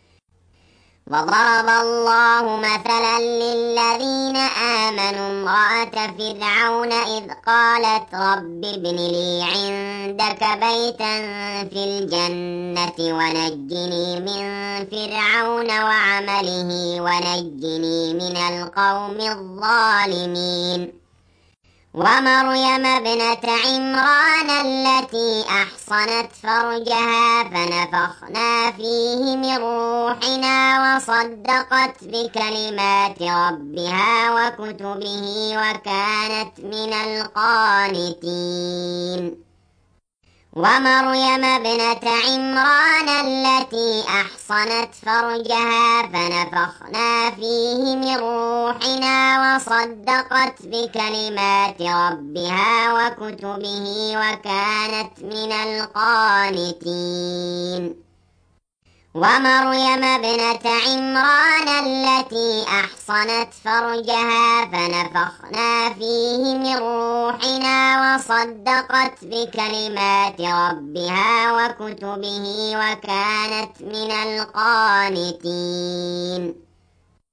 وضرب الله مثلا للذين آمنوا امرأة فرعون إذ قالت رب ابن لي عندك بيتا في الجنة ونجني من فرعون وعمله ونجني من القوم الظالمين. ومريم ابنة عمران التي أحصنت فرجها فنفخنا فيه من روحنا وصدقت بكلمات ربها وكتبه وكانت من القانتين. ومريم ابنة عمران التي أحصنت فرجها فنفخنا فيه من روحنا وصدقت بكلمات ربها وكتبه وكانت من القانتين. ومريم ابنة عمران التي أحصنت فرجها فنفخنا فيه من روحنا وصدقت بكلمات ربها وكتبه وكانت من القانتين.